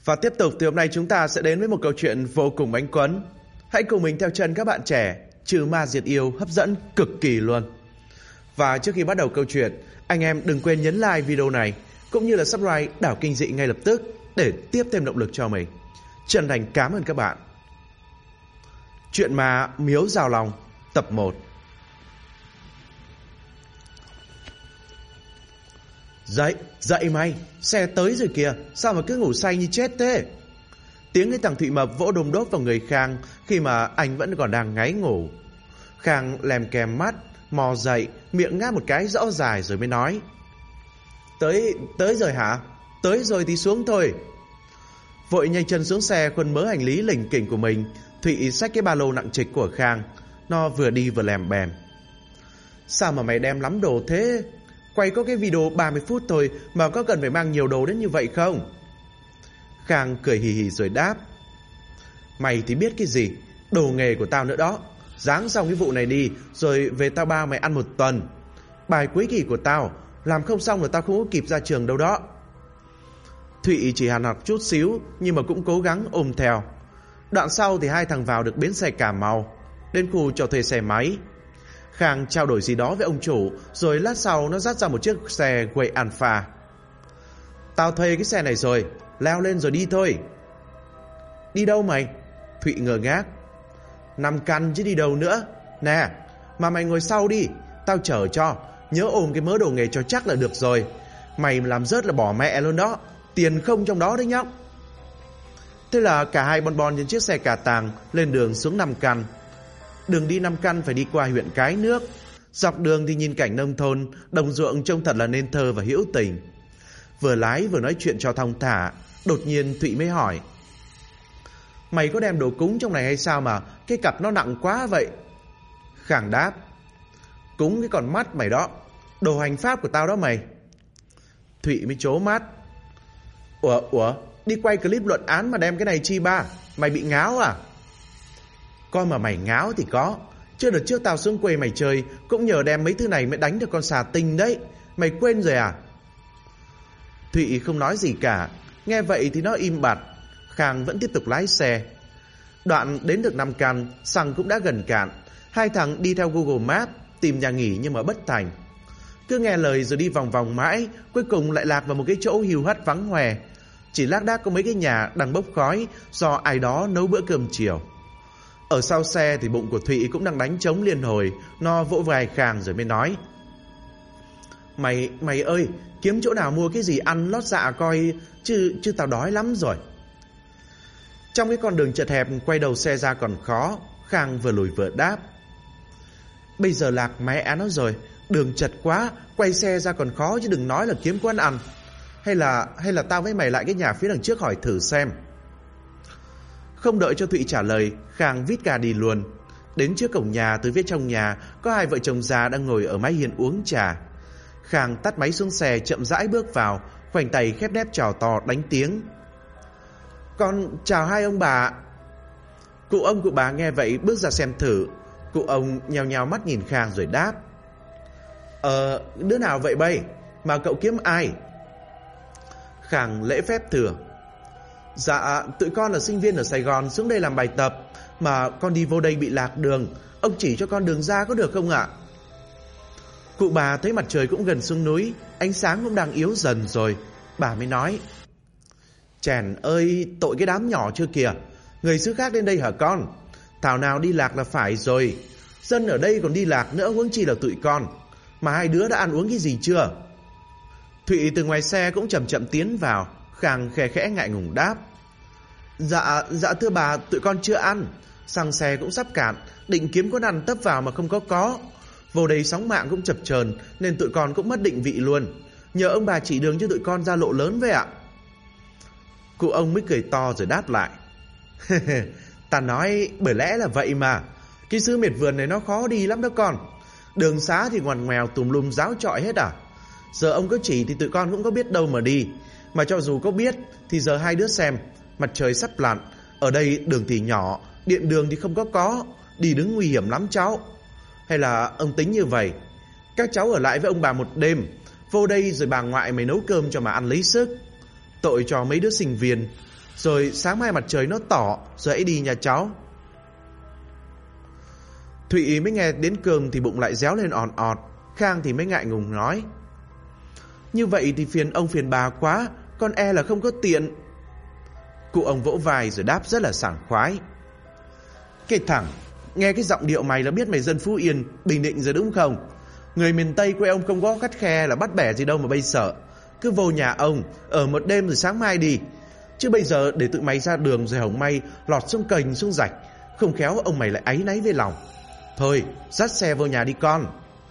Và tiếp tục thì hôm nay chúng ta sẽ đến với một câu chuyện vô cùng bánh cuốn. Hãy cùng mình theo chân các bạn trẻ trừ ma diệt yêu hấp dẫn cực kỳ luôn. Và trước khi bắt đầu câu chuyện, anh em đừng quên nhấn like video này cũng như là subscribe Đảo Kinh Dị ngay lập tức để tiếp thêm động lực cho mình. Chân thành cảm ơn các bạn. Chuyện ma Miếu Rào Lòng tập 1. Dậy mày, xe tới rồi kìa, sao mà cứ ngủ say như chết thế? Tiếng cái thằng Thụy Mập vỗ đôm đốp vào người Khang khi mà anh vẫn còn đang ngáy ngủ. Khang lèm kèm mắt, mò dậy, miệng ngáp một cái rõ dài rồi mới nói: Tới rồi hả? Tới rồi thì xuống thôi. Vội nhanh chân xuống xe khuân mớ hành lý lỉnh kỉnh của mình, Thụy xách cái ba lô nặng trịch của Khang. Nó vừa đi vừa lèm bèm: Sao mà mày đem lắm đồ thế? Quay có cái video 30 phút thôi mà có cần phải mang nhiều đồ đến như vậy không? Khang cười hì hì rồi đáp: Mày thì biết cái gì, đồ nghề của tao nữa đó. Giáng xong cái vụ này đi rồi về tao bao mày ăn một tuần. Bài cuối kỳ của tao làm không xong là tao không có kịp ra trường đâu đó. Thụy chỉ hàn học chút xíu nhưng mà cũng cố gắng ôm theo. Đoạn sau thì hai thằng vào được bến xe Cà Mau, đến khu cho thuê xe máy. Khang trao đổi gì đó với ông chủ, rồi lát sau nó dắt ra một chiếc xe Way Alpha. Tao thuê cái xe này rồi, leo lên rồi đi thôi. Đi đâu mày? Thụy ngơ ngác. 5 căn chứ đi đâu nữa. Nè, mà mày ngồi sau đi, tao chở cho. Nhớ ôm cái mớ đồ nghề cho chắc là được rồi. Mày làm rớt là bỏ mẹ luôn đó. Tiền không trong đó đấy nhóc. Thế là cả hai bon trên chiếc xe cà tàng lên đường xuống 5 căn. Đường đi 5 căn phải đi qua huyện Cái Nước. Dọc đường thì nhìn cảnh nông thôn, đồng ruộng trông thật là nên thơ và hữu tình. Vừa lái vừa nói chuyện cho thong thả, đột nhiên Thụy mới hỏi: Mày có đem đồ cúng trong này hay sao mà cái cặp nó nặng quá vậy? Khang đáp: Cúng cái con mắt mày đó, đồ hành pháp của tao đó mày. Thụy mới trố mắt: Ủa, đi quay clip luận án mà đem cái này chi ba? Mày bị ngáo à? Coi mà mày ngáo thì có, chứ đợt trước tao xuống quê mày chơi cũng nhờ đem mấy thứ này mới đánh được con xà tinh đấy. Mày quên rồi à? Thụy không nói gì cả. Nghe vậy thì nó im bặt. Khang vẫn tiếp tục lái xe. Đoạn đến được 5 căn, xăng cũng đã gần cạn. Hai thằng đi theo Google Maps tìm nhà nghỉ nhưng mà bất thành. Cứ nghe lời rồi đi vòng vòng mãi, cuối cùng lại lạc vào một cái chỗ hiu hắt vắng hoe. Chỉ lác đác có mấy cái nhà đang bốc khói do ai đó nấu bữa cơm chiều. Ở sau xe thì bụng của Thụy cũng đang đánh trống liên hồi. Nó vỗ vai Khang rồi mới nói: Mày ơi, kiếm chỗ nào mua cái gì ăn lót dạ coi, chứ tao đói lắm rồi. Trong cái con đường chật hẹp quay đầu xe ra còn khó. Khang vừa lùi vừa đáp: Bây giờ lạc mẹ nó rồi, đường chật quá, quay xe ra còn khó chứ đừng nói là kiếm quán ăn. Hay là tao với mày lại cái nhà phía đằng trước hỏi thử xem. Không đợi cho Thụy trả lời, Khang vít ga đi luôn. Đến trước cổng nhà, từ phía trong nhà có hai vợ chồng già đang ngồi ở mái hiên uống trà. Khang tắt máy xuống xe, chậm rãi bước vào, khoanh tay khép nép chào to đánh tiếng: Con chào hai ông bà. Cụ ông cụ bà nghe vậy bước ra xem thử. Cụ ông nheo nheo mắt nhìn Khang rồi đáp: Đứa nào vậy bay? Mà cậu kiếm ai? Khang lễ phép thưa: Dạ, tụi con là sinh viên ở Sài Gòn xuống đây làm bài tập, mà con đi vô đây bị lạc đường. Ông chỉ cho con đường ra có được không ạ? Cụ bà thấy mặt trời cũng gần xuống núi, ánh sáng cũng đang yếu dần rồi. Bà mới nói: Chèn ơi, tội cái đám nhỏ chưa kìa. Người xứ khác đến đây hả con? Thảo nào đi lạc là phải rồi. Dân ở đây còn đi lạc nữa, huống chi là tụi con. Mà hai đứa đã ăn uống cái gì chưa? Thụy từ ngoài xe cũng chậm chậm tiến vào. Khang khẽ khẽ ngại ngùng đáp: Dạ thưa bà, tụi con chưa ăn. Xăng xe cũng sắp cạn, định kiếm quán ăn tấp vào mà không có. Vô đây sóng mạng cũng chập chờn nên tụi con cũng mất định vị luôn. Nhờ ông bà chỉ đường cho tụi con ra lộ lớn vậy ạ. Cụ ông mới cười to rồi đáp lại: Ta nói bởi lẽ là vậy mà. Cái xứ miệt vườn này nó khó đi lắm đó con. Đường xá thì ngoằn ngoèo tùm lum giáo trọi hết à. Giờ ông có chỉ thì tụi con cũng có biết đâu mà đi. Mà cho dù có biết thì giờ hai đứa xem, mặt trời sắp lặn, ở đây đường thì nhỏ, điện đường thì không có, đi đứng nguy hiểm lắm cháu. Hay là ông tính như vậy, các cháu ở lại với ông bà một đêm, vô đây rồi bà ngoại mày nấu cơm cho mà ăn lấy sức. Tội cho mấy đứa sinh viên. Rồi sáng mai mặt trời nó tỏ rồi hãy đi nhà cháu. Thụy mới nghe đến cơm thì bụng lại réo lên ọt ọt. Khang thì mới ngại ngùng nói: như vậy thì phiền ông phiền bà quá, con e là không có tiện. Cụ ông vỗ vai rồi đáp rất là sảng khoái: cái thằng, nghe cái giọng điệu mày là biết mày dân Phú Yên, Bình Định rồi đúng không? Người miền Tây quê ông không có khắt khe là bắt bẻ gì đâu mà bây sợ. Cứ vô nhà ông ở một đêm rồi sáng mai đi. Chứ bây giờ để tụi mày ra đường rồi hổng may lọt xuống cành xuống rạch, không khéo ông mày lại áy náy với lòng. Thôi dắt xe vô nhà đi con.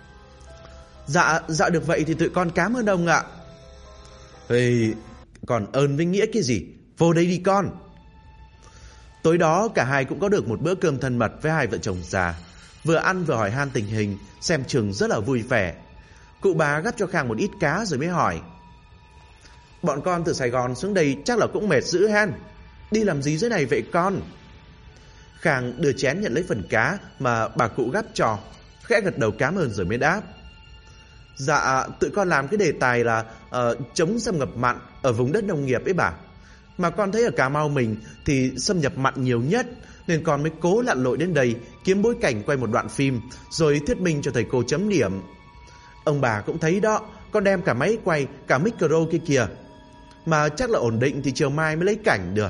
Dạ được vậy thì tụi con cám ơn ông ạ. Ê, còn ơn với nghĩa cái gì? Vô đây đi con. Tối đó cả hai cũng có được một bữa cơm thân mật với hai vợ chồng già. Vừa ăn vừa hỏi han tình hình, xem chừng rất là vui vẻ. Cụ bà gắp cho Khang một ít cá rồi mới hỏi: bọn con từ Sài Gòn xuống đây chắc là cũng mệt dữ hen. Đi làm gì dưới này vậy con? Khang đưa chén nhận lấy phần cá mà bà cụ gắp cho, khẽ gật đầu cảm ơn rồi mới đáp: dạ tụi con làm cái đề tài là chống xâm nhập mặn ở vùng đất nông nghiệp ấy bà. Mà con thấy ở Cà Mau mình thì xâm nhập mặn nhiều nhất, nên con mới cố lặn lội đến đây kiếm bối cảnh quay một đoạn phim rồi thuyết minh cho thầy cô chấm điểm. Ông bà cũng thấy đó, con đem cả máy quay, cả micro kia kìa. Mà chắc là ổn định thì chiều mai mới lấy cảnh được.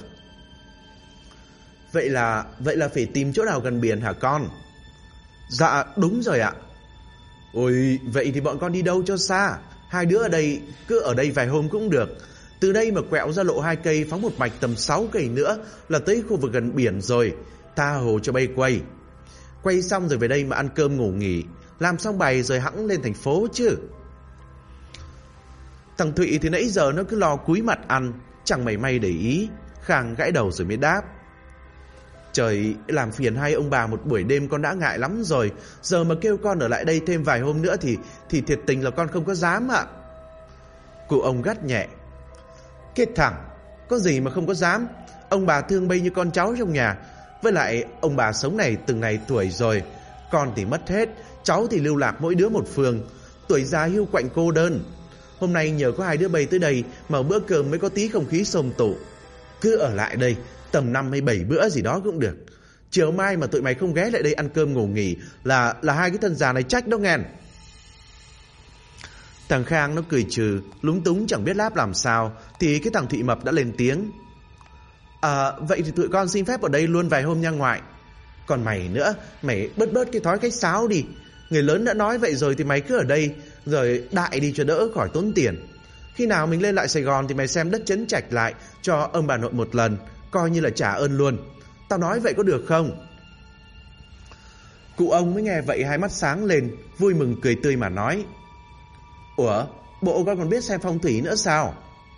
Vậy là phải tìm chỗ nào gần biển hả con? Dạ đúng rồi ạ. Ôi vậy thì bọn con đi đâu cho xa? Hai đứa ở đây, cứ ở đây vài hôm cũng được. Từ đây mà quẹo ra lộ 2 cây, phóng một mạch tầm 6 cây nữa là tới khu vực gần biển rồi. Tha hồ cho bay quay. Quay xong rồi về đây mà ăn cơm ngủ nghỉ, làm xong bài rồi hẵng lên thành phố chứ. Thằng Thụy thì nãy giờ nó cứ lo cúi mặt ăn, chẳng mảy may để ý. Khang gãi đầu rồi mới đáp: trời, làm phiền hai ông bà một buổi đêm con đã ngại lắm rồi. Giờ mà kêu con ở lại đây thêm vài hôm nữa thì thiệt tình là con không có dám ạ. Cụ ông gắt nhẹ: cái thằng, có gì mà không có dám. Ông bà thương bây như con cháu trong nhà. Với lại ông bà sống này từng này tuổi rồi. Con thì mất hết, cháu thì lưu lạc mỗi đứa một phường. Tuổi già hiu quạnh cô đơn. Hôm nay nhờ có hai đứa bay tới đây mà bữa cơm mới có tí không khí xôm tụ. Cứ ở lại đây tầm 5 hay 7 bữa gì đó cũng được. Chiều mai mà tụi mày không ghé lại đây ăn cơm ngủ nghỉ là hai cái thân già này trách đó nghe. Thằng Khang nó cười trừ, lúng túng chẳng biết đáp làm sao, thì cái thằng Thụy Mập đã lên tiếng: vậy thì tụi con xin phép ở đây luôn vài hôm nha ngoại. Còn mày nữa, mày bớt cái thói khách sáo đi. Người lớn đã nói vậy rồi thì mày cứ ở đây rồi đại đi cho đỡ khỏi tốn tiền. Khi nào mình lên lại Sài Gòn thì mày xem đất Trấn Trạch lại cho ông bà nội một lần, coi như là trả ơn luôn. Tao nói vậy có được không? Cụ ông mới nghe vậy hai mắt sáng lên, vui mừng cười tươi mà nói: ủa, bộ con còn biết xem phong thủy nữa sao?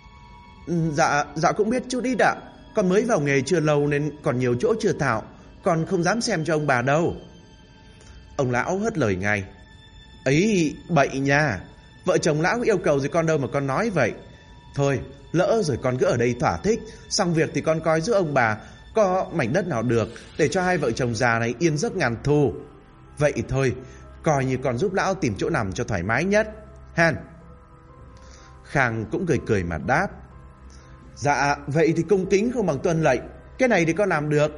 Dạ cũng biết chút ít ạ. Con mới vào nghề chưa lâu nên còn nhiều chỗ chưa thạo, con không dám xem cho ông bà đâu. Ông lão hất lời ngay: ấy bậy nha, vợ chồng lão yêu cầu gì con đâu mà con nói vậy. Thôi lỡ rồi con cứ ở đây thỏa thích, xong việc thì con coi giúp ông bà có mảnh đất nào được để cho hai vợ chồng già này yên giấc ngàn thu. Vậy thôi, coi như con giúp lão tìm chỗ nằm cho thoải mái nhất han. Khang cũng cười mà đáp: dạ vậy thì cung kính không bằng tuân lệnh, cái này thì con làm được.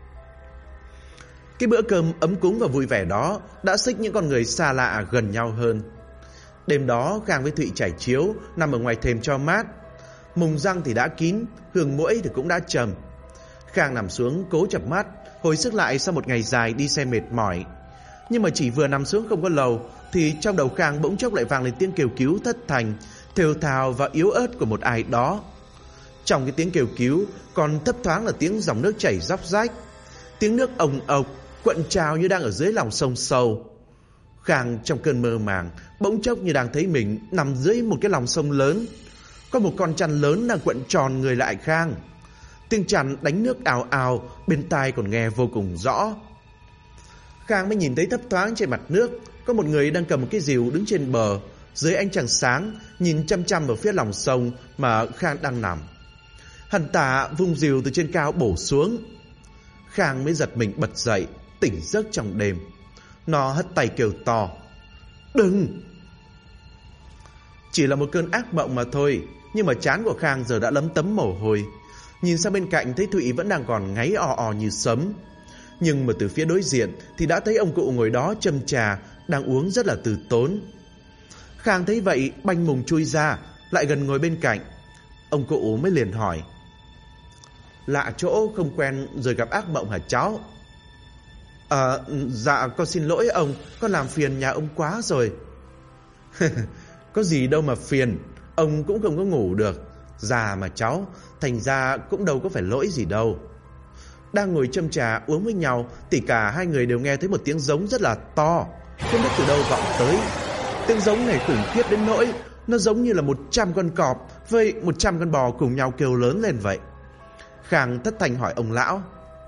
Cái bữa cơm ấm cúng và vui vẻ đó đã xích những con người xa lạ gần nhau hơn. Đêm đó Khang với Thụy trải chiếu nằm ở ngoài thềm cho mát. Mùng răng thì đã kín, hương muỗi thì cũng đã trầm. Khang nằm xuống cố chợp mắt, hồi sức lại sau một ngày dài đi xe mệt mỏi. Nhưng mà chỉ vừa nằm xuống không có lâu thì trong đầu Khang bỗng chốc lại vang lên tiếng kêu cứu thất thành, thều thào và yếu ớt của một ai đó. Trong cái tiếng kêu cứu còn thấp thoáng là tiếng dòng nước chảy róc rách, tiếng nước ồng ộc cuộn trào như đang ở dưới lòng sông sâu. Khang trong cơn mơ màng bỗng chốc như đang thấy mình nằm dưới một cái lòng sông lớn. Có một con chăn lớn đang cuộn tròn người lại Khang. Tiếng chăn đánh nước ào ào, bên tai còn nghe vô cùng rõ. Khang mới nhìn thấy thấp thoáng trên mặt nước có một người đang cầm một cái rìu đứng trên bờ, dưới ánh trăng sáng, nhìn chăm chăm vào phía lòng sông mà Khang đang nằm. Hàn Tả vung rìu từ trên cao bổ xuống. Khang mới giật mình bật dậy, tỉnh giấc trong đêm. Nó hất tay kêu to: đừng! Chỉ là một cơn ác mộng mà thôi, nhưng mà trán của Khang giờ đã lấm tấm mồ hôi. Nhìn sang bên cạnh thấy Thụy vẫn đang còn ngáy ò ò như sấm. Nhưng mà từ phía đối diện thì đã thấy ông cụ ngồi đó châm trà, đang uống rất là từ tốn. Khang thấy vậy banh mùng chui ra, lại gần ngồi bên cạnh. Ông cụ mới liền hỏi: "Lạ chỗ không quen rồi gặp ác mộng hả cháu?" Dạ con xin lỗi ông, con làm phiền nhà ông quá rồi." "Có gì đâu mà phiền, ông cũng không có ngủ được. Già mà cháu, thành ra cũng đâu có phải lỗi gì đâu." Đang ngồi châm trà uống với nhau thì cả hai người đều nghe thấy một tiếng giống rất là to, không biết từ đâu vọng tới. Tiếng giống này khủng khiếp đến nỗi nó giống như là 100 con cọp với 100 con bò cùng nhau kêu lớn lên vậy. Khang thất thanh hỏi ông lão: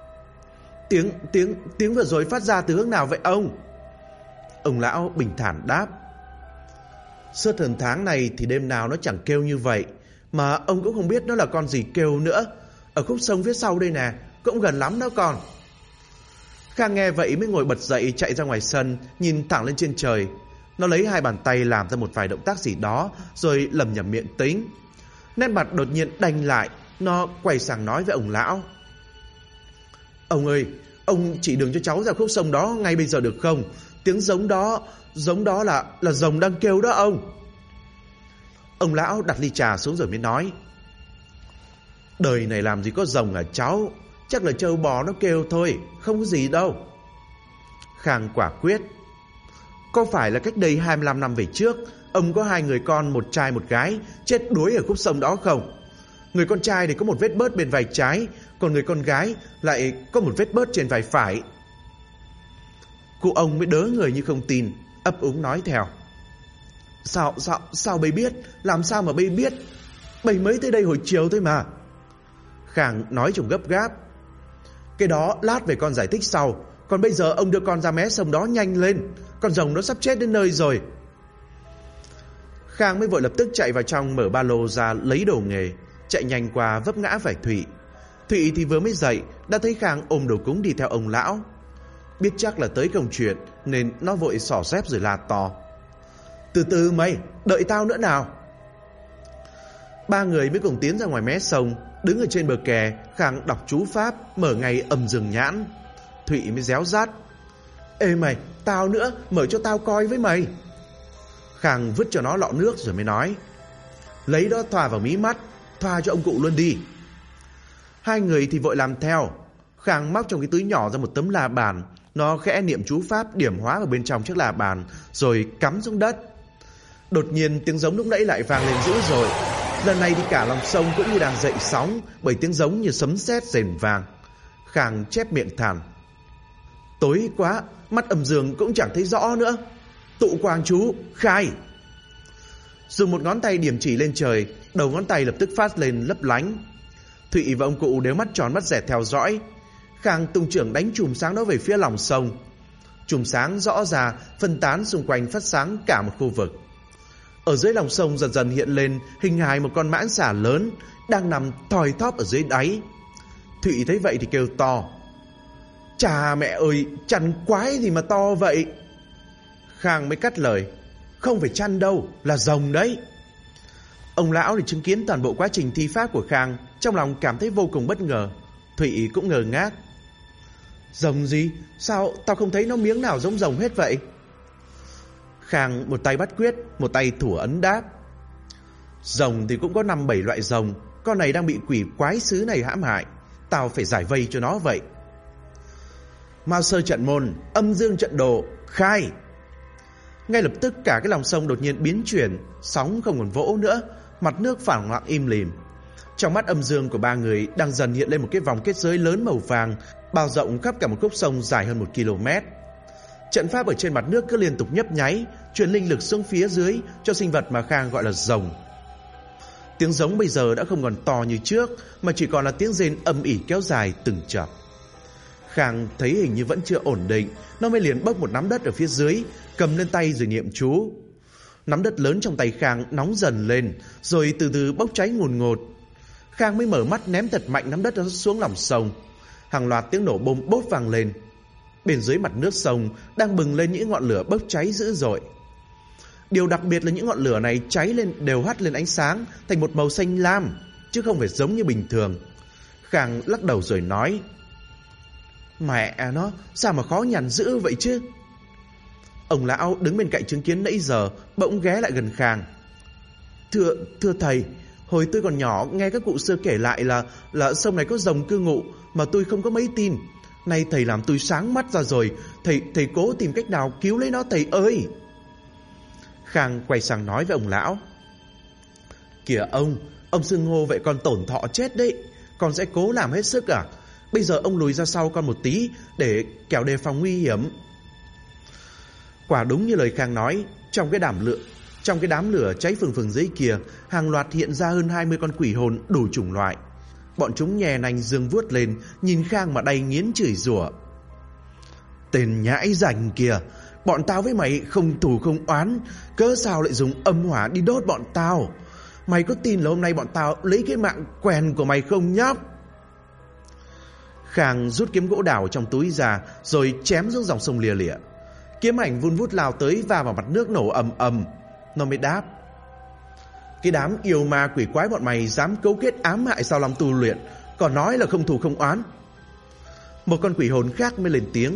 Tiếng vừa rồi phát ra từ hướng nào vậy ông?" Ông lão bình thản đáp: "Suốt hơn tháng này thì đêm nào nó chẳng kêu như vậy, mà ông cũng không biết nó là con gì kêu nữa. Ở khúc sông phía sau đây nè, cũng gần lắm đó con." Khang nghe vậy mới ngồi bật dậy chạy ra ngoài sân, nhìn thẳng lên trên trời. Nó lấy hai bàn tay làm ra một vài động tác gì đó, rồi lẩm nhẩm miệng tính. Nét mặt đột nhiên đanh lại, nó quay sang nói với ông lão: "Ông ơi, ông chỉ đường cho cháu ra khúc sông đó ngay bây giờ được không? Tiếng giống đó là rồng đang kêu đó ông." Ông lão đặt ly trà xuống rồi mới nói: "Đời này làm gì có rồng hả cháu? Chắc là trâu bò nó kêu thôi, không có gì đâu." Khang quả quyết: "Có phải là cách đây 25 năm về trước, ông có hai người con, một trai một gái, chết đuối ở khúc sông đó không? Người con trai thì có một vết bớt bên vai trái, còn người con gái lại có một vết bớt trên vai phải." Cụ ông mới đớ người như không tin, ấp úng nói theo: Sao bây biết? Làm sao mà bây biết? Bây mới tới đây hồi chiều thôi mà." Khang nói trong gấp gáp: "Cái đó lát về con giải thích sau. Còn bây giờ ông đưa con ra mé sông đó nhanh lên, con rồng nó sắp chết đến nơi rồi." Khang mới vội lập tức chạy vào trong, mở ba lô ra lấy đồ nghề, chạy nhanh qua vấp ngã phải Thụy. Thụy thì vừa mới dậy đã thấy Khang ôm đồ cúng đi theo ông lão. Biết chắc là tới công chuyện nên nó vội xỏ dép rồi la to: "Từ từ mày, đợi tao nữa nào." Ba người mới cùng tiến ra ngoài mé sông. Đứng ở trên bờ kè, Khang đọc chú pháp, mở ngay âm dương nhãn. Thụy mới réo rát: "Ê mày, tao nữa, mở cho tao coi với mày." Khang vứt cho nó lọ nước rồi mới nói: "Lấy đó thoa vào mí mắt, thoa cho ông cụ luôn đi." Hai người thì vội làm theo. Khang móc trong cái túi nhỏ ra một tấm la bàn. Nó khẽ niệm chú pháp điểm hóa vào bên trong chiếc la bàn, rồi cắm xuống đất. Đột nhiên tiếng giống lúc nãy lại vang lên dữ dội. Lần này thì cả lòng sông cũng như đang dậy sóng, bởi tiếng giống như sấm sét rền vang. Khang chép miệng thản: "Tối quá, mắt âm dương cũng chẳng thấy rõ nữa. Tụ quang chú, khai." Dùng một ngón tay điểm chỉ lên trời, đầu ngón tay lập tức phát lên lấp lánh. Thụy và ông cụ đều mắt tròn mắt dẹt theo dõi. Khang tung chưởng đánh chùm sáng đó về phía lòng sông. Chùm sáng rõ ra phân tán xung quanh, phát sáng cả một khu vực. Ở dưới lòng sông dần dần hiện lên hình hài một con mãng xà lớn đang nằm thoi thóp ở dưới đáy. Thụy thấy vậy thì kêu to: "Chà mẹ ơi, chăn quái gì mà to vậy?" Khang mới cắt lời: "Không phải chăn đâu, là rồng đấy." Ông lão thì chứng kiến toàn bộ quá trình thi pháp của Khang, trong lòng cảm thấy vô cùng bất ngờ. Thụy cũng ngờ ngác: "Rồng gì? Sao tao không thấy nó miếng nào giống rồng hết vậy?" Khang một tay bắt quyết, một tay thủ ấn đáp: "Rồng thì cũng có 5-7 loại rồng. Con này đang bị quỷ quái xứ này hãm hại, tao phải giải vây cho nó vậy." Mao sơ trận môn, âm dương trận đồ, khai. Ngay lập tức cả cái lòng sông đột nhiên biến chuyển, sóng không còn vỗ nữa, mặt nước phẳng lặng im lìm. Trong mắt âm dương của ba người đang dần hiện lên một cái vòng kết giới lớn màu vàng, bao rộng khắp cả một khúc sông dài hơn 1 km. Trận pháp ở trên mặt nước cứ liên tục nhấp nháy, truyền linh lực xuống phía dưới cho sinh vật mà Khang gọi là rồng. Tiếng giống bây giờ đã không còn to như trước, mà chỉ còn là tiếng rên âm ỉ kéo dài từng chập. Khang thấy hình như vẫn chưa ổn định, nó mới liền bốc một nắm đất ở phía dưới, cầm lên tay rồi niệm chú. Nắm đất lớn trong tay Khang nóng dần lên, rồi từ từ bốc cháy ngùn ngụt. Khang mới mở mắt ném thật mạnh nắm đất đó xuống lòng sông. Hàng loạt tiếng nổ bôm bốp vang lên. Bên dưới mặt nước sông đang bừng lên những ngọn lửa bốc cháy dữ dội. Điều đặc biệt là những ngọn lửa này cháy lên đều hắt lên ánh sáng thành một màu xanh lam, chứ không phải giống như bình thường. Khang lắc đầu rồi nói: Mẹ nó, sao mà khó nhằn dữ vậy chứ? Ông lão đứng bên cạnh chứng kiến nãy giờ bỗng ghé lại gần Khang. Thưa thầy, hồi tôi còn nhỏ nghe các cụ xưa kể lại là sông này có rồng cư ngụ mà tôi không có mấy tin. Nay thầy làm tôi sáng mắt ra rồi, thầy cố tìm cách nào cứu lấy nó thầy ơi. Khang quay sang nói với ông lão: Kìa ông xưng hô vậy con tổn thọ chết đấy. Con sẽ cố làm hết sức à? Bây giờ ông lùi ra sau con một tí để kẻo đề phòng nguy hiểm. Quả đúng như lời Khang nói, trong cái đám lửa cháy phừng phừng dưới kia, hàng loạt hiện ra hơn 20 con quỷ hồn đủ chủng loại. Bọn chúng nhè nành giương vuốt lên, nhìn Khang mà đầy nghiến chửi rủa. Tên nhãi rảnh kìa, bọn tao với mày không thù không oán, cớ sao lại dùng âm hỏa đi đốt bọn tao? Mày có tin là hôm nay bọn tao lấy cái mạng quèn của mày không nhóc? Khang rút kiếm gỗ đào trong túi ra rồi chém xuống dòng sông lìa lịa. Kiếm ảnh vun vút lao tới va vào mặt nước nổ ầm ầm. Nó mới đáp: Cái đám yêu ma quỷ quái bọn mày dám cấu kết ám hại Sao Long tu luyện, còn nói là không thù không oán. Một con quỷ hồn khác mới lên tiếng: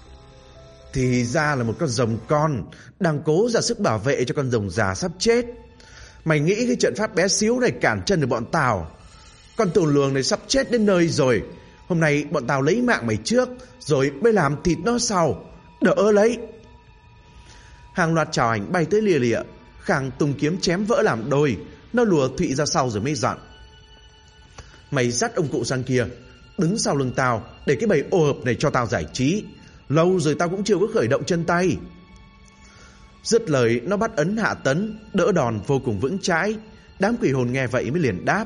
Thì ra là một con rồng con đang cố ra sức bảo vệ cho con rồng già sắp chết. Mày nghĩ cái trận pháp bé xíu này cản chân được bọn tao? Con tù lường này sắp chết đến nơi rồi. Hôm nay bọn tao lấy mạng mày trước, rồi mới làm thịt nó sau. Đỡ lấy. Hàng loạt chảo ảnh bay tới lìa lịa. Khang tung kiếm chém vỡ làm đôi. Nó lùa Thụy ra sau rồi mới dặn: Mày dắt ông cụ sang kia, đứng sau lưng tao, để cái bầy ô hợp này cho tao giải trí. Lâu rồi tao cũng chưa có khởi động chân tay. Dứt lời nó bắt ấn hạ tấn, đỡ đòn vô cùng vững chãi. Đám quỷ hồn nghe vậy mới liền đáp: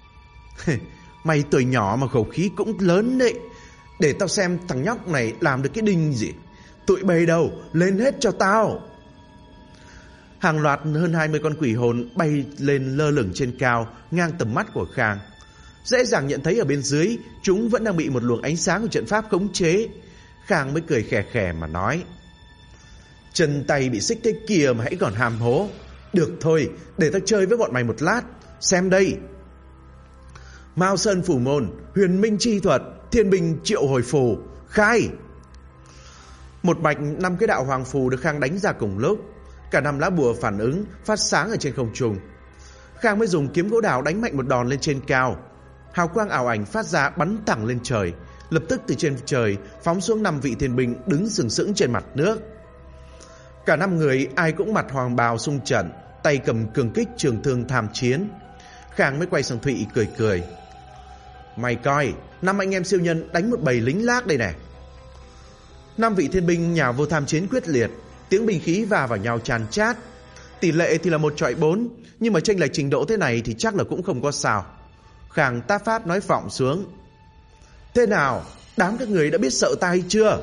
Mày tuổi nhỏ mà khẩu khí cũng lớn đấy. Để tao xem thằng nhóc này làm được cái đinh gì. Tụi bay đâu, lên hết cho tao. Hàng loạt hơn 20 con quỷ hồn bay lên lơ lửng trên cao, ngang tầm mắt của Khang. Dễ dàng nhận thấy ở bên dưới chúng vẫn đang bị một luồng ánh sáng của trận pháp khống chế. Khang mới cười khè khè mà nói: Chân tay bị xích thế kia mà hãy còn hàm hố. Được thôi, để tao chơi với bọn mày một lát. Xem đây: Mao Sơn Phủ Môn, Huyền Minh Chi Thuật, Thiên Binh Triệu Hồi Phù, khai! Một mạch 5 cái đạo hoàng phù được Khang đánh ra cùng lúc. Cả 5 lá bùa phản ứng phát sáng ở trên không trung. Khang mới dùng kiếm gỗ đào đánh mạnh một đòn lên trên cao. Hào quang ảo ảnh phát ra bắn thẳng lên trời. Lập tức từ trên trời phóng xuống 5 vị thiên binh đứng sừng sững trên mặt nước. Cả 5 người ai cũng mặt hoàng bào xung trận, tay cầm cường kích trường thương tham chiến. Khang mới quay sang Thụy cười cười: Mày coi, 5 anh em siêu nhân đánh một bầy lính lác đây này. 5 vị thiên binh nhào vô tham chiến quyết liệt. Tiếng binh khí va vào nhau tràn chát. Tỷ lệ thì là 1-4, nhưng mà chênh lệch trình độ thế này thì chắc là cũng không có sao. Khang táp pháp nói vọng xuống: Thế nào, đám các người đã biết sợ ta hay chưa?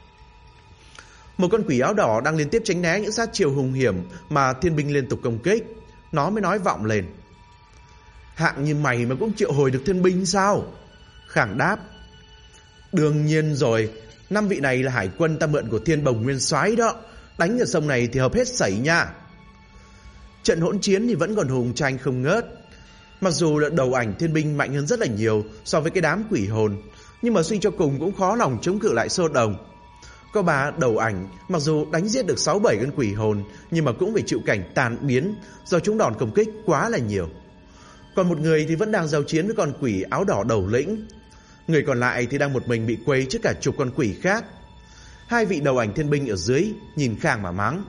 Một con quỷ áo đỏ đang liên tiếp tránh né những sát chiêu hung hiểm mà thiên binh liên tục công kích. Nó mới nói vọng lên: Hạng như mày mà cũng triệu hồi được thiên binh sao? Khang đáp: Đương nhiên rồi, 5 vị này là hải quân ta mượn của Thiên Bồng Nguyên Soái đó. Đánh ở sông này thì hợp hết sảy nha. Trận hỗn chiến thì vẫn còn hùng tranh không ngớt. Mặc dù là đầu ảnh thiên binh mạnh hơn rất là nhiều so với cái đám quỷ hồn, nhưng mà suy cho cùng cũng khó lòng chống cự lại Sô Đồng. Có 3 đầu ảnh mặc dù đánh giết được 6-7 con quỷ hồn, nhưng mà cũng phải chịu cảnh tàn biến do chúng đòn công kích quá là nhiều. Còn một người thì vẫn đang giao chiến với con quỷ áo đỏ đầu lĩnh. Người còn lại thì đang một mình bị quấy trước cả chục con quỷ khác. 2 vị đầu ảnh thiên binh ở dưới nhìn Khang mà mắng: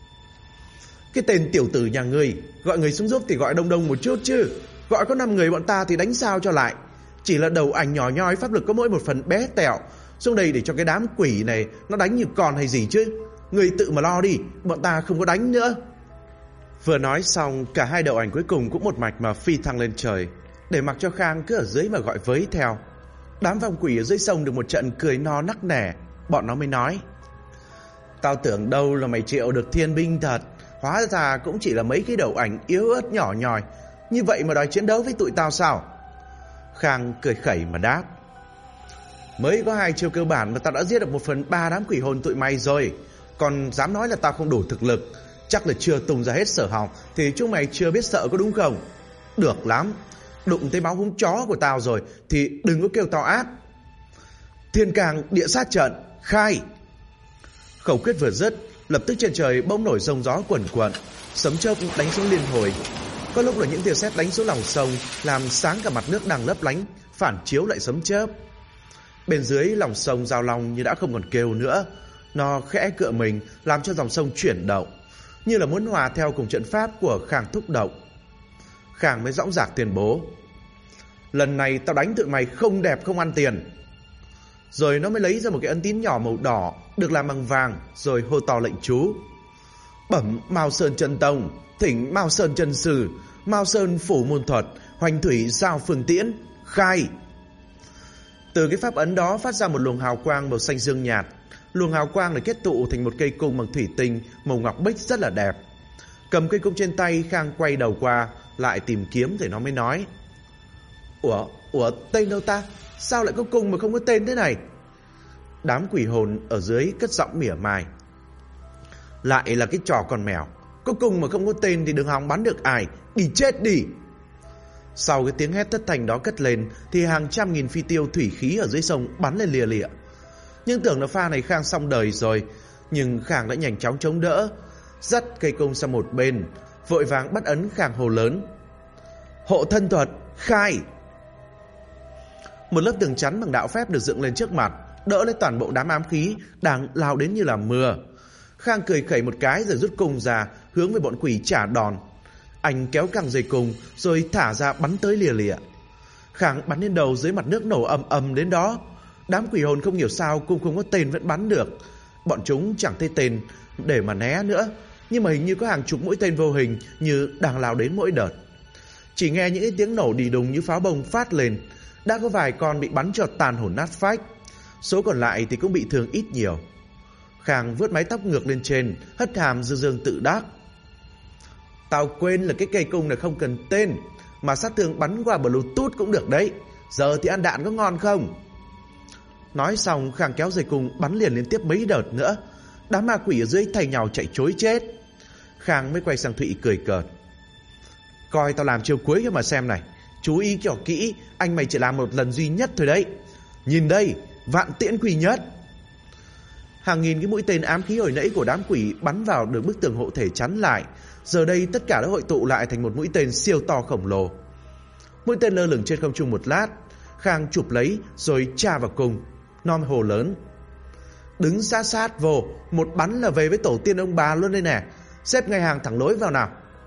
Cái tên tiểu tử nhà ngươi, gọi người xuống giúp thì gọi đông đông một chút chứ. Gọi có 5 người bọn ta thì đánh sao cho lại. Chỉ là đầu ảnh nhỏ nhoi, pháp lực có mỗi một phần bé tẹo, xuống đây để cho cái đám quỷ này nó đánh như con hay gì chứ. Ngươi tự mà lo đi, bọn ta không có đánh nữa. Vừa nói xong, cả 2 đầu ảnh cuối cùng cũng một mạch mà phi thăng lên trời, để mặc cho Khang cứ ở dưới mà gọi với theo. Đám vong quỷ ở dưới sông được một trận cười no nắc nẻ. Bọn nó mới nói: Tao tưởng đâu là mày triệu được thiên binh thật, hóa ra cũng chỉ là mấy cái đầu ảnh yếu ớt nhỏ nhòi. Như vậy mà đòi chiến đấu với tụi tao sao? Khang cười khẩy mà đáp: Mới có 2 chiêu cơ bản mà tao đã giết được 1/3 đám quỷ hồn tụi mày rồi. Còn dám nói là tao không đủ thực lực, chắc là chưa tung ra hết sở hỏng thì chúng mày chưa biết sợ có đúng không? Được lắm, Đụng tới máu húng chó của tao rồi thì đừng có kêu tao ác. Thiên Càng địa sát trận, khai. Khẩu quyết vừa dứt, lập tức trên trời bỗng nổi rông gió quần quận, sấm chớp đánh xuống liên hồi. Có lúc là những tia sét đánh xuống lòng sông, làm sáng cả mặt nước đang lấp lánh, phản chiếu lại sấm chớp. Bên dưới lòng sông Giao Long như đã không còn kêu nữa, nó khẽ cựa mình làm cho dòng sông chuyển động, như là muốn hòa theo cùng trận pháp của Khang thúc động. Khang mới dõng dạc tuyên bố: lần này tao đánh tụi mày không đẹp không ăn tiền. Rồi nó mới lấy ra một cái ấn tín nhỏ màu đỏ được làm bằng vàng, rồi hô to lệnh chú: bẩm Mao Sơn chân tông, thỉnh Mao Sơn chân sử, Mao Sơn phủ môn thuật, hoành thủy giao phương tiễn, khai. Từ cái pháp ấn đó phát ra một luồng hào quang màu xanh dương nhạt. Luồng hào quang này kết tụ thành một cây cung bằng thủy tinh màu ngọc bích rất là đẹp. Cầm cây cung trên tay, Khang quay đầu qua lại tìm kiếm thì nó mới nói: Ủa tên đâu ta? Sao lại có cung mà không có tên thế này? Đám quỷ hồn ở dưới cất giọng mỉa mai: lại là cái trò con mèo, có cung mà không có tên thì đừng hòng bắn được ai, đi chết đi. Sau cái tiếng hét thất thanh đó cất lên thì hàng trăm nghìn phi tiêu thủy khí ở dưới sông bắn lên lìa lịa. Nhưng tưởng là pha này Khang xong đời rồi, nhưng Khang đã nhanh chóng chống đỡ, dắt cây cung sang một bên, vội vàng bắt ấn. Khang hồ lớn: hộ thân thuật, khai. Một lớp tường chắn bằng đạo phép được dựng lên trước mặt, đỡ lấy toàn bộ đám ám khí đang lao đến như là mưa. Khang cười khẩy một cái rồi rút cung ra, hướng về bọn quỷ trả đòn. Anh kéo căng dây cung rồi thả ra bắn tới lìa lịa. Khang bắn lên đầu, dưới mặt nước nổ ầm ầm đến đó. Đám quỷ hồn không hiểu sao cung không có tên vẫn bắn được. Bọn chúng chẳng thấy tên để mà né nữa, nhưng mà hình như có hàng chục mũi tên vô hình như đang lao đến mỗi đợt. Chỉ nghe những cái tiếng nổ đì đùng như pháo bông phát lên. Đã có vài con bị bắn cho tàn hồn nát phách, số còn lại thì cũng bị thương ít nhiều. Khang vuốt mái tóc ngược lên trên, hất hàm dương dương tự đắc: tao quên là cái cây cung này không cần tên, mà sát thương bắn qua Bluetooth cũng được đấy. Giờ thì ăn đạn có ngon không? Nói xong, Khang kéo dây cung bắn liền liên tiếp mấy đợt nữa. Đám ma quỷ ở dưới thay nhau chạy trối chết. Khang mới quay sang Thụy cười cợt: coi tao làm chiêu cuối cho mà xem này. Chú ý cho kỹ, anh mày chỉ làm một lần duy nhất thôi đấy. Nhìn đây, vạn tiễn quỷ nhất. Hàng nghìn cái mũi tên ám khí hồi nãy của đám quỷ bắn vào được bức tường hộ thể chắn lại, giờ đây tất cả đã hội tụ lại thành một mũi tên siêu to khổng lồ. Mũi tên lơ lửng trên không trung một lát, Khang chụp lấy rồi tra vào cùng. Nom hồ lớn: đứng sát sát vô, một bắn là về với tổ tiên ông bà luôn đây nè. Xếp ngay hàng thẳng lối vào nào.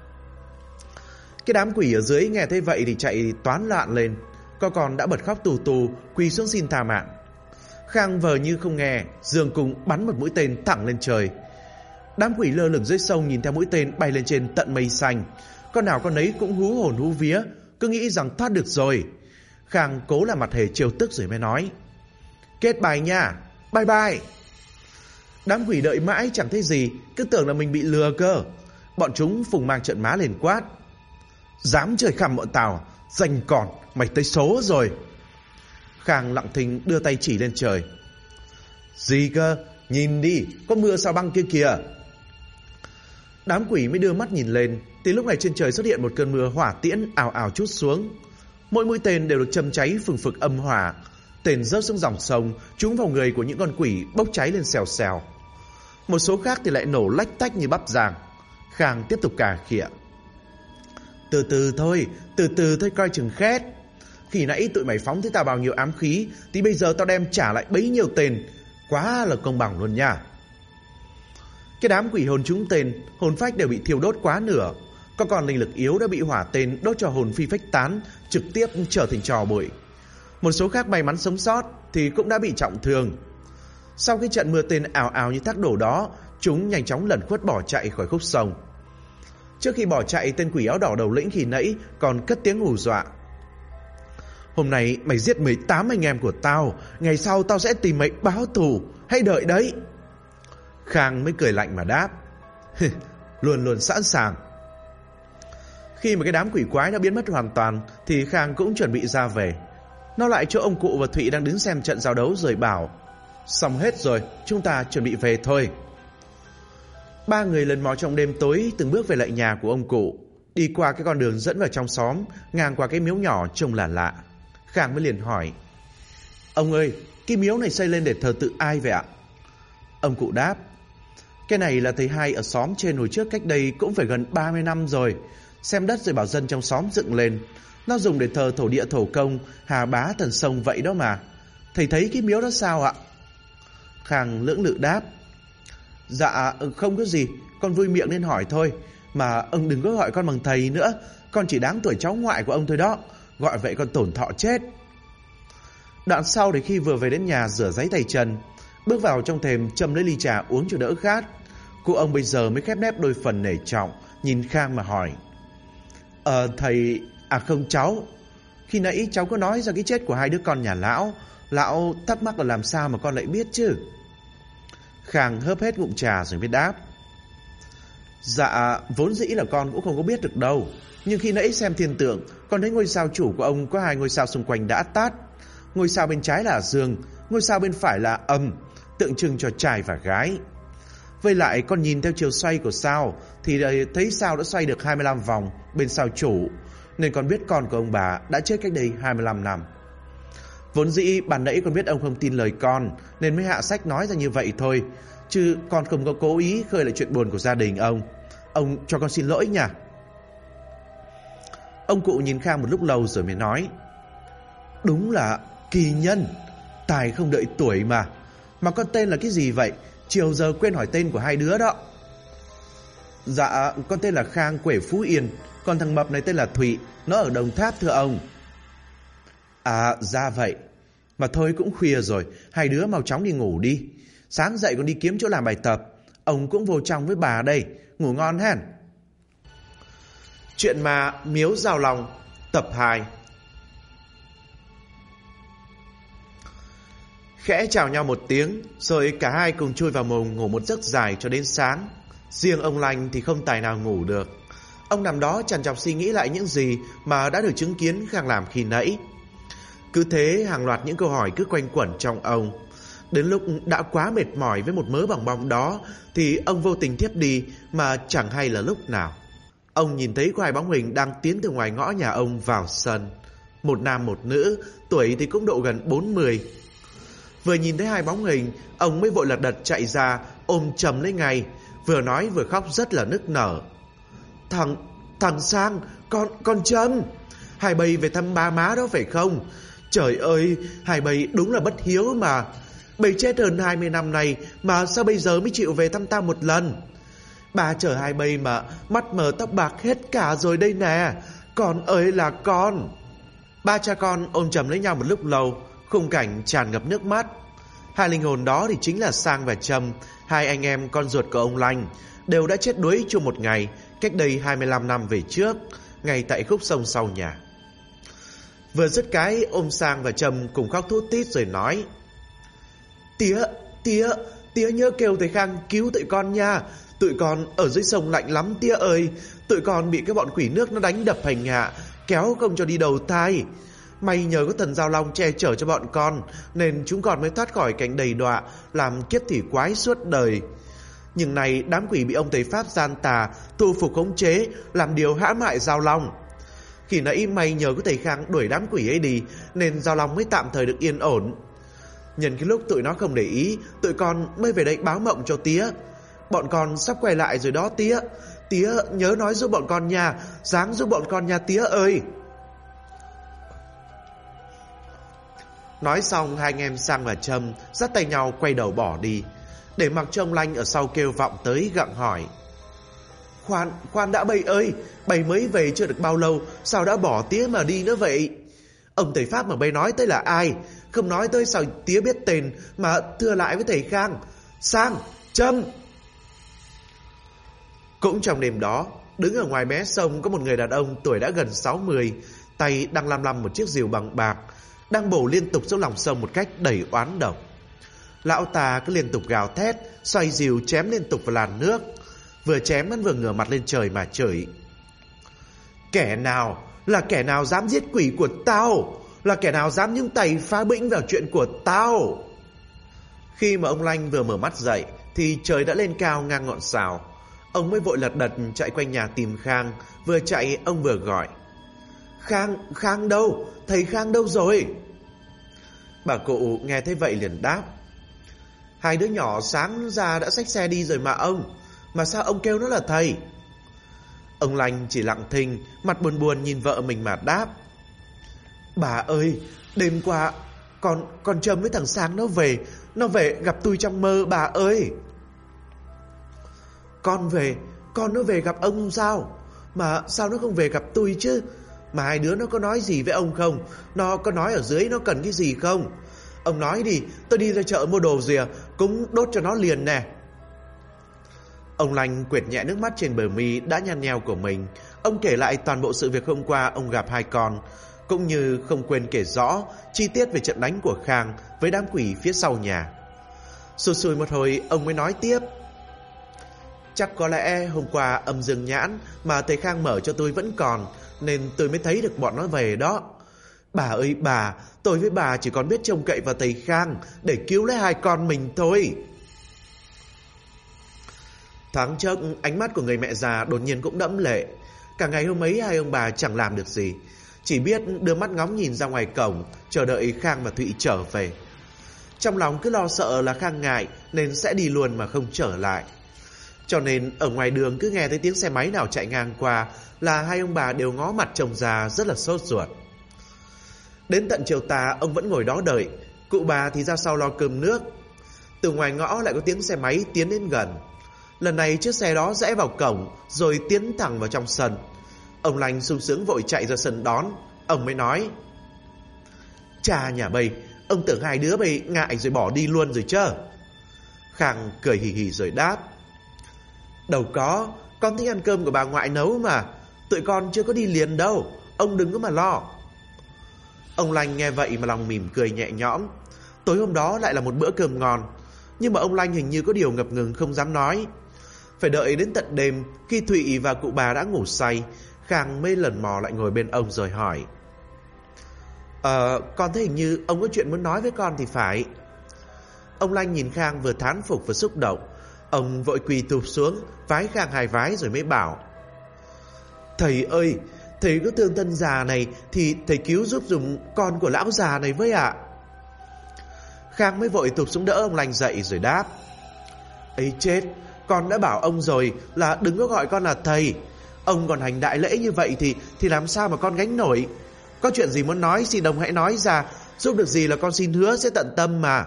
Cái đám quỷ ở dưới nghe thấy vậy thì chạy toán loạn lên, có con đã bật khóc tù tù, quỳ xuống xin tha mạng. Khang vờ như không nghe, giương cùng bắn một mũi tên thẳng lên trời. Đám quỷ lơ lửng dưới sông nhìn theo mũi tên bay lên trên tận mây xanh, con nào con nấy cũng hú hồn hú vía, cứ nghĩ rằng thoát được rồi. Khang cố làm mặt hề trêu tức rồi mới nói: kết bài nha, bye bye. Đám quỷ đợi mãi chẳng thấy gì, cứ tưởng là mình bị lừa cơ. Bọn chúng phùng mang trận má lên quát: dám chơi khăm bọn tao, danh còn, mày tới số rồi. Khang lặng thinh đưa tay chỉ lên trời: gì cơ, nhìn đi, có mưa sao băng kia kìa. Đám quỷ mới đưa mắt nhìn lên, thì lúc này trên trời xuất hiện một cơn mưa hỏa tiễn ào ào trút xuống. Mỗi mũi tên đều được châm cháy phừng phực âm hỏa. Tên rớt xuống dòng sông, trúng vào người của những con quỷ, bốc cháy lên xèo xèo. Một số khác thì lại nổ lách tách như bắp rang. Khang tiếp tục cà khịa: từ từ thôi coi chừng khét. Khi nãy tụi mày phóng thấy tao bao nhiêu ám khí, thì bây giờ tao đem trả lại bấy nhiêu tên. Quá là công bằng luôn nha. Cái đám quỷ hồn trúng tên, hồn phách đều bị thiêu đốt quá nửa. Có còn linh lực yếu đã bị hỏa tên đốt cho hồn phi phách tán, trực tiếp trở thành trò bụi. Một số khác may mắn sống sót thì cũng đã bị trọng thương. Sau cái trận mưa tên ào ào như thác đổ đó, chúng nhanh chóng lẩn khuất bỏ chạy khỏi khúc sông. Trước khi bỏ chạy, tên quỷ áo đỏ đầu lĩnh khi nãy còn cất tiếng hù dọa: hôm nay mày giết 18 anh em của tao, ngày sau tao sẽ tìm mày báo thù, hãy đợi đấy. Khang mới cười lạnh mà đáp: luôn luôn sẵn sàng. Khi mà cái đám quỷ quái đã biến mất hoàn toàn thì Khang cũng chuẩn bị ra về. Nó lại chỗ ông cụ và Thụy đang đứng xem trận giao đấu rồi bảo: xong hết rồi, chúng ta chuẩn bị về thôi. Ba người lần mò trong đêm tối từng bước về lại nhà của ông cụ. Đi qua cái con đường dẫn vào trong xóm, ngang qua cái miếu nhỏ trông là lạ. Khang mới liền hỏi: Ông ơi, cái miếu này xây lên để thờ tự ai vậy ạ? Ông cụ đáp: Cái này là thầy Hai ở xóm trên hồi trước cách đây cũng phải gần 30 năm rồi. Xem đất rồi bảo dân trong xóm dựng lên. Nó dùng để thờ thổ địa thổ công, Hà Bá thần sông vậy đó mà. Thầy thấy cái miếu đó sao ạ? Khang lưỡng lự đáp: Dạ không có gì, con vui miệng nên hỏi thôi. Mà ông đừng có gọi con bằng thầy nữa, con chỉ đáng tuổi cháu ngoại của ông thôi đó. Gọi vậy con tổn thọ chết. Đoạn sau thì khi vừa về đến nhà rửa ráy tay chân, bước vào trong thềm châm lấy ly trà uống cho đỡ khát, cụ ông bây giờ mới khép nép đôi phần nể trọng, nhìn Khang mà hỏi: Thầy... không cháu. Khi nãy cháu có nói ra cái chết của hai đứa con nhà lão. Lão thắc mắc là làm sao mà con lại biết chứ? Khang hớp hết ngụm trà rồi mới đáp: Dạ vốn dĩ là con cũng không có biết được đâu. Nhưng khi nãy xem thiên tượng, con thấy ngôi sao chủ của ông có 2 ngôi sao xung quanh đã tắt. Ngôi sao bên trái là dương, ngôi sao bên phải là âm, tượng trưng cho trai và gái. Với lại con nhìn theo chiều xoay của sao thì thấy sao đã xoay được 25 vòng bên sao chủ, nên con biết con của ông bà đã chết cách đây 25 năm. Vốn dĩ ban nãy con biết ông không tin lời con nên mới hạ sách nói ra như vậy thôi, chứ con không có cố ý khơi lại chuyện buồn của gia đình ông. Ông cho con xin lỗi nha. Ông cụ nhìn Khang một lúc lâu rồi mới nói: Đúng là kỳ nhân, tài không đợi tuổi mà. Mà con tên là cái gì vậy? Chiều giờ quên hỏi tên của hai đứa đó. Dạ con tên là Khang quê Phú Yên, còn thằng mập này tên là Thụy, nó ở Đồng Tháp thưa ông. À ra vậy. Mà thôi cũng khuya rồi, hai đứa mau chóng đi ngủ đi. Sáng dậy còn đi kiếm chỗ làm bài tập. Ông cũng vô trong với bà đây. Ngủ ngon hen. Chuyện ma Miếu Giao Long tập 2. Khẽ chào nhau một tiếng, rồi cả hai cùng chui vào mùng ngủ một giấc dài cho đến sáng. Riêng ông Lanh thì không tài nào ngủ được. Ông nằm đó trằn trọc suy nghĩ lại những gì mà đã được chứng kiến Khang làm khi nãy. Cứ thế hàng loạt những câu hỏi cứ quanh quẩn trong ông. Đến lúc đã quá mệt mỏi với một mớ bòng bong đó thì ông vô tình thiếp đi mà chẳng hay là lúc nào. Ông nhìn thấy có 2 bóng hình đang tiến từ ngoài ngõ nhà ông vào sân. Một nam một nữ, tuổi thì cũng độ gần 40. Vừa nhìn thấy 2 bóng hình, ông mới vội lật đật chạy ra ôm chầm lấy ngay, vừa nói vừa khóc rất là nức nở. Thằng Sang, con Trâm, hai bầy về thăm ba má đó phải không? Trời ơi, hai bầy đúng là bất hiếu mà. Bầy chết hơn 20 năm nay mà sao bây giờ mới chịu về thăm ta một lần? Bà chở hai bầy mà mắt mờ tóc bạc hết cả rồi đây nè. Con ơi là con. Ba cha con ôm chầm lấy nhau một lúc lâu, khung cảnh tràn ngập nước mắt. Hai linh hồn đó thì chính là Sang và Trâm, 2 anh em con ruột của ông Lanh, đều đã chết đuối chung một ngày cách đây 25 năm về trước, ngay tại khúc sông sau nhà. Vừa dứt cái, ôm Sang và Trâm cùng khóc thút thít rồi nói: Tía nhớ kêu thầy Khang cứu tụi con nha. Tụi con ở dưới sông lạnh lắm tía ơi. Tụi con bị cái bọn quỷ nước nó đánh đập hành hạ, kéo không cho đi đầu thai. May nhờ có thần Giao Long che chở cho bọn con nên chúng con mới thoát khỏi cảnh đầy đọa làm kiếp thủy quái suốt đời. Nhưng này đám quỷ bị ông thầy Pháp gian tà thu phục khống chế, làm điều hãm hại Giao Long. Khi nãy may nhờ có thầy Khang đuổi đám quỷ ấy đi nên Giao Long mới tạm thời được yên ổn. Nhân cái lúc tụi nó không để ý, tụi con mới về đây báo mộng cho tía. Bọn con sắp quay lại rồi đó tía. Tía nhớ nói giúp bọn con nha, ráng giúp bọn con nha tía ơi. Nói xong, 2 anh em Sang và Trâm dắt tay nhau quay đầu bỏ đi, để mặc cho ông Lanh ở sau kêu vọng tới gặng hỏi: Khoan đã bầy ơi, bầy mới về chưa được bao lâu, sao đã bỏ tía mà đi nữa vậy? Ông thầy Pháp mà bầy nói tới là ai? Không nói tới sao tía biết tên mà thưa lại với thầy Khang. Sang, Trâm. Cũng trong đêm đó, đứng ở ngoài mé sông có một người đàn ông tuổi đã gần 60, tay đang lăm một chiếc rìu bằng bạc, đang bổ liên tục xuống lòng sông một cách đầy oán độc. Lão ta cứ liên tục gào thét, xoay rìu chém liên tục vào làn nước. Vừa chém hắn vừa ngửa mặt lên trời mà chửi: Kẻ nào dám giết quỷ của tao? Là kẻ nào dám nhúng tay phá bĩnh vào chuyện của tao? Khi mà ông Lanh vừa mở mắt dậy thì trời đã lên cao ngang ngọn sào. Ông mới vội lật đật chạy quanh nhà tìm Khang. Vừa chạy ông vừa gọi: Khang đâu? Thầy Khang đâu rồi? Bà cụ nghe thấy vậy liền đáp: Hai đứa nhỏ sáng ra đã xách xe đi rồi mà ông. Mà sao ông kêu nó là thầy? Ông Lanh chỉ lặng thinh, mặt buồn buồn nhìn vợ mình mà đáp: Bà ơi, đêm qua con Trâm với thằng Sáng nó về gặp tôi trong mơ bà ơi. Con nó về gặp ông sao? Mà sao nó không về gặp tôi chứ? Mà hai đứa nó có nói gì với ông không? Nó có nói ở dưới nó cần cái gì không? Ông nói đi, tôi đi ra chợ mua đồ rìa cũng đốt cho nó liền nè. Ông Lanh quệt nhẹ nước mắt trên bờ mi đã nhăn nheo của mình. Ông kể lại toàn bộ sự việc hôm qua ông gặp hai con, cũng như không quên kể rõ chi tiết về trận đánh của Khang với đám quỷ phía sau nhà. Sùi sùi một hồi ông mới nói tiếp: Chắc có lẽ hôm qua âm dương nhãn mà thầy Khang mở cho tôi vẫn còn, nên tôi mới thấy được bọn nó về đó. Bà ơi bà, tôi với bà chỉ còn biết trông cậy vào thầy Khang để cứu lấy hai con mình thôi. Thoáng chốc ánh mắt của người mẹ già đột nhiên cũng đẫm lệ. Cả ngày hôm ấy hai ông bà chẳng làm được gì, chỉ biết đưa mắt ngóng nhìn ra ngoài cổng, chờ đợi Khang và Thụy trở về. Trong lòng cứ lo sợ là Khang ngại nên sẽ đi luôn mà không trở lại. Cho nên ở ngoài đường cứ nghe thấy tiếng xe máy nào chạy ngang qua là hai ông bà đều ngó mặt chồng già rất là sốt ruột. Đến tận chiều tà ông vẫn ngồi đó đợi, cụ bà thì ra sau lo cơm nước. Từ ngoài ngõ lại có tiếng xe máy tiến đến gần. Lần này chiếc xe đó rẽ vào cổng rồi tiến thẳng vào trong sân. Ông Lanh sung sướng vội chạy ra sân đón. Ông mới nói: Cha nhà bây, ông tưởng hai đứa bây ngại rồi bỏ đi luôn rồi chứ? Khang cười hì hì rồi đáp: Đâu có, con thích ăn cơm của bà ngoại nấu mà. Tụi con chưa có đi liền đâu, ông đừng có mà lo. Ông Lanh nghe vậy mà lòng mỉm cười nhẹ nhõm. Tối hôm đó lại là một bữa cơm ngon, nhưng mà ông Lanh hình như có điều ngập ngừng không dám nói. Phải đợi đến tận đêm, khi Thụy và cụ bà đã ngủ say, Khang mới lần mò lại ngồi bên ông rồi hỏi: Con thấy hình như ông có chuyện muốn nói với con thì phải. Ông Lanh nhìn Khang vừa thán phục vừa xúc động. Ông vội quỳ tụp xuống, vái Khang hai vái rồi mới bảo: Thầy ơi, thầy có thương thân già này thì thầy cứu giúp dùm con của lão già này với ạ. Khang mới vội tụp xuống đỡ ông Lanh dậy rồi đáp: Ấy chết, con đã bảo ông rồi là đừng có gọi con là thầy. Ông còn hành đại lễ như vậy thì làm sao mà con gánh nổi. Có chuyện gì muốn nói xin ông hãy nói ra, giúp được gì là con xin hứa sẽ tận tâm mà.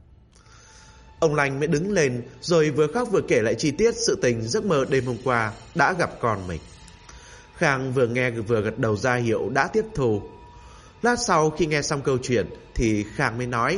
Ông Lanh mới đứng lên rồi vừa khóc vừa kể lại chi tiết sự tình giấc mơ đêm hôm qua đã gặp con mình. Khang vừa nghe vừa gật đầu ra hiệu đã tiếp thu. Lát sau khi nghe xong câu chuyện thì Khang mới nói: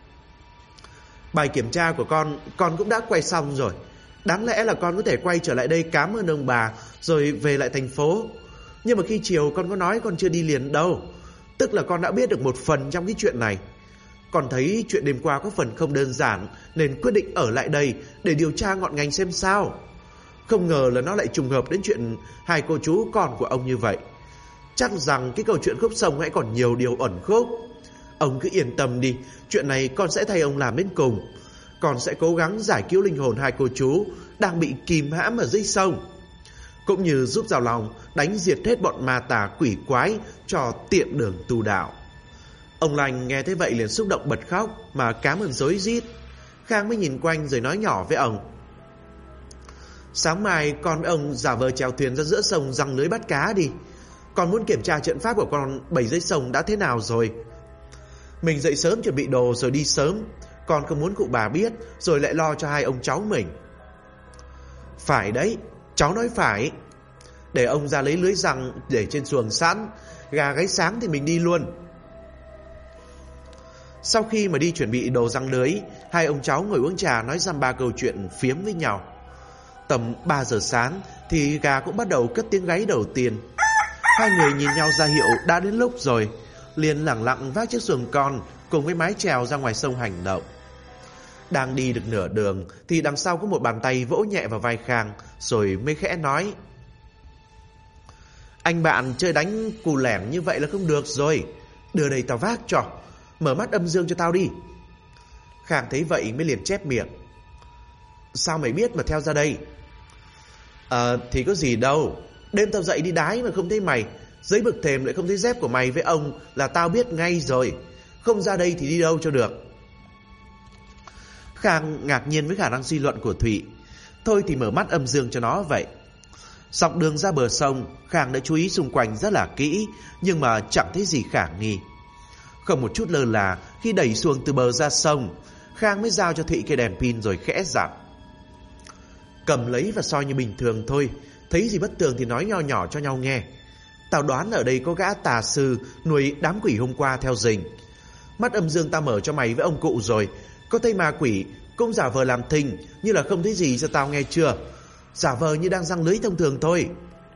Bài kiểm tra của con cũng đã quay xong rồi. Đáng lẽ là con có thể quay trở lại đây cảm ơn ông bà rồi về lại thành phố. Nhưng mà khi chiều con có nói con chưa đi liền đâu. Tức là con đã biết được một phần trong cái chuyện này. Con thấy chuyện đêm qua có phần không đơn giản nên quyết định ở lại đây để điều tra ngọn ngành xem sao. Không ngờ là nó lại trùng hợp đến chuyện hai cô chú con của ông như vậy. Chắc rằng cái câu chuyện khúc sông hãy còn nhiều điều ẩn khúc. Ông cứ yên tâm đi, chuyện này con sẽ thay ông làm đến cùng. Con sẽ cố gắng giải cứu linh hồn hai cô chú đang bị kìm hãm ở dưới sông, cũng như giúp Giàu Lòng đánh diệt hết bọn ma tà quỷ quái cho tiện đường tu đạo. Ông Lanh nghe thấy vậy liền xúc động bật khóc mà cảm ơn rối rít. Khang mới nhìn quanh rồi nói nhỏ với ông: Sáng mai con với ông giả vờ chèo thuyền ra giữa sông giăng lưới bắt cá đi. Con muốn kiểm tra trận pháp của con bầy dưới sông đã thế nào rồi. Mình dậy sớm chuẩn bị đồ rồi đi sớm. Con không muốn cụ bà biết rồi lại lo cho hai ông cháu mình. Phải đấy, cháu nói phải. Để ông ra lấy lưới giăng để trên xuồng sẵn. Gà gáy sáng thì mình đi luôn. Sau khi mà đi chuẩn bị đồ giăng lưới, hai ông cháu ngồi uống trà nói dăm ba câu chuyện phiếm với nhau. Tầm 3 giờ sáng thì gà cũng bắt đầu cất tiếng gáy đầu tiên. Hai người nhìn nhau ra hiệu đã đến lúc rồi, liền lẳng lặng vác chiếc xuồng con cùng với mái chèo ra ngoài sông hành động. Đang đi được nửa đường thì đằng sau có một bàn tay vỗ nhẹ vào vai Khang rồi mới khẽ nói: Anh bạn chơi đánh cù lẻn như vậy là không được rồi. Đưa đây tao vác cho. Mở mắt âm dương cho tao đi. Khang thấy vậy mới liền chép miệng: Sao mày biết mà theo ra đây? Thì có gì đâu. Đêm tao dậy đi đái mà không thấy mày. Dưới bậc thềm lại không thấy dép của mày với ông là tao biết ngay rồi. Không ra đây thì đi đâu cho được. Khang ngạc nhiên với khả năng suy luận của Thụy. Thôi thì mở mắt âm dương cho nó vậy. Dọc đường ra bờ sông, Khang đã chú ý xung quanh rất là kỹ, nhưng mà chẳng thấy gì khả nghi. Không một chút lơ là, khi đẩy xuồng từ bờ ra sông, Khang mới giao cho Thụy cây đèn pin rồi khẽ dặn: cầm lấy và soi như bình thường thôi. Thấy gì bất thường thì nói nho nhỏ cho nhau nghe. Tao đoán ở đây có gã tà sư nuôi đám quỷ hôm qua theo rình. Mắt âm dương tao mở cho mày với ông cụ rồi. Có thấy ma quỷ cũng giả vờ làm thinh, như là không thấy gì cho tao nghe chưa. Giả vờ như đang giăng lưới thông thường thôi.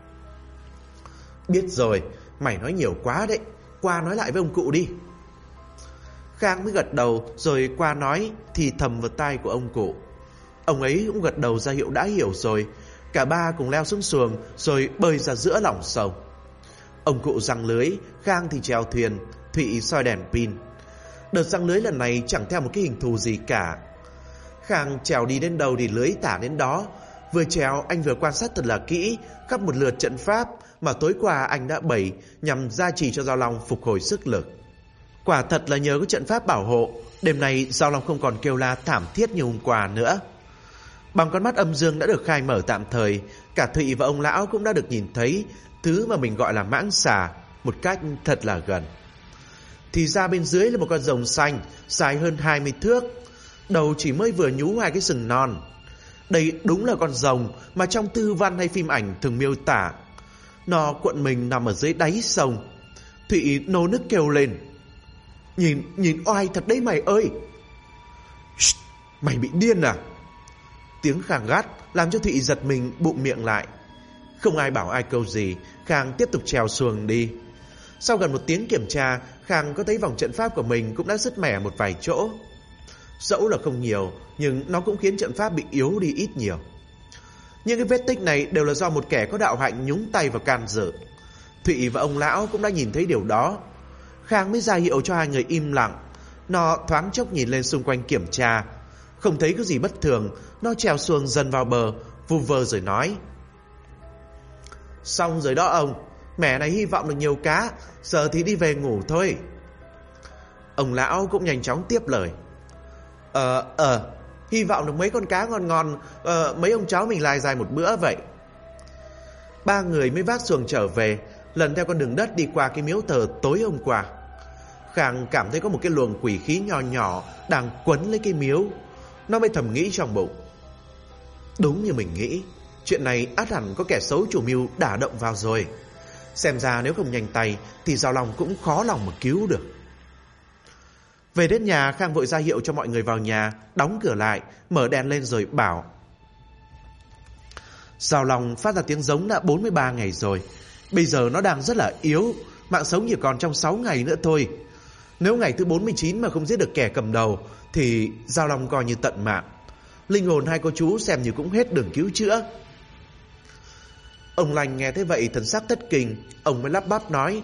Biết rồi, mày nói nhiều quá đấy. Qua nói lại với ông cụ đi. Khang mới gật đầu rồi qua nói thì thầm vào tai của ông cụ. Ông ấy cũng gật đầu ra hiệu đã hiểu rồi. Cả ba cùng leo xuống xuồng rồi bơi ra giữa lòng sông. Ông cụ giăng lưới, Khang thì chèo thuyền, Thụy soi đèn pin. Đợt giăng lưới lần này chẳng theo một cái hình thù gì cả. Khang chèo đi đến đâu thì lưới tả đến đó. Vừa chèo anh vừa quan sát thật là kỹ khắp một lượt trận pháp mà tối qua anh đã bày nhằm gia trì cho Giao Long phục hồi sức lực. Quả thật là nhờ có trận pháp bảo hộ, đêm nay Giao Long không còn kêu la thảm thiết như hôm qua nữa. Bằng con mắt âm dương đã được khai mở tạm thời, cả Thụy và ông lão cũng đã được nhìn thấy thứ mà mình gọi là mãng xà một cách thật là gần. Thì ra bên dưới là một con rồng xanh dài hơn 20 thước, đầu chỉ mới vừa nhú hai cái sừng non. Đây đúng là con rồng mà trong thư văn hay phim ảnh thường miêu tả. Nó cuộn mình nằm ở dưới đáy sông. Thụy nô nức kêu lên: Nhìn oai thật đấy mày ơi. Shh, mày bị điên à? Tiếng Khang gắt làm cho Thụy giật mình bụm miệng lại. Không ai bảo ai câu gì, Khang tiếp tục chèo xuồng đi. Sau gần một tiếng kiểm tra, Khang có thấy vòng trận pháp của mình cũng đã sứt mẻ một vài chỗ. Dẫu là không nhiều, nhưng nó cũng khiến trận pháp bị yếu đi ít nhiều. Nhưng cái vết tích này đều là do một kẻ có đạo hạnh nhúng tay vào can dự. Thụy và ông lão cũng đã nhìn thấy điều đó. Khang mới ra hiệu cho hai người im lặng. Nó thoáng chốc nhìn lên xung quanh kiểm tra. Không thấy có gì bất thường, nó chèo xuồng dần vào bờ, vu vơ rồi nói: xong rồi đó ông, mẻ này hy vọng được nhiều cá, giờ thì đi về ngủ thôi. Ông lão cũng nhanh chóng tiếp lời: hy vọng được mấy con cá ngon ngon, mấy ông cháu mình lai dài một bữa vậy. Ba người mới vác xuồng trở về, lần theo con đường đất đi qua cái miếu thờ tối hôm qua. Khang cảm thấy có một cái luồng quỷ khí nhỏ nhỏ đang quấn lấy cái miếu. Nó mới thầm nghĩ trong bụng: đúng như mình nghĩ, chuyện này ắt hẳn có kẻ xấu chủ mưu đả động vào rồi. Xem ra nếu không nhanh tay thì Giao Long cũng khó lòng mà cứu được. Về đến nhà, Khang vội ra hiệu cho mọi người vào nhà, đóng cửa lại, mở đèn lên rồi bảo: Giao Long phát ra tiếng giống đã 43 ngày rồi. Bây giờ nó đang rất là yếu, mạng sống chỉ còn trong 6 ngày nữa thôi. Nếu ngày thứ 49 mà không giết được kẻ cầm đầu thì Giao Long coi như tận mạng. Linh hồn hai cô chú xem như cũng hết đường cứu chữa. Ông Lành nghe thế vậy thần sắc thất kinh. Ông mới lắp bắp nói: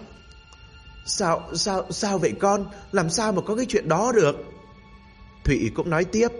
Sao vậy con? Làm sao mà có cái chuyện đó được? Thụy cũng nói tiếp: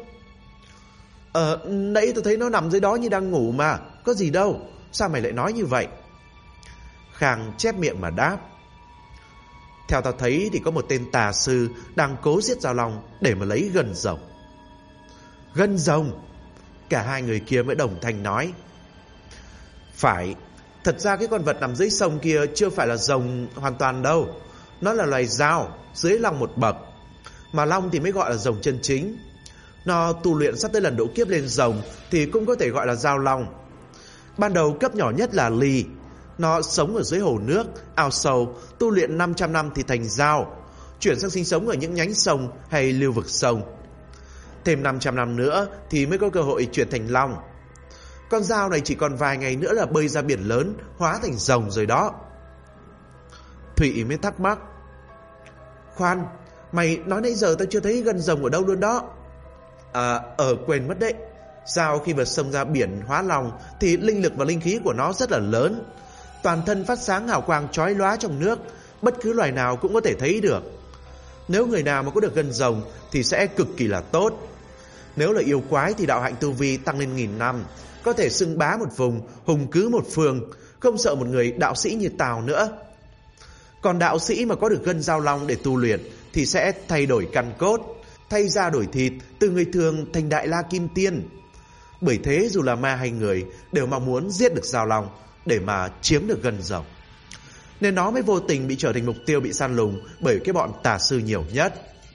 nãy tôi thấy nó nằm dưới đó như đang ngủ mà, có gì đâu. Sao mày lại nói như vậy? Khang chép miệng mà đáp: theo tao thấy thì có một tên tà sư đang cố giết Giao Long để mà lấy gân rồng. Gân rồng? Cả hai người kia mới đồng thanh nói: phải, thật ra cái con vật nằm dưới sông kia chưa phải là rồng hoàn toàn đâu. Nó là loài dao, dưới long một bậc. Mà long thì mới gọi là rồng chân chính. Nó tu luyện sắp tới lần độ kiếp lên rồng thì cũng có thể gọi là dao long. Ban đầu cấp nhỏ nhất là lì. Nó sống ở dưới hồ nước, ao sâu, tu luyện 500 năm thì thành dao, chuyển sang sinh sống ở những nhánh sông hay lưu vực sông. Thêm 500 năm nữa thì mới có cơ hội chuyển thành long. Con dao này chỉ còn vài ngày nữa là bơi ra biển lớn, hóa thành rồng rồi đó. Thụy mới thắc mắc: khoan, mày nói nãy giờ tao chưa thấy gân rồng ở đâu luôn đó. Quên mất đấy. Dao khi vượt sông ra biển hóa long thì linh lực và linh khí của nó rất là lớn. Toàn thân phát sáng hào quang chói lóa trong nước, bất cứ loài nào cũng có thể thấy được. Nếu người nào mà có được gân rồng thì sẽ cực kỳ là tốt. Nếu là yêu quái thì đạo hạnh tu vi tăng lên 1000 năm, có thể xưng bá một vùng, hùng cứ một phương, không sợ một người đạo sĩ như tao nữa. Còn đạo sĩ mà có được gân giao long để tu luyện thì sẽ thay đổi căn cốt, thay da đổi thịt, từ người thường thành đại la kim tiên. Bởi thế dù là ma hay người đều mong muốn giết được giao long để mà chiếm được gân rồng, nên nó mới vô tình bị trở thành mục tiêu bị săn lùng bởi cái bọn tà sư nhiều nhất.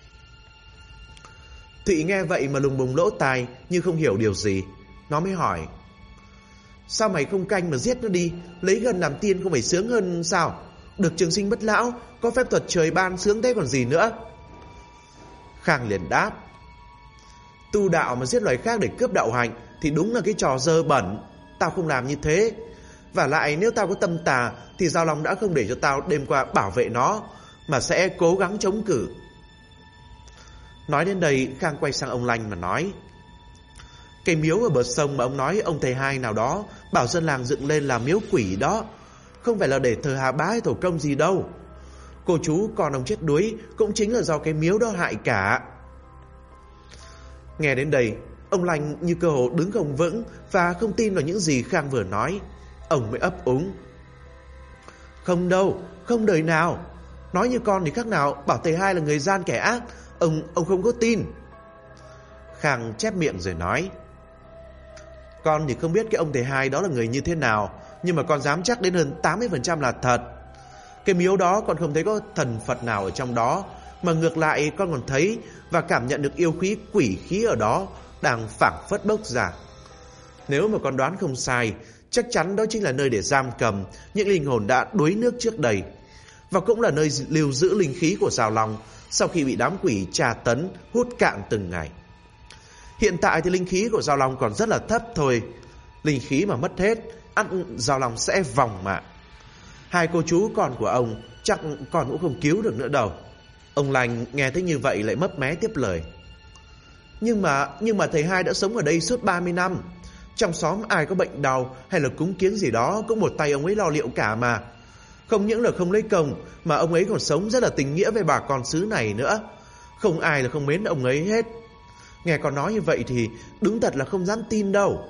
Thụy nghe vậy mà lùng bùng lỗ tai như không hiểu điều gì. Nó mới hỏi: sao mày không canh mà giết nó đi, lấy gân làm tiên không phải sướng hơn sao? Được trường sinh bất lão, có phép thuật trời ban sướng thế còn gì nữa. Khang liền đáp: tu đạo mà giết loài khác để cướp đạo hạnh thì đúng là cái trò dơ bẩn. Tao không làm như thế. Và lại nếu tao có tâm tà thì giao long đã không để cho tao đêm qua bảo vệ nó, mà sẽ cố gắng chống cự. Nói đến đây, Khang quay sang ông Lanh mà nói: cái miếu ở bờ sông mà ông nói ông thầy hai nào đó bảo dân làng dựng lên là miếu quỷ đó, không phải là để thờ Hà Bá hay thổ công gì đâu. Cô chú con ông chết đuối cũng chính là do cái miếu đó hại cả. Nghe đến đây, ông Lanh như cơ hồ đứng không vững và không tin vào những gì Khang vừa nói. Ông mới ấp úng: không đâu, không đời nào. Nói như con thì khác nào bảo thầy hai là người gian kẻ ác. Ông không có tin. Khang chép miệng rồi nói: con thì không biết cái ông thầy hai đó là người như thế nào, nhưng mà con dám chắc đến hơn 80% là thật. Cái miếu đó con không thấy có thần Phật nào ở trong đó, mà ngược lại con còn thấy và cảm nhận được yêu khí quỷ khí ở đó đang phảng phất bốc ra. Nếu mà con đoán không sai, chắc chắn đó chính là nơi để giam cầm những linh hồn đã đuối nước trước đây, và cũng là nơi lưu giữ linh khí của giao long sau khi bị đám quỷ tra tấn hút cạn từng ngày. Hiện tại thì linh khí của giao long còn rất là thấp thôi. Linh khí mà mất hết, ăn giao long sẽ vòng mạng. Hai cô chú con của ông chắc con cũng không cứu được nữa đâu. Ông Lành nghe thấy như vậy lại mấp mé tiếp lời: Nhưng mà thầy hai đã sống ở đây suốt 30 năm. Trong xóm ai có bệnh đau hay là cúng kiếng gì đó cũng một tay ông ấy lo liệu cả mà. Không những là không lấy công, mà ông ấy còn sống rất là tình nghĩa với bà con xứ này nữa. Không ai là không mến ông ấy hết. Nghe con nói như vậy thì đúng thật là không dám tin đâu.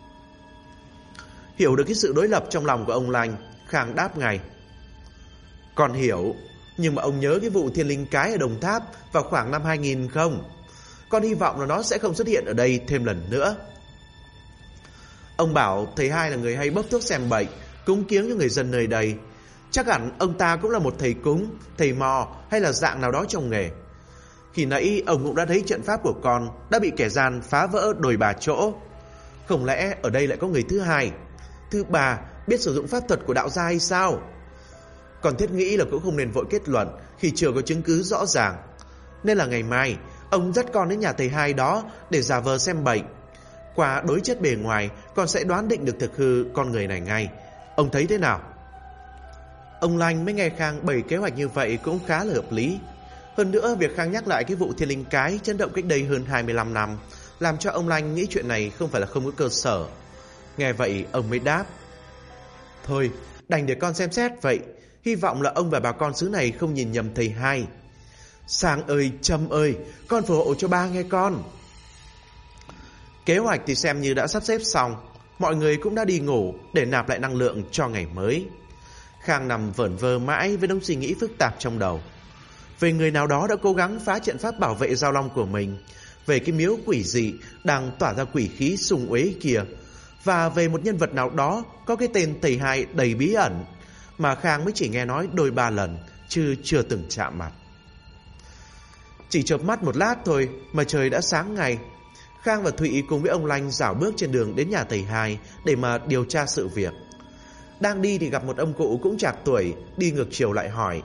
Hiểu được cái sự đối lập trong lòng của ông Lành, Khang đáp ngay: con hiểu, nhưng mà ông nhớ cái vụ thiên linh cái ở Đồng Tháp vào khoảng năm 2000 không? Con hy vọng là nó sẽ không xuất hiện ở đây thêm lần nữa. Ông bảo thầy hai là người hay bốc thuốc xem bệnh, cúng kiếng cho người dân nơi đây. Chắc hẳn ông ta cũng là một thầy cúng, thầy mò hay là dạng nào đó trong nghề. Khi nãy ông cũng đã thấy trận pháp của con đã bị kẻ gian phá vỡ đồi bà chỗ. Không lẽ ở đây lại có người thứ hai, thứ ba biết sử dụng pháp thuật của đạo gia hay sao? Còn thiết nghĩ là cũng không nên vội kết luận khi chưa có chứng cứ rõ ràng. Nên là ngày mai ông dắt con đến nhà thầy hai đó để giả vờ xem bệnh. Qua đối chất bề ngoài, con sẽ đoán định được thực hư con người này ngay. Ông thấy thế nào? Ông Lanh mới nghe Khang bày kế hoạch như vậy cũng khá là hợp lý. Hơn nữa, việc Khang nhắc lại cái vụ thiên linh cái chấn động cách đây hơn 25 năm làm cho ông Lanh nghĩ chuyện này không phải là không có cơ sở. Nghe vậy ông mới đáp: thôi, đành để con xem xét vậy. Hy vọng là ông và bà con xứ này không nhìn nhầm thầy hai. Sang ơi, Trâm ơi, con phù hộ cho ba nghe con. Kế hoạch thì xem như đã sắp xếp xong. Mọi người cũng đã đi ngủ để nạp lại năng lượng cho ngày mới. Khang nằm vẩn vơ mãi với đống suy nghĩ phức tạp trong đầu. Về người nào đó đã cố gắng phá trận pháp bảo vệ giao long của mình, về cái miếu quỷ dị đang tỏa ra quỷ khí sùng uế kia, và về một nhân vật nào đó có cái tên thầy hai đầy bí ẩn mà Khang mới chỉ nghe nói đôi ba lần chứ chưa từng chạm mặt. Chỉ chợp mắt một lát thôi mà trời đã sáng ngày. Khang và Thụy cùng với ông Lanh dạo bước trên đường đến nhà thầy hai để mà điều tra sự việc. Đang đi thì gặp một ông cụ cũng chạc tuổi, đi ngược chiều lại hỏi: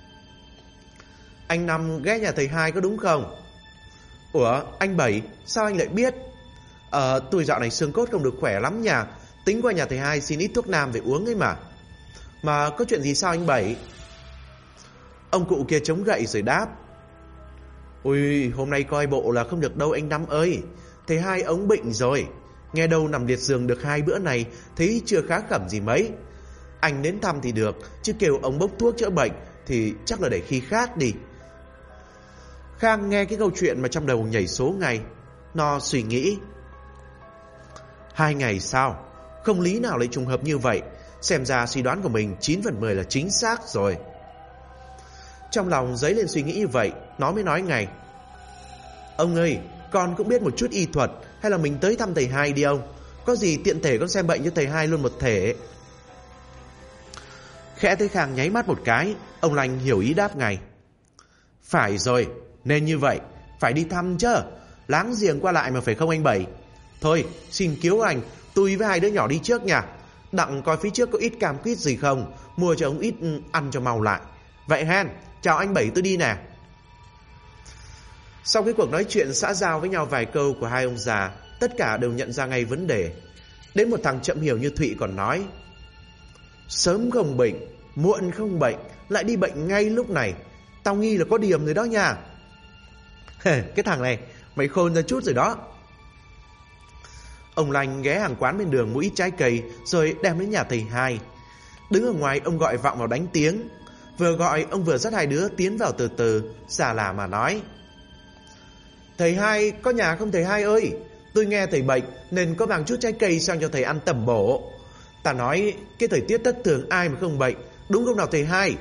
anh Năm ghé nhà thầy hai có đúng không? Ủa, anh Bảy, sao anh lại biết? Tôi dạo này xương cốt không được khỏe lắm nhà, tính qua nhà thầy hai xin ít thuốc nam về uống ấy mà. Mà có chuyện gì sao anh Bảy? Ông cụ kia chống gậy rồi đáp: ui, hôm nay coi bộ là không được đâu anh Năm ơi. Thầy hai ông bệnh rồi. Nghe đâu nằm liệt giường được 2 bữa này, thấy chưa khá khẩm gì mấy. Anh đến thăm thì được, chứ kêu ông bốc thuốc chữa bệnh thì chắc là để khi khác đi. Khang nghe cái câu chuyện mà trong đầu nhảy số ngay. Nó suy nghĩ. 2 ngày sao? Không lý nào lại trùng hợp như vậy. Xem ra suy đoán của mình 9 phần 10 là chính xác rồi. Trong lòng dấy lên suy nghĩ như vậy, nó mới nói ngay. Ông ơi, con cũng biết một chút y thuật, hay là mình tới thăm thầy hai đi ông. Có gì tiện thể con xem bệnh cho thầy hai luôn một thể. Khẽ thấy Khang nháy mắt một cái, ông Lành hiểu ý đáp ngay. Phải rồi, nên như vậy, phải đi thăm chứ. Láng giềng qua lại mà phải không anh Bảy? Thôi, xin cứu anh, tôi với 2 đứa nhỏ đi trước nha. Đặng coi phía trước có ít cam quýt gì không, mua cho ông ít ăn cho mau lại. Vậy hen, chào anh Bảy, tôi đi nè. Sau cái cuộc nói chuyện xã giao với nhau vài câu của 2 ông già, tất cả đều nhận ra ngay vấn đề. Đến một thằng chậm hiểu như Thụy còn nói. Sớm không bệnh, muộn không bệnh, lại đi bệnh ngay lúc này. Tao nghi là có điểm rồi đó nha. Cái thằng này, mày khôn ra chút rồi đó. Ông Lành ghé hàng quán bên đường mua ít trái cây, rồi đem đến nhà thầy hai. Đứng ở ngoài, ông gọi vọng vào đánh tiếng. Vừa gọi, ông vừa dắt 2 đứa tiến vào từ từ, xà lả mà nói. Thầy hai, có nhà không thầy hai ơi? Tôi nghe thầy bệnh nên có mang chút trái cây sang cho thầy ăn tẩm bổ. Ta nói cái thời tiết thất thường ai mà không bệnh, đúng không nào thầy hai?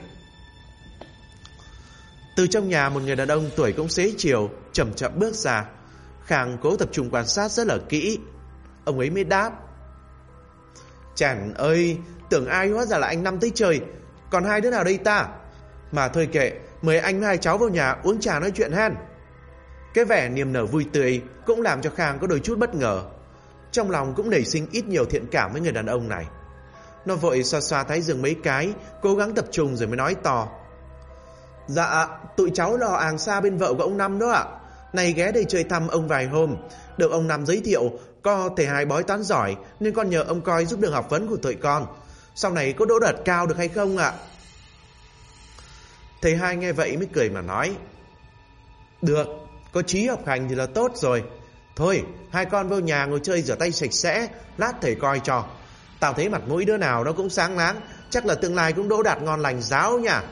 Từ trong nhà một người đàn ông tuổi cũng xế chiều chậm chậm bước ra. Khang cố tập trung quan sát rất là kỹ. Ông ấy mới đáp. Chàng ơi, tưởng ai hóa ra là anh Năm tới chơi. Còn 2 đứa nào đây ta? Mà thôi kệ, mời anh với 2 cháu vào nhà uống trà nói chuyện hen. Cái vẻ niềm nở vui tươi cũng làm cho Khang có đôi chút bất ngờ. Trong lòng cũng nảy sinh ít nhiều thiện cảm với người đàn ông này. Nó vội xoa xoa thái dương mấy cái, cố gắng tập trung rồi mới nói to. Dạ, tụi cháu lò hàng xa bên vợ của ông Năm đó ạ. Này ghé đây chơi thăm ông vài hôm. Được ông Năm giới thiệu có thầy hai bói toán giỏi, nên con nhờ ông coi giúp đường học vấn của tụi con. Sau này có đỗ đạt cao được hay không ạ? Thầy hai nghe vậy mới cười mà nói. Được, có chí học hành thì là tốt rồi. Thôi, 2 con vào nhà ngồi chơi rửa tay sạch sẽ, lát thầy coi cho. Tao thấy mặt mũi đứa nào nó cũng sáng láng, chắc là tương lai cũng đỗ đạt ngon lành giáo nha.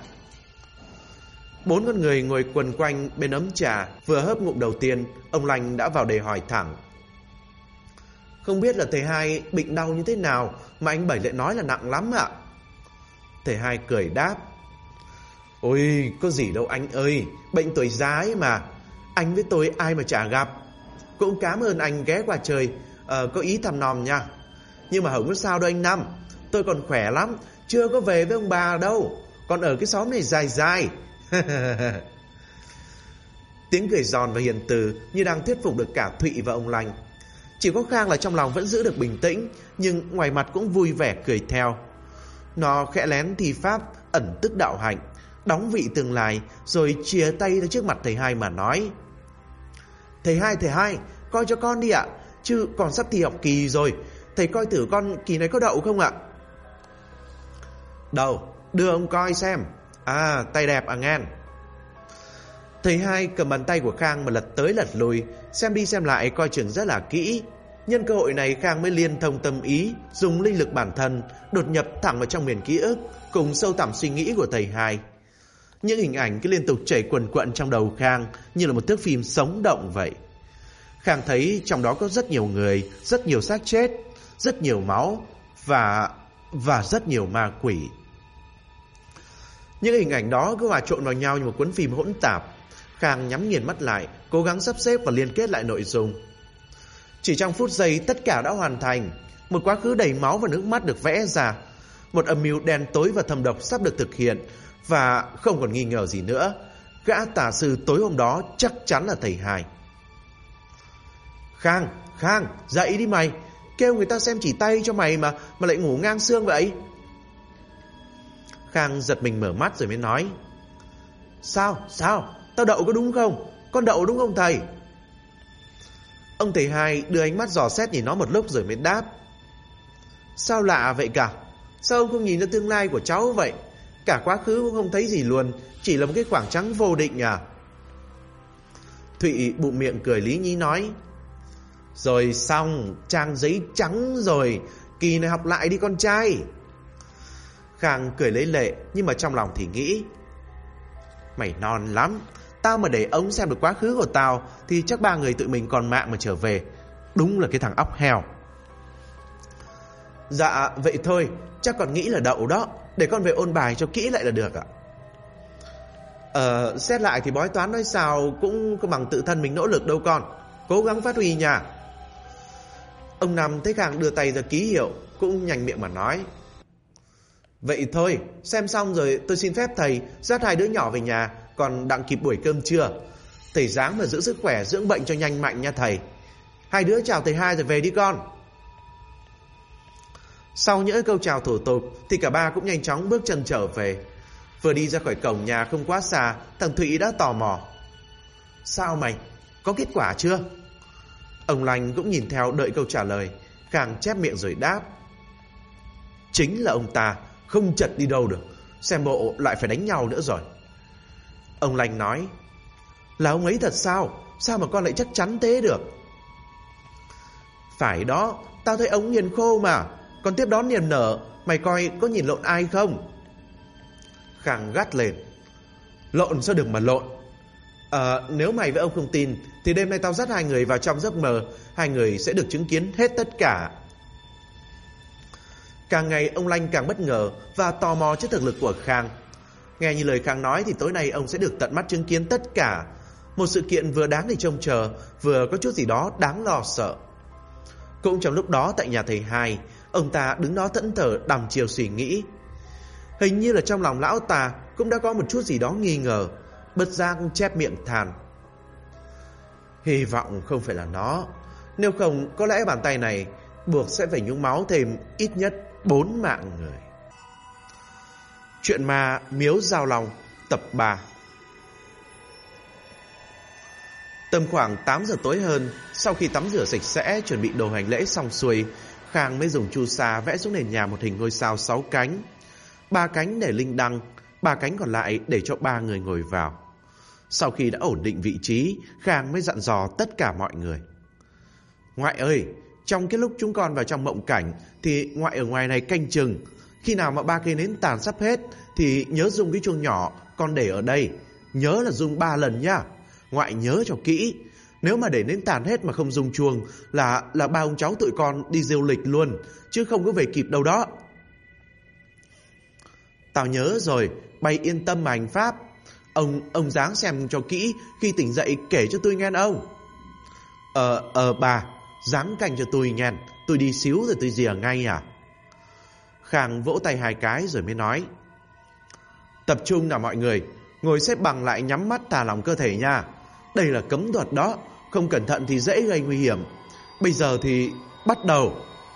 4 con người ngồi quần quanh bên ấm trà, vừa hớp ngụm đầu tiên, ông Lành đã vào đề hỏi thẳng. Không biết là thầy hai bệnh đau như thế nào mà anh Bảy lại nói là nặng lắm ạ? Thầy hai cười đáp. Ôi, có gì đâu anh ơi, bệnh tuổi già ấy mà. Anh với tôi ai mà chả gặp. Cũng cảm ơn anh ghé qua chơi, có ý thăm nom nha. Nhưng mà không có sao đâu anh Năm, tôi còn khỏe lắm, chưa có về với ông bà đâu. Còn ở cái xóm này dài dài. Tiếng cười giòn và hiền từ như đang thuyết phục được cả Thụy và ông Lành. Chỉ có Khang là trong lòng vẫn giữ được bình tĩnh, nhưng ngoài mặt cũng vui vẻ cười theo. Nó khẽ lén thi pháp ẩn tức đạo hạnh, đóng vị tương lai, rồi chia tay ra trước mặt thầy hai mà nói. Thầy hai, coi cho con đi ạ. Chứ còn sắp thi học kỳ rồi, thầy coi thử con kỳ này có đậu không ạ? Đâu, đưa ông coi xem. À, tay đẹp à nghen. Thầy hai cầm bàn tay của Khang mà lật tới lật lùi, xem đi xem lại coi chừng rất là kỹ. Nhân cơ hội này Khang mới liên thông tâm ý, dùng linh lực bản thân đột nhập thẳng vào trong miền ký ức cùng sâu thẳm suy nghĩ của thầy hai. Những hình ảnh cứ liên tục chảy quần quận trong đầu Khang như là một thước phim sống động vậy. Khang thấy trong đó có rất nhiều người, rất nhiều xác chết, rất nhiều máu và rất nhiều ma quỷ. Những hình ảnh đó cứ hòa trộn vào nhau như một cuốn phim hỗn tạp. Khang nhắm nghiền mắt lại, cố gắng sắp xếp và liên kết lại nội dung. Chỉ trong phút giây tất cả đã hoàn thành. Một quá khứ đầy máu và nước mắt được vẽ ra. Một âm mưu đen tối và thâm độc sắp được thực hiện. Và không còn nghi ngờ gì nữa, gã tà sư tối hôm đó chắc chắn là thầy hai. Khang, dậy đi mày. Kêu người ta xem chỉ tay cho mày mà lại ngủ ngang xương vậy. Khang giật mình mở mắt rồi mới nói. Sao? Tao đậu có đúng không? Con đậu đúng không thầy? Ông thầy hai đưa ánh mắt dò xét nhìn nó một lúc rồi mới đáp. Sao lạ vậy cả? Sao ông không nhìn ra tương lai của cháu vậy? Cả quá khứ cũng không thấy gì luôn, chỉ là một cái khoảng trắng vô định à? Thụy bụng miệng cười lý nhí nói. Rồi xong, trang giấy trắng rồi, kỳ này học lại đi con trai. Khang cười lấy lệ, nhưng mà trong lòng thì nghĩ. Mày non lắm, Tao mà để ông xem được quá khứ của tao thì chắc ba người tụi mình còn mạng mà trở về. Đúng là cái thằng óc heo. Dạ vậy thôi, chắc con nghĩ là đậu đó. Để con về ôn bài cho kỹ lại là được ạ. Xét lại thì bói toán nói sao cũng có bằng tự thân mình nỗ lực đâu con. Cố gắng phát huy nha. Ông Năm thấy Khang đưa tay ra ký hiệu, cũng nhanh miệng mà nói. Vậy thôi, xem xong rồi tôi xin phép thầy dắt hai đứa nhỏ về nhà, còn đặng kịp buổi cơm trưa. Thầy ráng mà giữ sức khỏe, dưỡng bệnh cho nhanh mạnh nha thầy. Hai đứa chào thầy hai rồi về đi con. Sau những câu chào thủ tục thì cả ba cũng nhanh chóng bước chân trở về. Vừa đi ra khỏi cổng nhà không quá xa, thằng Thụy đã tò mò. Sao mày? Có kết quả chưa? Ông Lành cũng nhìn theo đợi câu trả lời. Khang chép miệng rồi đáp. Chính là ông ta, không chật đi đâu được. Xem bộ lại phải đánh nhau nữa rồi. Ông Lành nói. Là ông ấy thật sao? Sao mà con lại chắc chắn thế được? Phải đó, tao thấy ông hiền khô mà. Còn tiếp đón niềm nở, mày coi có nhìn lộn ai không? Khang gắt lên. Lộn sao được mà lộn? Nếu mày với ông không tin thì đêm nay tao dắt hai người vào trong giấc mơ. Hai người sẽ được chứng kiến hết tất cả. Càng ngày ông Lanh càng bất ngờ và tò mò trước thực lực của Khang. Nghe như lời Khang nói thì tối nay ông sẽ được tận mắt chứng kiến tất cả. Một sự kiện vừa đáng để trông chờ, vừa có chút gì đó đáng lo sợ. Cũng trong lúc đó tại nhà thầy hai, ông ta đứng đó thẫn thờ đăm chiều suy nghĩ. Hình như là trong lòng lão ta cũng đã có một chút gì đó nghi ngờ. Bất giác chép miệng than. Hy vọng không phải là nó. Nếu không có lẽ bàn tay này buộc sẽ phải nhúng máu thêm ít nhất 4 mạng người. Chuyện ma Miếu Giao Long tập 3. Tầm khoảng 8 giờ tối hơn, sau khi tắm rửa sạch sẽ, chuẩn bị đồ hành lễ xong xuôi, Khang mới dùng chu sa vẽ xuống nền nhà một hình ngôi sao 6 cánh. 3 cánh để linh đăng, 3 cánh còn lại để cho 3 người ngồi vào. Sau khi đã ổn định vị trí, Khang mới dặn dò tất cả mọi người. Ngoại ơi, trong cái lúc chúng con vào trong mộng cảnh thì ngoại ở ngoài này canh chừng. Khi nào mà 3 cây nến tàn sắp hết thì nhớ dùng cái chuông nhỏ con để ở đây. Nhớ là dùng 3 lần nhá. Ngoại nhớ cho kỹ. Nếu mà để nến tàn hết mà không dùng chuông là ba ông cháu tụi con đi du lịch luôn, chứ không có về kịp đâu đó. Tao nhớ rồi, bay yên tâm mà hành pháp. Ông dáng xem cho kỹ, khi tỉnh dậy kể cho tôi nghe ông. Bà, dáng canh cho tôi nghe. Tôi đi xíu rồi tôi rìa ngay à? Khang vỗ tay 2 cái rồi mới nói. Tập trung nào mọi người, ngồi xếp bằng lại, nhắm mắt thả lỏng cơ thể nha. Đây là cấm thuật đó, không cẩn thận thì dễ gây nguy hiểm. Bây giờ thì bắt đầu.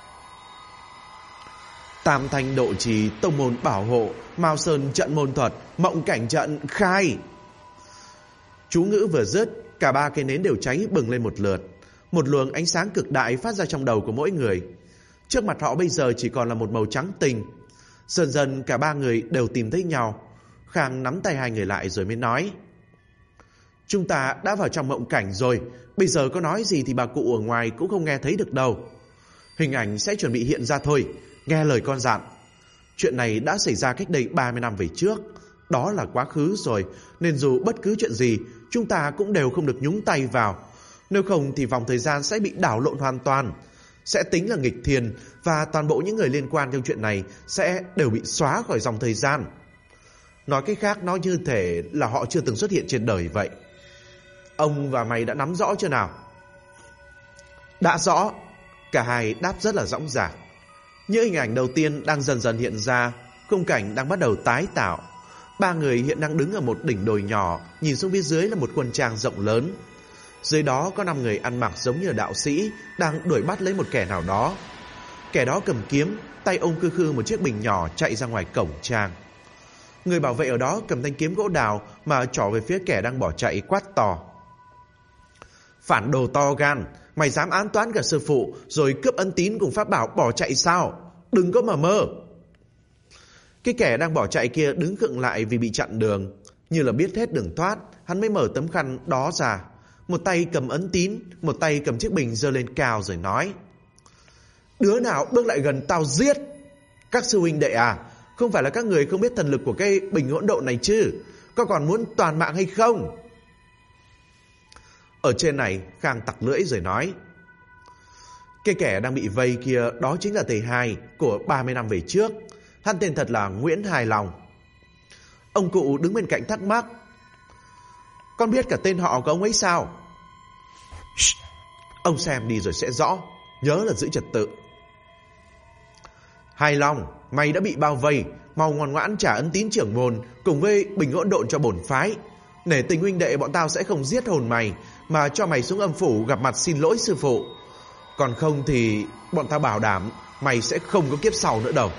Tam thanh độ trì, tông môn bảo hộ, Mao Sơn trận môn thuật, mộng cảnh trận khai. Chú ngữ vừa dứt, cả 3 cây nến đều cháy bừng lên một lượt. Một luồng ánh sáng cực đại phát ra trong đầu của mỗi người. Trước mặt họ bây giờ chỉ còn là một màu trắng tinh. Dần dần cả 3 người đều tìm thấy nhau. Khang nắm tay 2 người lại rồi mới nói. Chúng ta đã vào trong mộng cảnh rồi. Bây giờ có nói gì thì bà cụ ở ngoài cũng không nghe thấy được đâu. Hình ảnh sẽ chuẩn bị hiện ra thôi. Nghe lời con dặn. Chuyện này đã xảy ra cách đây 30 năm về trước. Đó là quá khứ rồi, nên dù bất cứ chuyện gì chúng ta cũng đều không được nhúng tay vào. Nếu không thì vòng thời gian sẽ bị đảo lộn hoàn toàn, sẽ tính là nghịch thiên, và toàn bộ những người liên quan trong chuyện này sẽ đều bị xóa khỏi dòng thời gian. Nói cách khác, nó như thể là họ chưa từng xuất hiện trên đời vậy. Ông và mày đã nắm rõ chưa nào? Đã rõ. Cả hai đáp rất là dõng dạc. Những hình ảnh đầu tiên đang dần dần hiện ra. Khung cảnh đang bắt đầu tái tạo. 3 người hiện đang đứng ở một đỉnh đồi nhỏ, nhìn xuống phía dưới là một quân trang rộng lớn. Dưới đó có 5 người ăn mặc giống như đạo sĩ đang đuổi bắt lấy một kẻ nào đó. Kẻ đó cầm kiếm, tay ôm khư khư một chiếc bình nhỏ chạy ra ngoài cổng trang. Người bảo vệ ở đó cầm thanh kiếm gỗ đào mà trỏ về phía kẻ đang bỏ chạy, quát to. Phản đồ to gan, mày dám ám toán cả sư phụ rồi cướp ân tín cùng pháp bảo bỏ chạy sao? Đừng có mà mơ. Cái kẻ đang bỏ chạy kia đứng khựng lại vì bị chặn đường. Như là biết hết đường thoát, hắn mới mở tấm khăn đó ra. Một tay cầm ấn tín, một tay cầm chiếc bình giơ lên cao rồi nói. Đứa nào bước lại gần tao giết. Các sư huynh đệ à, không phải là các người không biết thần lực của cái bình hỗn độn này chứ? Có còn muốn toàn mạng hay không? Ở trên này, Khang tặc lưỡi rồi nói: cái kẻ đang bị vây kia đó chính là thầy hai của 30 năm về trước. Hắn tên thật là Nguyễn Hài Lòng. Ông cụ đứng bên cạnh thắc mắc: con biết cả tên họ của ông ấy sao? Ông xem đi rồi sẽ rõ, nhớ là giữ trật tự. Hài Lòng, mày đã bị bao vây, mau ngoan ngoãn trả ấn tín trưởng môn cùng với bình hỗn độn cho bổn phái. Nể tình huynh đệ, bọn tao sẽ không giết hồn mày, mà cho mày xuống âm phủ gặp mặt xin lỗi sư phụ. Còn không thì bọn tao bảo đảm mày sẽ không có kiếp sau nữa đâu.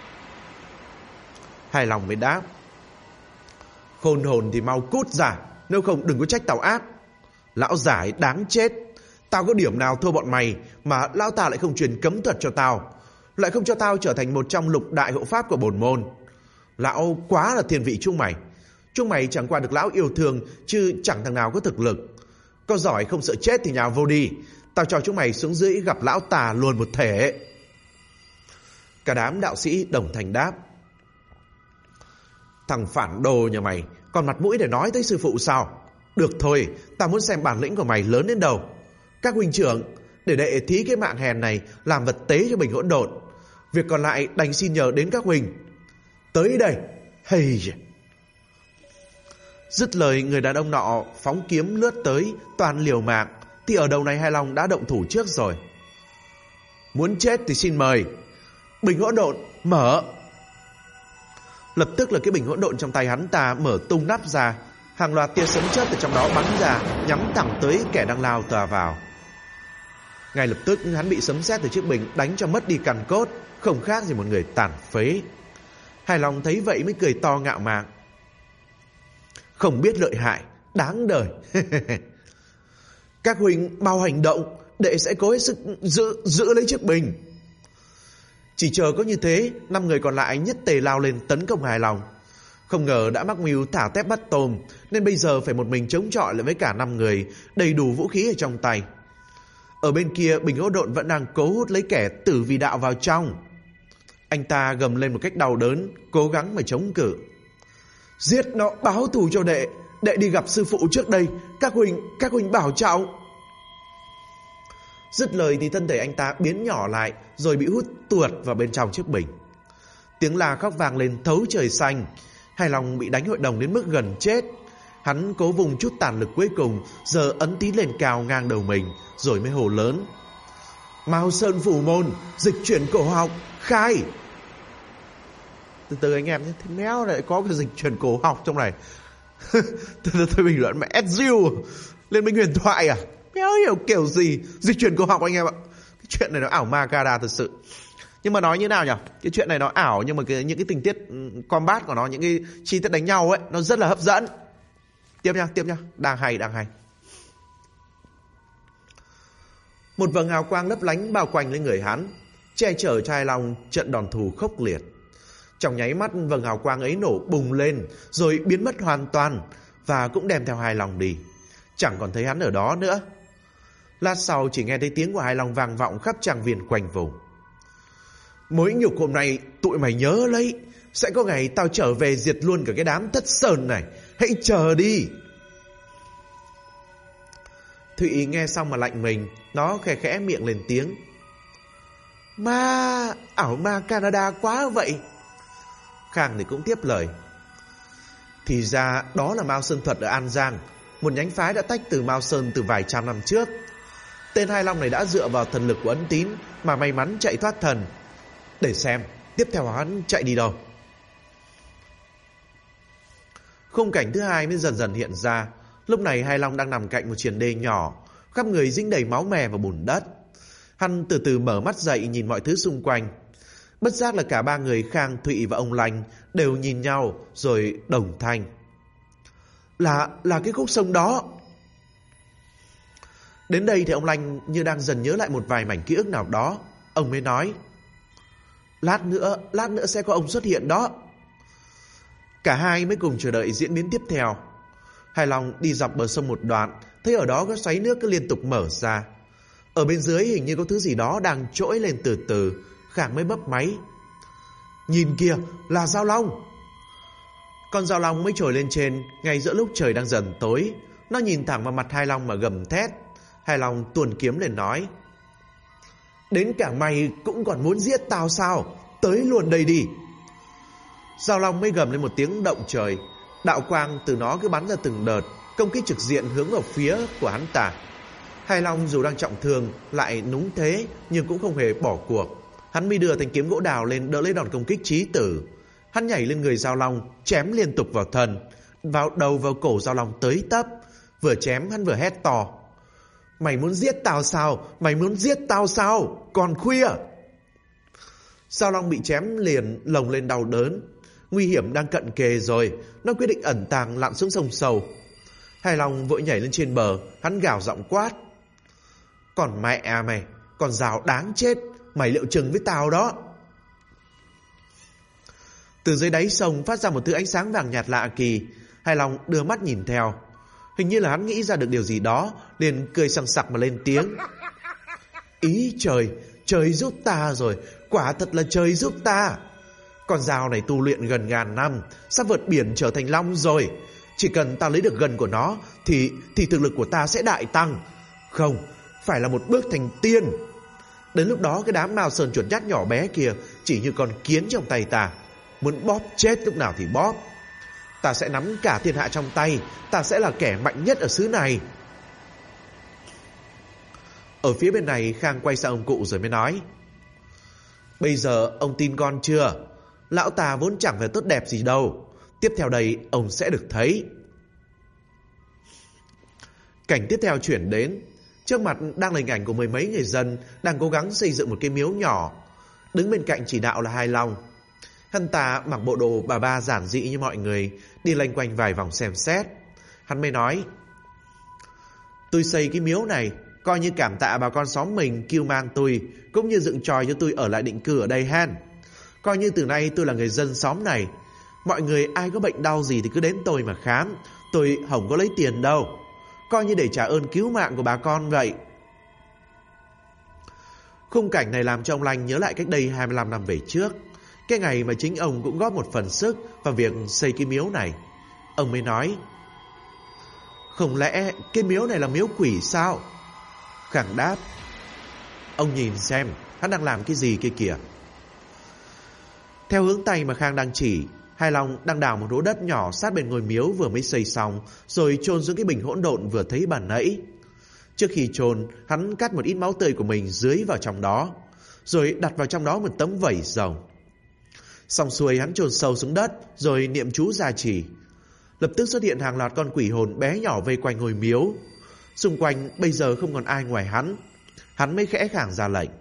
Hài Lòng mới đáp: khôn hồn thì mau cút ra, nếu không đừng có trách tao ác. Lão giải đáng chết. Tao có điểm nào thua bọn mày mà lão ta lại không truyền cấm thuật cho tao, lại không cho tao trở thành một trong lục đại hộ pháp của bổn môn. Lão quá là thiên vị chúng mày. Chúng mày chẳng qua được lão yêu thương, chứ chẳng thằng nào có thực lực. Có giỏi không sợ chết thì nhào vô đi, tao cho chúng mày xuống dưới gặp lão tà luôn một thể. Cả đám đạo sĩ đồng thanh đáp: thằng phản đồ nhà mày còn mặt mũi để nói tới sư phụ sao? Được thôi, tao muốn xem bản lĩnh của mày lớn đến đâu. Các huynh trưởng, để đệ thí cái mạng hèn này làm vật tế cho bình hỗn độn. Việc còn lại đành xin nhờ đến các huynh. Tới đây. Hây. Dứt lời, người đàn ông nọ phóng kiếm lướt tới, toàn liều mạng. Thì ở đầu này Hài Lòng đã động thủ trước rồi. Muốn chết thì xin mời. Bình hỗn độn mở. Lập tức là cái bình hỗn độn trong tay hắn ta mở tung nắp ra. Hàng loạt tia sấm chớp từ trong đó bắn ra, nhắm thẳng tới kẻ đang lao tà vào. Ngay lập tức hắn bị sấm sét từ chiếc bình đánh cho mất đi cằn cốt, không khác gì một người tàn phế. Hài Lòng thấy vậy mới cười to ngạo mạn: không biết lợi hại, đáng đời. Các huynh mau hành động, đệ sẽ cố hết sức giữ lấy chiếc bình. Chỉ chờ có như thế, 5 người còn lại nhất tề lao lên tấn công Hài Lòng. Không ngờ đã mắc mưu thả tép bắt tôm, nên bây giờ phải một mình chống chọi lại với cả 5 người, đầy đủ vũ khí ở trong tay. Ở bên kia, bình hỗn độn vẫn đang cố hút lấy kẻ tử vì đạo vào trong. Anh ta gầm lên một cách đau đớn, cố gắng mà chống cự: giết nó báo thù cho đệ. Đệ đi gặp sư phụ trước đây. Các huynh bảo trọng. Dứt lời thì thân thể anh ta biến nhỏ lại, rồi bị hút tuột vào bên trong chiếc bình. Tiếng la khóc vang lên thấu trời xanh. Hài Lòng bị đánh hội đồng đến mức gần chết. Hắn cố vùng chút tàn lực cuối cùng, giờ ấn tín lên cao ngang đầu mình, rồi mới hô lớn: Mao Sơn Phủ Môn, dịch chuyển cổ học, khai! Từ từ anh em nhé, thế méo lại có cái dịch chuyển cổ học trong này. Tôi bình luận mẹ SU Liên minh huyền thoại à? Méo hiểu kiểu gì dịch chuyển cổ học anh em ạ. Cái chuyện này nó ảo ma gara thật sự. Nhưng mà nói như nào nhỉ? Cái chuyện này nó ảo, nhưng mà những cái tình tiết combat của nó, những cái chi tiết đánh nhau ấy, nó rất là hấp dẫn. Tiếp nha, đang hay. Một vầng hào quang lấp lánh bao quanh lên người hắn, che chở cho Hài Lòng trận đòn thù khốc liệt. Trong nháy mắt, vầng hào quang ấy nổ bùng lên, rồi biến mất hoàn toàn, và cũng đem theo Hài Lòng đi. Chẳng còn thấy hắn ở đó nữa. Lát sau chỉ nghe thấy tiếng của Hài Lòng vang vọng khắp tràng viên quanh vùng. Mối nhục hôm nay tụi mày nhớ lấy, sẽ có ngày tao trở về diệt luôn cả cái đám Thất Sơn này. Hãy chờ đi. Thụy nghe xong mà lạnh mình. Nó khẽ khẽ miệng lên tiếng: Ma, ảo ma Canada quá vậy. Khang thì cũng tiếp lời: thì ra đó là Mao Sơn Thuật ở An Giang, một nhánh phái đã tách từ Mao Sơn từ vài trăm năm trước. Tên Hai Long này đã dựa vào thần lực của ấn tín mà may mắn chạy thoát thần. Để xem tiếp theo hắn chạy đi đâu. Khung cảnh thứ hai mới dần dần hiện ra. Lúc này Hai Long đang nằm cạnh một triền đê nhỏ, khắp người dính đầy máu mè và bùn đất. Hắn từ từ mở mắt dậy, nhìn mọi thứ xung quanh. Bất giác là cả ba người Khang, Thụy và ông Lanh đều nhìn nhau rồi đồng thanh: Là cái khúc sông đó. Đến đây thì ông Lanh như đang dần nhớ lại một vài mảnh ký ức nào đó. Ông mới nói: Lát nữa sẽ có ông xuất hiện đó. Cả hai mới cùng chờ đợi diễn biến tiếp theo. Hài Long đi dọc bờ sông một đoạn, thấy ở đó có xoáy nước cứ liên tục mở ra. Ở bên dưới hình như có thứ gì đó đang trỗi lên từ từ. Khang mới bấp máy: Nhìn kìa, là Giao Long. Con Giao Long mới trồi lên trên ngay giữa lúc trời đang dần tối. Nó nhìn thẳng vào mặt Hai Long mà gầm thét. Hai Long tuồn kiếm lên nói: đến cả mày cũng còn muốn giết tao sao? Tới luôn đây đi. Giao Long mới gầm lên một tiếng động trời. Đạo quang từ nó cứ bắn ra từng đợt, công kích trực diện hướng vào phía của hắn ta. Hai Long dù đang trọng thương lại núng thế nhưng cũng không hề bỏ cuộc. Hắn mới đưa thanh kiếm gỗ đào lên đỡ lấy đòn công kích chí tử. Hắn nhảy lên người Giao Long, chém liên tục vào thân, vào đầu vào cổ Giao Long tới tấp. Vừa chém hắn vừa hét to: mày muốn giết tao sao? Mày muốn giết tao sao? Còn khuya. Giao Long bị chém liền lồng lên đau đớn. Nguy hiểm đang cận kề rồi. Nó quyết định ẩn tàng lặn xuống sông sâu. Hai Long vội nhảy lên trên bờ. Hắn gào giọng quát: còn mẹ mày, con Dao đáng chết, mày liệu chừng với tao đó. Từ dưới đáy sông phát ra một thứ ánh sáng vàng nhạt lạ kỳ. Hai Long đưa mắt nhìn theo. Hình như là hắn nghĩ ra được điều gì đó, liền cười sằng sặc mà lên tiếng: ý trời, trời giúp ta rồi, quả thật là trời giúp ta. Con Dao này tu luyện gần ngàn năm, sắp vượt biển trở thành long rồi. Chỉ cần ta lấy được gần của nó thì thực lực của ta sẽ đại tăng. Không, phải là một bước thành tiên. Đến lúc đó cái đám Mao Sơn chuột nhắt nhỏ bé kia chỉ như con kiến trong tay ta, muốn bóp chết lúc nào thì bóp. Ta sẽ nắm cả thiên hạ trong tay. Ta sẽ là kẻ mạnh nhất ở xứ này. Ở phía bên này Khang quay sang ông cụ rồi mới nói: bây giờ ông tin con chưa? Lão ta vốn chẳng phải tốt đẹp gì đâu. Tiếp theo đây ông sẽ được thấy. Cảnh tiếp theo chuyển đến. Trước mặt đang là hình ảnh của mười mấy người dân đang cố gắng xây dựng một cái miếu nhỏ. Đứng bên cạnh chỉ đạo là Hai Long. Hắn ta mặc bộ đồ bà ba giản dị như mọi người, đi loanh quanh vài vòng xem xét. Hắn mới nói: tôi xây cái miếu này coi như cảm tạ bà con xóm mình kêu mang tôi, cũng như dựng tròi cho tôi ở lại định cư ở đây han. Coi như từ nay tôi là người dân xóm này. Mọi người ai có bệnh đau gì thì cứ đến tôi mà khám. Tôi không có lấy tiền đâu. Coi như để trả ơn cứu mạng của bà con vậy. Khung cảnh này làm cho ông Lanh nhớ lại cách đây 25 năm về trước, cái ngày mà chính ông cũng góp một phần sức vào việc xây cái miếu này. Ông mới nói: không lẽ cái miếu này là miếu quỷ sao? Khang đáp: ông nhìn xem hắn đang làm cái gì kia kìa. Theo hướng tay mà Khang đang chỉ, Hai Long đang đào một hố đất nhỏ sát bên ngôi miếu vừa mới xây xong, rồi chôn xuống cái bình hỗn độn vừa thấy bàn nãy. Trước khi chôn, hắn cắt một ít máu tươi của mình dưới vào trong đó, rồi đặt vào trong đó một tấm vẩy rồng. Xong xuôi hắn chôn sâu xuống đất, rồi niệm chú gia trì. Lập tức xuất hiện hàng loạt con quỷ hồn bé nhỏ vây quanh ngôi miếu. Xung quanh bây giờ không còn ai ngoài hắn. Hắn mới khẽ khàng ra lệnh: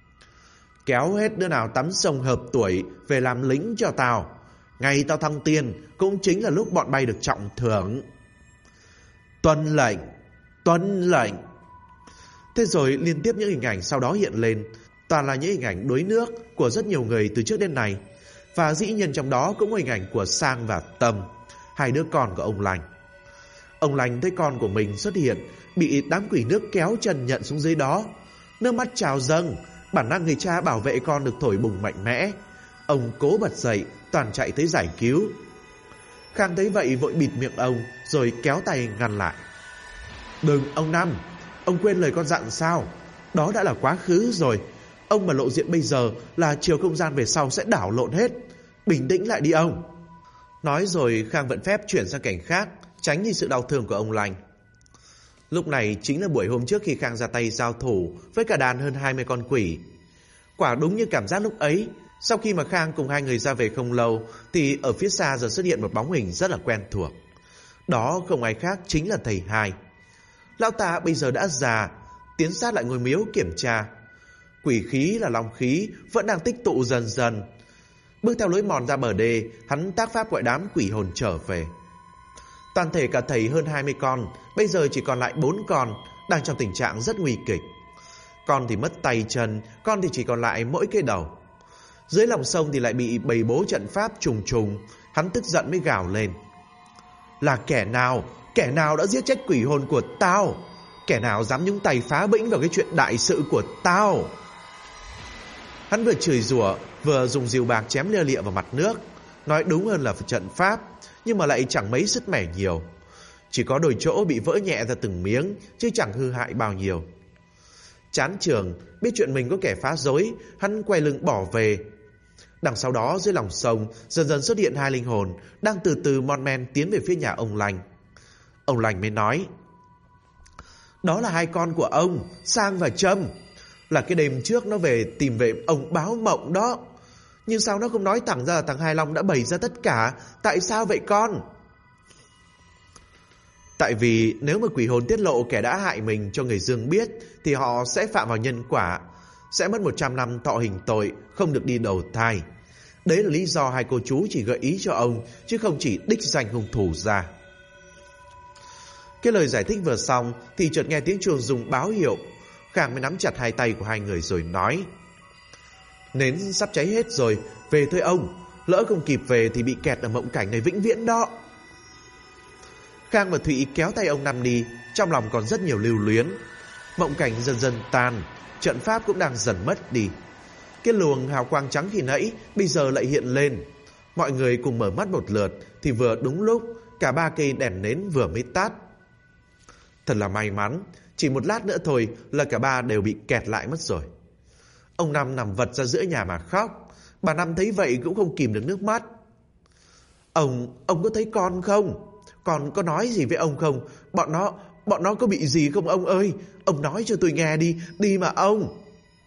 kéo hết đứa nào tắm sông hợp tuổi về làm lính cho tao. Ngày tao thăng tiên cũng chính là lúc bọn bay được trọng thưởng. Tuân lệnh, tuân lệnh. Thế rồi liên tiếp những hình ảnh sau đó hiện lên, toàn là những hình ảnh đuối nước của rất nhiều người từ trước đến nay. Và dĩ nhiên trong đó cũng có hình ảnh của Sang và Tâm, hai đứa con của ông Lành. Ông Lành thấy con của mình xuất hiện, bị đám quỷ nước kéo chân nhận xuống dưới đó. Nước mắt trào dâng, bản năng người cha bảo vệ con được thổi bùng mạnh mẽ. Ông cố bật dậy, toàn chạy tới giải cứu. Khang thấy vậy vội bịt miệng ông, rồi kéo tay ngăn lại. Đừng ông Năm, ông quên lời con dặn sao? Đó đã là quá khứ rồi. Ông mà lộ diện bây giờ là chiều không gian về sau sẽ đảo lộn hết. Bình tĩnh lại đi ông. Nói rồi Khang vận phép chuyển sang cảnh khác, tránh đi sự đau thương của ông Lành. Lúc này chính là buổi hôm trước khi Khang ra tay giao thủ với cả đàn hơn 20 con quỷ. Quả đúng như cảm giác lúc ấy. Sau khi mà Khang cùng hai người ra về không lâu, thì ở phía xa giờ xuất hiện một bóng hình rất là quen thuộc. Đó không ai khác chính là thầy Hai. Lão ta bây giờ đã già, tiến sát lại ngôi miếu kiểm tra. Quỷ khí là long khí vẫn đang tích tụ dần dần. Bước theo lối mòn ra bờ đê, hắn tác pháp gọi đám quỷ hồn trở về. Toàn thể cả thầy hơn 20 con, bây giờ chỉ còn lại 4 con, đang trong tình trạng rất nguy kịch. Con thì mất tay chân, con thì chỉ còn lại mỗi cái đầu. Dưới lòng sông thì lại bị bày bố trận pháp trùng trùng. Hắn tức giận mới gào lên: là kẻ nào đã giết chết quỷ hồn của tao? Kẻ nào dám nhúng tay phá bĩnh vào cái chuyện đại sự của tao? Hắn vừa chửi rủa, vừa dùng rìu bạc chém lia lịa vào mặt nước. Nói đúng hơn là trận pháp, nhưng mà lại chẳng mấy sức mẻ nhiều. chỉ có đôi chỗ bị vỡ nhẹ ra từng miếng, chứ chẳng hư hại bao nhiêu. Chán trường, biết chuyện mình có kẻ phá rối, hắn quay lưng bỏ về. Đằng sau đó dưới lòng sông dần dần xuất hiện hai linh hồn đang từ từ mon men tiến về phía nhà ông Lành. Ông Lành mới nói: đó là hai con của ông, Sang và Trâm. Là cái đêm trước nó về tìm về ông báo mộng đó. Nhưng sao nó không nói thẳng ra là thằng Hai Long đã bày ra tất cả? Tại sao vậy con? Tại vì nếu mà quỷ hồn tiết lộ kẻ đã hại mình cho người Dương biết thì họ sẽ phạm vào nhân quả, sẽ mất 100 năm thọ hình tội, không được đi đầu thai. Đấy là lý do hai cô chú chỉ gợi ý cho ông, chứ không chỉ đích danh hung thủ ra. Cái lời giải thích vừa xong thì chợt nghe tiếng chuông rung báo hiệu. Khang mới nắm chặt hai tay của hai người rồi nói: nến sắp cháy hết rồi, về thôi ông. Lỡ không kịp về thì bị kẹt ở mộng cảnh này vĩnh viễn đó. Khang và Thụy kéo tay ông Năm đi, trong lòng còn rất nhiều lưu luyến. Mộng cảnh dần dần tan, trận pháp cũng đang dần mất đi. Cái luồng hào quang trắng khi nãy bây giờ lại hiện lên. Mọi người cùng mở mắt một lượt thì vừa đúng lúc cả ba cây đèn nến vừa mới tắt. Thật là may mắn, chỉ một lát nữa thôi là cả ba đều bị kẹt lại mất rồi. Ông Năm nằm vật ra giữa nhà mà khóc. Bà Năm thấy vậy cũng không kìm được nước mắt. Ông có thấy con không? Con có nói gì với ông không? Bọn nó có bị gì không ông ơi? Ông nói cho tôi nghe đi mà ông.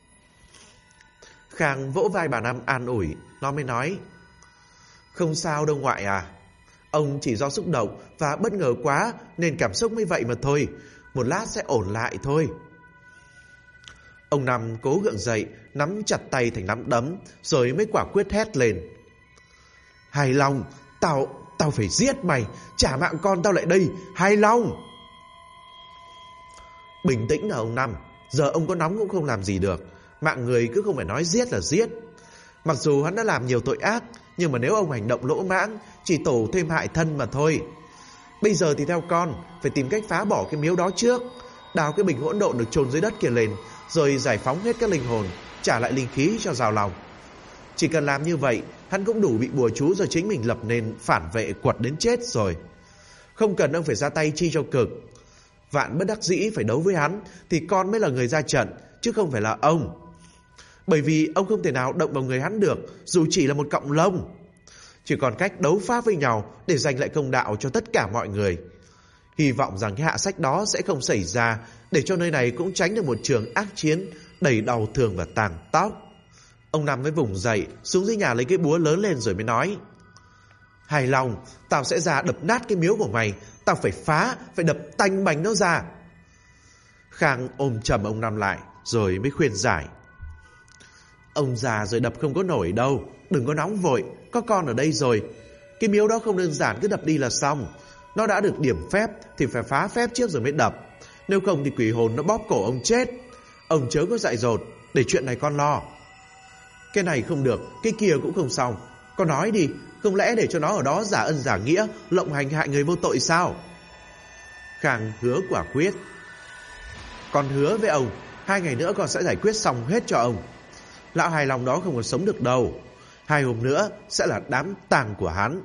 Khang vỗ vai bà Năm an ủi. Nó mới nói: không sao đâu ngoại à. Ông chỉ do xúc động và bất ngờ quá nên cảm xúc mới vậy mà thôi. Một lát sẽ ổn lại thôi. Ông Năm cố gượng dậy, nắm chặt tay thành nắm đấm, rồi mới quả quyết hét lên: Hai Long, tao phải giết mày, trả mạng con tao lại đây, Hai Long. Bình tĩnh nào ông Năm, giờ ông có nóng cũng không làm gì được. Mạng người cứ không phải nói giết là giết. Mặc dù hắn đã làm nhiều tội ác, nhưng mà nếu ông hành động lỗ mãng, chỉ tổ thêm hại thân mà thôi. Bây giờ thì theo con, phải tìm cách phá bỏ cái miếu đó trước, đào cái bình hỗn độn được chôn dưới đất kia lên, rồi giải phóng hết các linh hồn, trả lại linh khí cho rào lòng. Chỉ cần làm như vậy, hắn cũng đủ bị bùa chú do chính mình lập nên phản vệ quật đến chết rồi. Không cần ông phải ra tay chi cho cực. Vạn bất đắc dĩ phải đấu với hắn thì con mới là người ra trận, chứ không phải là ông. Bởi vì ông không thể nào động vào người hắn được, dù chỉ là một cọng lông. Chỉ còn cách đấu pháp với nhau để giành lại công đạo cho tất cả mọi người. Hy vọng rằng cái hạ sách đó sẽ không xảy ra, để cho nơi này cũng tránh được một trường ác chiến đầy đau thương và tàn tóc. Ông Năm mới vùng dậy, xuống dưới nhà lấy cái búa lớn lên rồi mới nói: Hài lòng, tao sẽ ra đập nát cái miếu của mày. Tao phải phá, phải đập tanh bành nó ra. Khang ôm chầm ông Năm lại rồi mới khuyên giải: Ông già rồi đập không có nổi đâu, đừng có nóng vội, có con ở đây rồi. Cái miếu đó không đơn giản cứ đập đi là xong. Nó đã được điểm phép thì phải phá phép trước rồi mới đập. Nếu không thì quỷ hồn nó bóp cổ ông chết. Ông chớ có dại dột, để chuyện này con lo. Cái này không được, cái kia cũng không xong. Con nói đi, không lẽ để cho nó ở đó giả ân giả nghĩa, lộng hành hại người vô tội sao? Khang hứa quả quyết: Con hứa với ông, 2 ngày nữa con sẽ giải quyết xong hết cho ông. Lão hài lòng đó không còn sống được đâu. 2 hôm nữa sẽ là đám tang của hắn.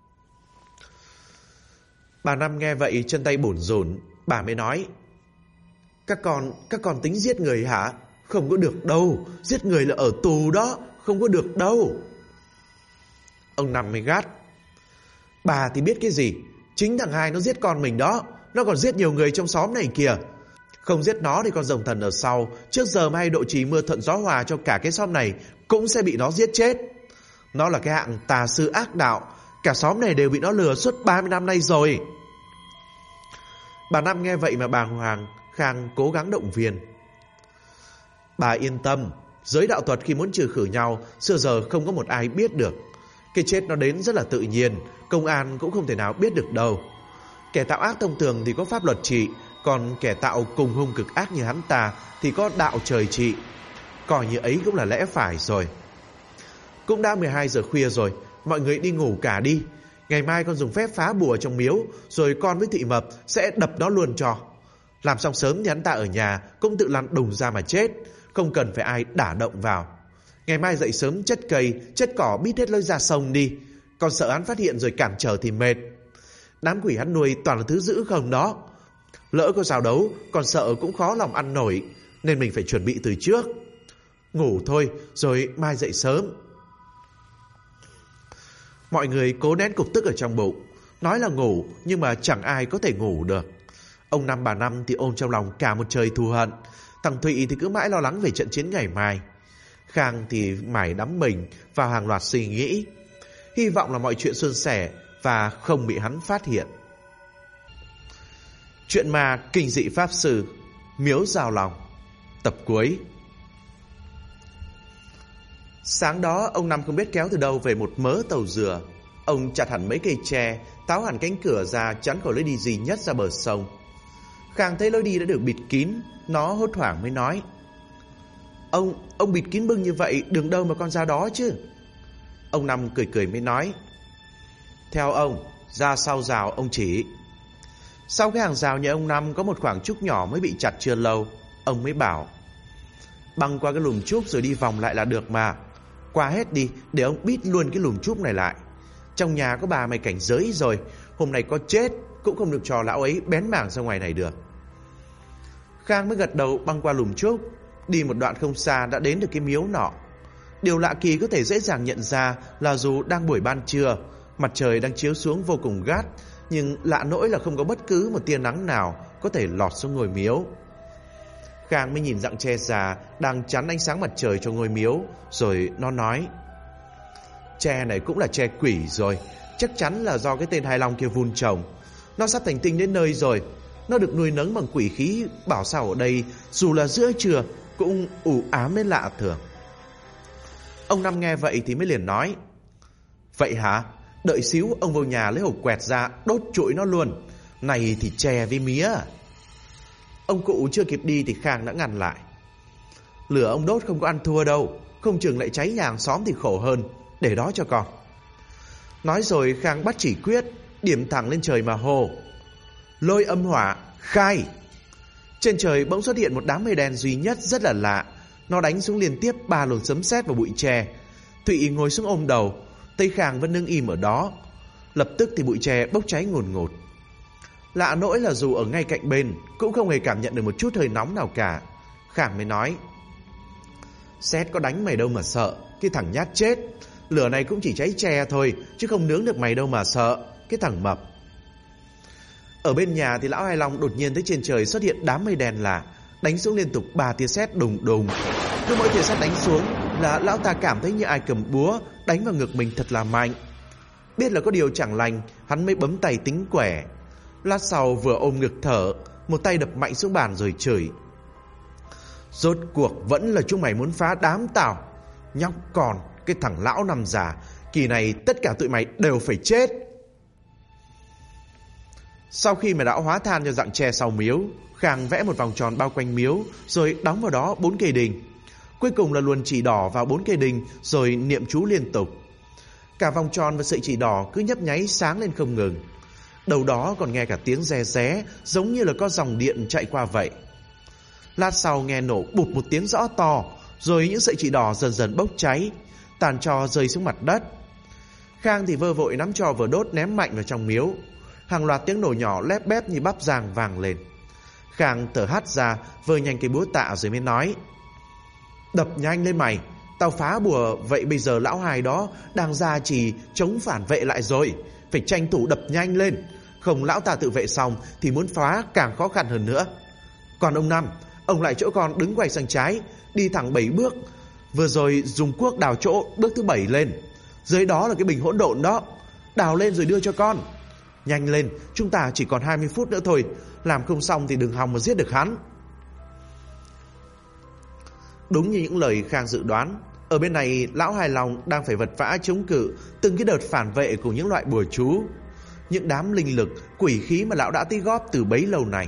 Bà Năm nghe vậy chân tay bủn rủn. Bà mới nói: Các con tính giết người hả? Không có được đâu, giết người là ở tù đó, không có được đâu. Ông Năm mới gắt: Bà thì biết cái gì? Chính thằng Hai nó giết con mình đó. Nó còn giết nhiều người trong xóm này kìa. Không giết nó thì con rồng thần ở sau, trước giờ mà hay độ trì mưa thuận gió hòa cho cả cái xóm này, cũng sẽ bị nó giết chết. Nó là cái hạng tà sư ác đạo, cả xóm này đều bị nó lừa suốt 30 năm nay rồi. Bà Năm nghe vậy mà bàng hoàng. Khang cố gắng động viên: Bà yên tâm, giới đạo thuật khi muốn trừ khử nhau xưa giờ không có một ai biết được. Cái chết nó đến rất là tự nhiên, công an cũng không thể nào biết được đâu. Kẻ tạo ác thông thường thì có pháp luật trị, còn kẻ tạo cùng hung cực ác như hắn ta thì có đạo trời trị. Coi như ấy cũng là lẽ phải rồi. Cũng đã 12 giờ khuya rồi, mọi người đi ngủ cả đi. Ngày mai con dùng phép phá bùa trong miếu, rồi con với Thị Mập sẽ đập nó luôn cho. Làm xong sớm thì hắn ta ở nhà cũng tự lăn đùng ra mà chết, không cần phải ai đả động vào. Ngày mai dậy sớm chất cây, chất cỏ bít hết lối ra sông đi. Con sợ hắn phát hiện rồi cản trở thì mệt. Đám quỷ hắn nuôi toàn là thứ dữ không đó. Lỡ có giao đấu, còn sợ cũng khó lòng ăn nổi, nên mình phải chuẩn bị từ trước. Ngủ thôi, rồi mai dậy sớm. Mọi người cố nén cục tức ở trong bụng. Nói là ngủ, nhưng mà chẳng ai có thể ngủ được. Ông Năm bà Năm thì ôm trong lòng cả một trời thù hận. Thằng Thụy thì cứ mãi lo lắng về trận chiến ngày mai. Khang thì mải đắm mình vào hàng loạt suy nghĩ, hy vọng là mọi chuyện suôn sẻ và không bị hắn phát hiện. Chuyện ma kinh dị pháp sư Miếu Giao Lòng, tập cuối. Sáng đó ông Năm không biết kéo từ đâu về một mớ tàu dừa. Ông chặt hẳn mấy cây tre, táo hẳn cánh cửa ra chắn khỏi lối đi duy nhất ra bờ sông. Khang thấy lối đi đã được bịt kín, nó hốt hoảng mới nói: Ông bịt kín bưng như vậy, đường đâu mà con ra đó chứ? Ông Năm cười cười mới nói: theo ông, ra sau rào ông chỉ. Sau cái hàng rào nhà ông Năm có một khoảng trúc nhỏ mới bị chặt chưa lâu. Ông mới bảo: băng qua cái lùm trúc rồi đi vòng lại là được mà. Qua hết đi, để ông bít luôn cái lùm trúc này lại. Trong nhà có bà mày cảnh giới rồi, hôm nay có chết cũng không được cho lão ấy bén mảng ra ngoài này được. Khang mới gật đầu băng qua lùm trúc. Đi một đoạn không xa đã đến được cái miếu nọ. Điều lạ kỳ có thể dễ dàng nhận ra là dù đang buổi ban trưa, mặt trời đang chiếu xuống vô cùng gắt, nhưng lạ nỗi là không có bất cứ một tia nắng nào có thể lọt xuống ngôi miếu. Khang mới nhìn rặng tre già đang chắn ánh sáng mặt trời cho ngôi miếu, rồi nó nói: tre này cũng là tre quỷ rồi, chắc chắn là do cái tên Hai Long kia vun trồng. Nó sắp thành tinh đến nơi rồi. Nó được nuôi nấng bằng quỷ khí, bảo sao ở đây dù là giữa trưa cũng u ám đến lạ thường. Ông Năm nghe vậy thì mới liền nói: vậy hả? Đợi xíu ông vào nhà lấy hộp quẹt ra đốt trụi nó luôn. Này thì chè với mía. Ông cụ chưa kịp đi thì Khang đã ngăn lại: lửa ông đốt không có ăn thua đâu, không chừng lại cháy nhà hàng xóm thì khổ hơn. Để đó cho con. Nói rồi Khang bắt chỉ quyết, điểm thẳng lên trời mà hô: lôi âm hỏa, khai! Trên trời bỗng xuất hiện một đám mây đen duy nhất rất là lạ. Nó đánh xuống liên tiếp 3 luồng sấm sét vào bụi tre. Thụy ngồi xuống ôm đầu, Tây Khang vẫn đứng im ở đó. Lập tức thì bụi tre bốc cháy ngùn ngụt. Lạ nỗi là dù ở ngay cạnh bên cũng không hề cảm nhận được một chút hơi nóng nào cả. Khang mới nói: sét có đánh mày đâu mà sợ, cái thằng nhát chết. Lửa này cũng chỉ cháy tre thôi, chứ không nướng được mày đâu mà sợ, cái thằng mập. Ở bên nhà thì lão Hai Long đột nhiên thấy trên trời xuất hiện đám mây đen lạ, đánh xuống liên tục 3 tia sét đùng đùng. Cứ mỗi tia sét đánh xuống là lão ta cảm thấy như ai cầm búa đánh vào ngực mình thật là mạnh. Biết là có điều chẳng lành, hắn mới bấm tay tính quẻ. Lát sau vừa ôm ngực thở, một tay đập mạnh xuống bàn rồi chửi: rốt cuộc vẫn là chúng mày muốn phá đám tao. Nhóc con, cái thằng lão nằm già, kỳ này tất cả tụi mày đều phải chết. Sau khi mà đã hóa than cho rặng tre sau miếu, Khang vẽ một vòng tròn bao quanh miếu, rồi đóng vào đó 4 cây đình. Cuối cùng là luồn chỉ đỏ vào 4 cây đình, rồi niệm chú liên tục. Cả vòng tròn và sợi chỉ đỏ cứ nhấp nháy sáng lên không ngừng. Đầu đó còn nghe cả tiếng rè ré, giống như là có dòng điện chạy qua vậy. Lát sau nghe nổ bụt một tiếng rõ to, rồi những sợi chỉ đỏ dần dần bốc cháy, tàn tro rơi xuống mặt đất. Khang thì vơ vội nắm tro vừa đốt ném mạnh vào trong miếu. Hàng loạt tiếng nổ nhỏ lép bép như bắp rang vang lên. Khang thở hắt ra, vơ nhanh cây búa tạ rồi mới nói: đập nhanh lên mày, tao phá bùa vậy bây giờ lão Hai đó đang ra chỉ chống phản vệ lại rồi, phải tranh thủ đập nhanh lên, không lão ta tự vệ xong thì muốn phá càng khó khăn hơn nữa. Còn ông Năm, ông lại chỗ con đứng quay sang trái, đi thẳng 7 bước, vừa rồi dùng cuốc đào chỗ bước thứ 7 lên. Dưới đó là cái bình hỗn độn đó, đào lên rồi đưa cho con. Nhanh lên, chúng ta chỉ còn 20 phút nữa thôi, làm không xong thì đừng hòng mà giết được hắn. Đúng như những lời Khang dự đoán, ở bên này lão Hài Long đang phải vật vã chống cự từng cái đợt phản vệ của những loại bùa chú, những đám linh lực, quỷ khí mà lão đã tích góp từ bấy lâu này.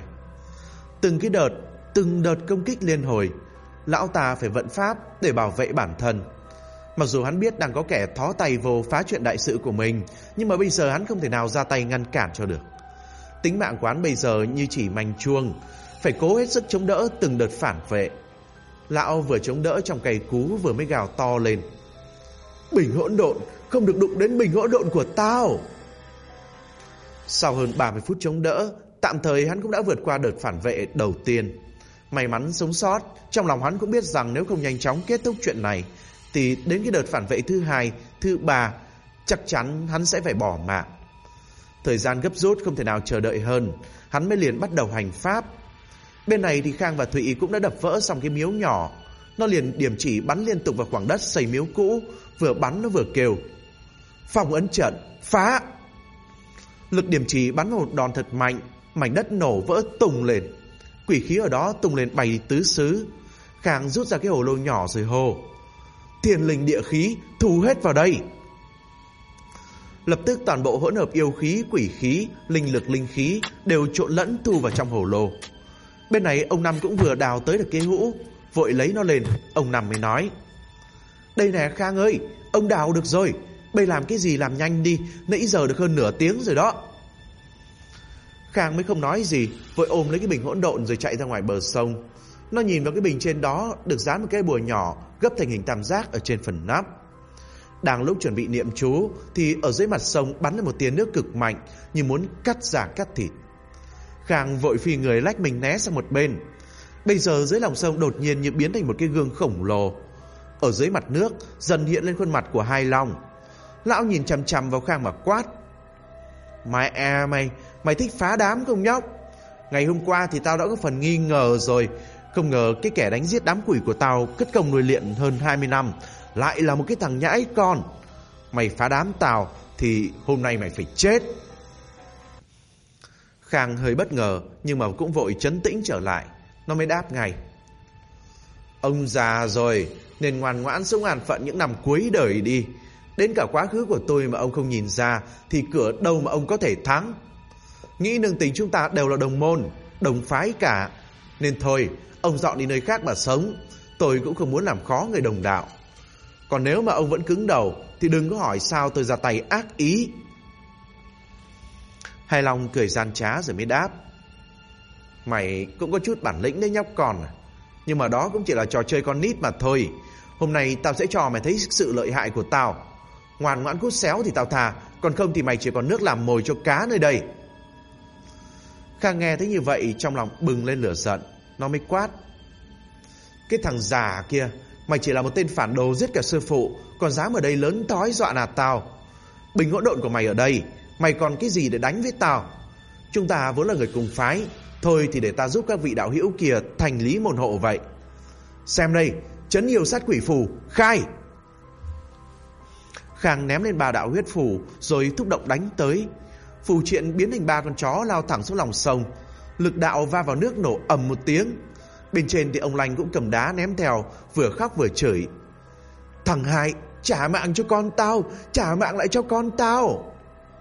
Từng đợt công kích liên hồi, lão ta phải vận pháp để bảo vệ bản thân. Mặc dù hắn biết đang có kẻ thó tay vô phá chuyện đại sự của mình, nhưng mà bây giờ hắn không thể nào ra tay ngăn cản cho được. Tính mạng của hắn bây giờ như chỉ manh chuông, phải cố hết sức chống đỡ từng đợt phản vệ. Lão vừa chống đỡ trong cày cú vừa mới gào to lên: bình hỗn độn, không được đụng đến bình hỗn độn của tao. Sau hơn 30 phút chống đỡ, tạm thời hắn cũng đã vượt qua đợt phản vệ đầu tiên. May mắn sống sót, trong lòng hắn cũng biết rằng nếu không nhanh chóng kết thúc chuyện này thì đến cái đợt phản vệ thứ 2, thứ 3 chắc chắn hắn sẽ phải bỏ mạng. Thời gian gấp rút không thể nào chờ đợi hơn, hắn mới liền bắt đầu hành pháp. Bên này thì Khang và Thụy cũng đã đập vỡ xong cái miếu nhỏ. Nó liền điểm chỉ bắn liên tục vào khoảng đất xây miếu cũ, vừa bắn nó vừa kêu: "Phong ấn trận, phá!" Lực điểm chỉ bắn một đòn thật mạnh, mảnh đất nổ vỡ tung lên. Quỷ khí ở đó tung lên bay tứ xứ. Khang rút ra cái hồ lô nhỏ rồi hô: "Thiên linh địa khí, thu hết vào đây!" Lập tức toàn bộ hỗn hợp yêu khí, quỷ khí, linh lực, linh khí đều trộn lẫn thu vào trong hồ lô. Bên này ông Năm cũng vừa đào tới được cái hũ, vội lấy nó lên. Ông Năm mới nói: "Đây nè Khang ơi, ông đào được rồi. Bây làm cái gì làm nhanh đi, nãy giờ được hơn nửa tiếng rồi đó." Khang mới không nói gì, vội ôm lấy cái bình hỗn độn rồi chạy ra ngoài bờ sông. Nó nhìn vào cái bình trên đó được dán một cái bùa nhỏ gấp thành hình tam giác ở trên phần nắp. Đang lúc chuẩn bị niệm chú thì ở dưới mặt sông bắn lên một tia nước cực mạnh, như muốn cắt da cắt thịt. Khang vội phi người lách mình né sang một bên. Bây giờ dưới lòng sông đột nhiên như biến thành một cái gương khổng lồ. Ở dưới mặt nước dần hiện lên khuôn mặt của Hai Long. Lão nhìn chằm chằm vào Khang mà quát: Mày thích phá đám không nhóc? Ngày hôm qua thì tao đã có phần nghi ngờ rồi. Không ngờ cái kẻ đánh giết đám quỷ của tao cất công nuôi luyện hơn 20 năm lại là một cái thằng nhãi con. Mày phá đám tao thì hôm nay mày phải chết." Khang hơi bất ngờ nhưng mà cũng vội trấn tĩnh trở lại. Nó mới đáp ngay: "Ông già rồi nên ngoan ngoãn sống an phận những năm cuối đời đi. Đến cả quá khứ của tôi mà ông không nhìn ra thì cửa đâu mà ông có thể thắng. Nghĩ nương tình chúng ta đều là đồng môn, đồng phái cả, nên thôi ông dọn đi nơi khác mà sống. Tôi cũng không muốn làm khó người đồng đạo. Còn nếu mà ông vẫn cứng đầu thì đừng có hỏi sao tôi ra tay ác ý." Hai Long cười gian trá rồi mới đáp: "Mày cũng có chút bản lĩnh đấy nhóc con à. Nhưng mà đó cũng chỉ là trò chơi con nít mà thôi. Hôm nay tao sẽ cho mày thấy sự lợi hại của tao. Ngoan ngoãn cút xéo thì tao thà, còn không thì mày chỉ còn nước làm mồi cho cá nơi đây." Khang nghe thấy như vậy trong lòng bừng lên lửa giận. Nó mới quát: "Cái thằng già kia, mày chỉ là một tên phản đồ giết cả sư phụ, còn dám ở đây lớn thói dọa nạt tao. Bình hỗn độn của mày ở đây, mày còn cái gì để đánh với tao? Chúng ta vốn là người cùng phái, thôi thì để ta giúp các vị đạo hữu kia thành lý môn hộ vậy. Xem đây, trấn yêu sát quỷ phù, khai!" Khang ném lên 3 đạo huyết phù rồi thúc động đánh tới. Phù triện biến thành 3 con chó lao thẳng xuống lòng sông. Lực đạo va vào nước nổ ầm một tiếng. Bên trên thì ông Lanh cũng cầm đá ném theo, vừa khóc vừa chửi: "Thằng Hai, trả mạng cho con tao, trả mạng lại cho con tao."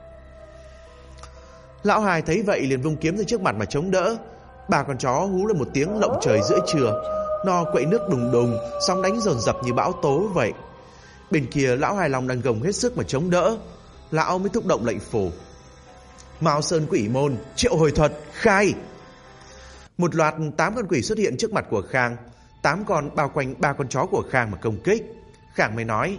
Lão Hai thấy vậy liền vung kiếm ra trước mặt mà chống đỡ. 3 con chó hú lên một tiếng lộng trời giữa trưa. Nó quậy nước đùng đùng, sóng đánh dồn dập như bão tố vậy. Bên kia lão Hai Long đang gồng hết sức mà chống đỡ. Lão mới thúc động lệnh phù: "Mao Sơn quỷ môn, triệu hồi thuật, khai!" Một loạt 8 con quỷ xuất hiện trước mặt của Khang. 8 con bao quanh 3 con chó của Khang mà công kích. Khang mới nói: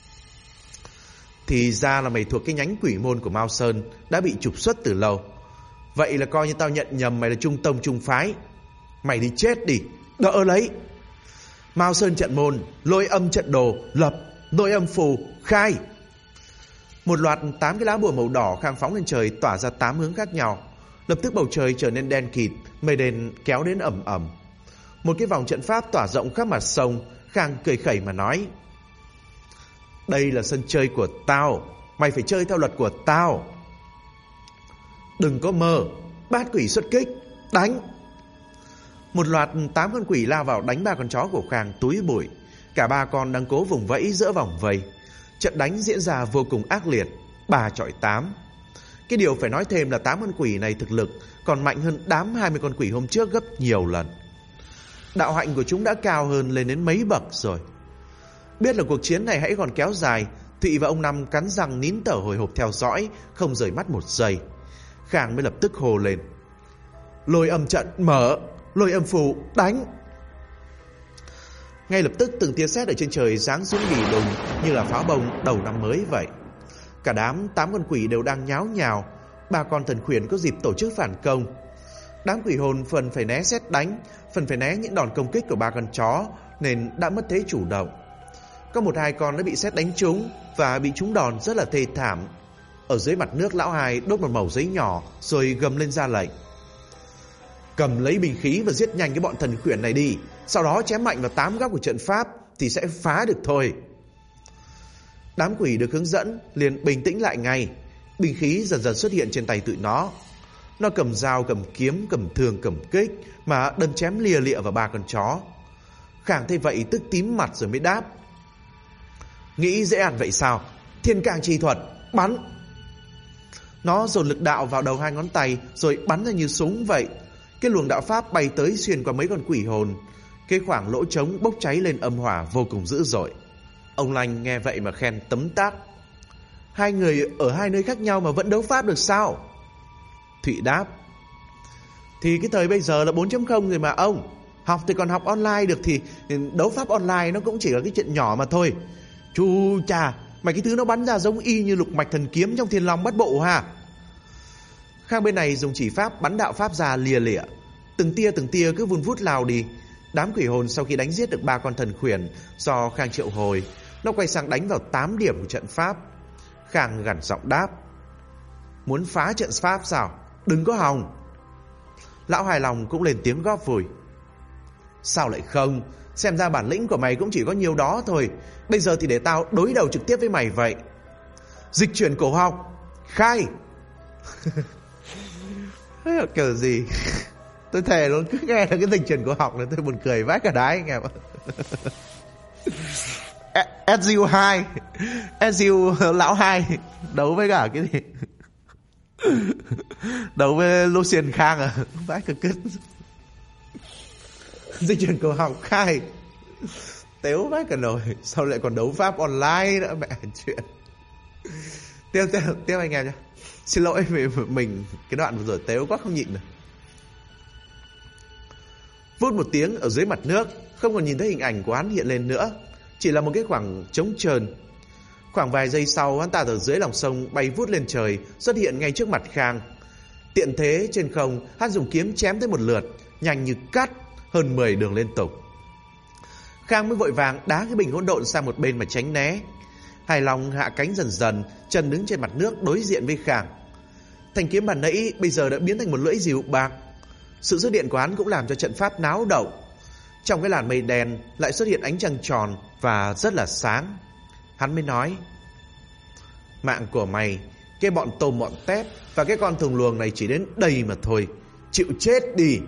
"Thì ra là mày thuộc cái nhánh quỷ môn của Mao Sơn, đã bị trục xuất từ lâu. Vậy là coi như tao nhận nhầm mày là trung tông trung phái. Mày đi chết đi, đỡ lấy. Mao Sơn trận môn, lôi âm trận đồ, lập, lôi âm phù, khai!" Một loạt 8 cái lá bùa màu đỏ Khang phóng lên trời, tỏa ra 8 hướng khác nhau. Lập tức bầu trời trở nên đen kịt, mây đen kéo đến ẩm ẩm. Một cái vòng trận pháp tỏa rộng khắp mặt sông. Khang cười khẩy mà nói: "Đây là sân chơi của tao, mày phải chơi theo luật của tao. Đừng có mơ." Bát quỷ xuất kích, đánh! Một loạt 8 con quỷ lao vào đánh 3 con chó của Khang túi bụi. Cả 3 con đang cố vùng vẫy giữa vòng vây. Trận đánh diễn ra vô cùng ác liệt, 3 chọi 8. Cái điều phải nói thêm là 8 con quỷ này thực lực còn mạnh hơn đám 20 con quỷ hôm trước gấp nhiều lần. Đạo hạnh của chúng đã cao hơn lên đến mấy bậc rồi. Biết là cuộc chiến này hãy còn kéo dài, Thụy và ông Năm cắn răng nín thở hồi hộp theo dõi, không rời mắt một giây. Khang mới lập tức hô lên: "Lôi âm trận mở, lôi âm phù đánh!" Ngay lập tức từng tia sét ở trên trời giáng xuống bì đùng như là pháo bông đầu năm mới vậy. Cả đám 8 con quỷ đều đang nháo nhào. ba con thần khuyển có dịp tổ chức phản công. Đám quỷ hồn phần phải né sét đánh, phần phải né những đòn công kích của ba con chó, nên đã mất thế chủ động. Có 1-2 con đã bị sét đánh trúng và bị trúng đòn rất là thê thảm. Ở dưới mặt nước, lão Hai đốt một mẩu giấy nhỏ rồi gầm lên ra lệnh: cầm lấy binh khí và giết nhanh cái bọn thần khuyển này đi, sau đó chém mạnh vào 8 góc của trận pháp thì sẽ phá được thôi. Đám quỷ được hướng dẫn liền bình tĩnh lại ngay. Binh khí dần dần xuất hiện trên tay tụi nó. Nó cầm dao, cầm kiếm, cầm thương, cầm kích mà đâm chém lia lịa vào ba con chó. Khang thấy vậy tức tím mặt rồi mới đáp: nghĩ dễ ăn vậy sao? Thiên Cang chi thuật, bắn! Nó dồn lực đạo vào đầu 2 ngón tay rồi bắn ra như súng vậy. Cái luồng đạo pháp bay tới xuyên qua mấy con quỷ hồn. Cái khoảng lỗ trống bốc cháy lên âm hỏa vô cùng dữ dội. Ông Lanh nghe vậy mà khen tấm tắc: 2 người ở 2 nơi khác nhau mà vẫn đấu pháp được sao? Thụy đáp: thì cái thời bây giờ là 4.0 rồi mà ông. Học thì còn học online được thì đấu pháp online nó cũng chỉ là cái chuyện nhỏ mà thôi. Chú chà, mấy cái thứ nó bắn ra giống y như lục mạch thần kiếm trong Thiên Long Bát Bộ ha. Khang bên này dùng chỉ pháp bắn đạo pháp ra lia lịa, từng tia cứ vun vút lao đi. Đám quỷ hồn sau khi đánh giết được 3 con thần khuyển do Khang triệu hồi, nó quay sang đánh vào 8 điểm của trận pháp. Khang gằn giọng đáp: muốn phá trận pháp sao? Đừng có hòng. Lão hài lòng cũng lên tiếng góp vui: sao lại không? Xem ra bản lĩnh của mày cũng chỉ có nhiêu đó thôi. Bây giờ thì để tao đối đầu trực tiếp với mày vậy. Dịch chuyển cổ học, khai! Kiểu gì tôi thề luôn, cứ nghe là cái dịch chuyển cổ học này tôi buồn cười vãi cả đái anh em ạ. SU2 SU lão 2 đấu với cả cái gì? Đấu với Lucian Khang à? Vãi cả cứt. Dịch chuyển cổ học khai téo vãi cả nồi. Sao lại còn đấu pháp online nữa mẹ chuyện. Tiếp anh em nhé. Xin lỗi vì mình cái đoạn vừa rồi téo quá không nhịn được. Vút một tiếng, ở dưới mặt nước không còn nhìn thấy hình ảnh của hắn hiện lên nữa, chỉ là một cái khoảng trống trơn. Khoảng vài giây sau, hắn ta từ dưới lòng sông bay vút lên trời, xuất hiện ngay trước mặt Khang. Tiện thế trên không, hắn dùng kiếm chém tới một lượt, nhanh như cắt, hơn 10 đường liên tục. Khang mới vội vàng đá cái bình hỗn độn sang một bên mà tránh né. Hài lòng hạ cánh dần dần, chân đứng trên mặt nước đối diện với Khang. Thanh kiếm bàn nãy bây giờ đã biến thành một lưỡi rìu bạc. Sự xuất hiện của hắn cũng làm cho trận pháp náo động. Trong cái làn mây đen lại xuất hiện ánh trăng tròn và rất là sáng. Hắn mới nói: mạng của mày, cái bọn tôm bọn tép và cái con thùng luồng này chỉ đến đây mà thôi. Chịu chết đi.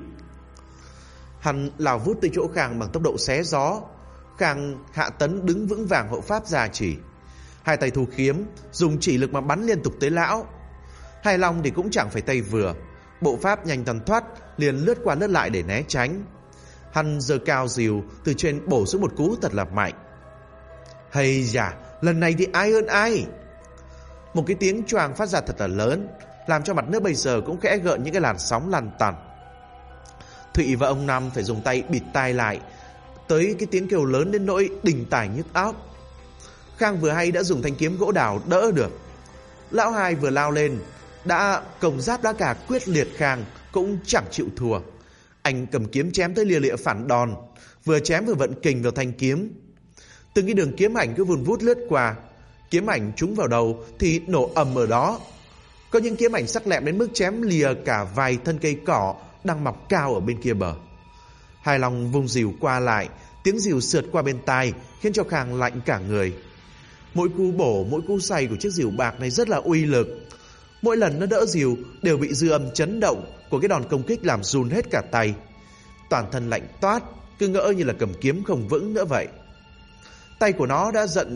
Hắn lao vút tới chỗ Khang bằng tốc độ xé gió. Khang hạ tấn đứng vững vàng hộ pháp gia chỉ. 2 tay thu kiếm, dùng chỉ lực mà bắn liên tục tới lão. Hai Long thì cũng chẳng phải tay vừa, bộ pháp nhanh thoăn thoắt, liền lướt qua lướt lại để né tránh. Hắn giơ cao rìu từ trên bổ xuống một cú thật là mạnh. Hay da, lần này thì ai hơn ai? Một cái tiếng choàng phát ra thật là lớn, làm cho mặt nước bây giờ cũng khẽ gợn những cái làn sóng lăn tăn. Thụy và ông Năm phải dùng tay bịt tai lại tới cái tiếng kêu lớn đến nỗi đình tài nhức óc. Khang vừa hay đã dùng thanh kiếm gỗ đào đỡ được. Lão Hai vừa lao lên, đã công giáp đá cả quyết liệt Khang cũng chẳng chịu thua. Anh cầm kiếm chém tới lia lịa phản đòn, vừa chém vừa vận kình vào thanh kiếm. Từng cái đường kiếm ảnh cứ vun vút lướt qua. Kiếm ảnh trúng vào đầu thì nổ ầm ở đó. Có những kiếm ảnh sắc lẹm đến mức chém lìa cả vài thân cây cỏ đang mọc cao ở bên kia bờ. Hài Long vung rìu qua lại, tiếng rìu sượt qua bên tai khiến cho Khang lạnh cả người. Mỗi cú bổ, mỗi cú xoay của chiếc rìu bạc này rất là uy lực. Mỗi lần nó đỡ rìu đều bị dư âm chấn động của cái đòn công kích làm run hết cả tay. Toàn thân lạnh toát, cứ ngỡ như là cầm kiếm không vững nữa vậy. Tay của nó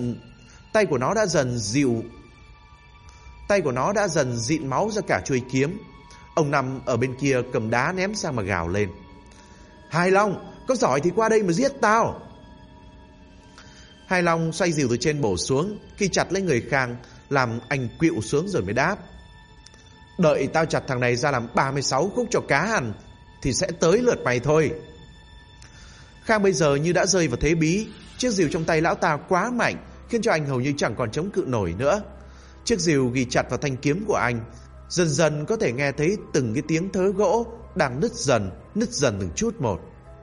đã dần dịn máu ra cả chuôi kiếm. Ông Năm ở bên kia cầm đá ném sang mà gào lên: Hai Long, có giỏi thì qua đây mà giết tao. Hai Long xoay rìu từ trên bổ xuống, khi chặt lấy người Khang làm anh quỵu xuống rồi mới đáp: đợi tao chặt thằng này ra làm 36 khúc cho cá hẳn thì sẽ tới lượt mày thôi. Khang bây giờ như đã rơi vào thế bí. Chiếc rìu trong tay lão ta quá mạnh, khiến cho anh hầu như chẳng còn chống cự nổi nữa. Chiếc rìu ghi chặt vào thanh kiếm của anh, Dần dần có thể nghe thấy từng cái tiếng thớ gỗ đang nứt dần từng chút một.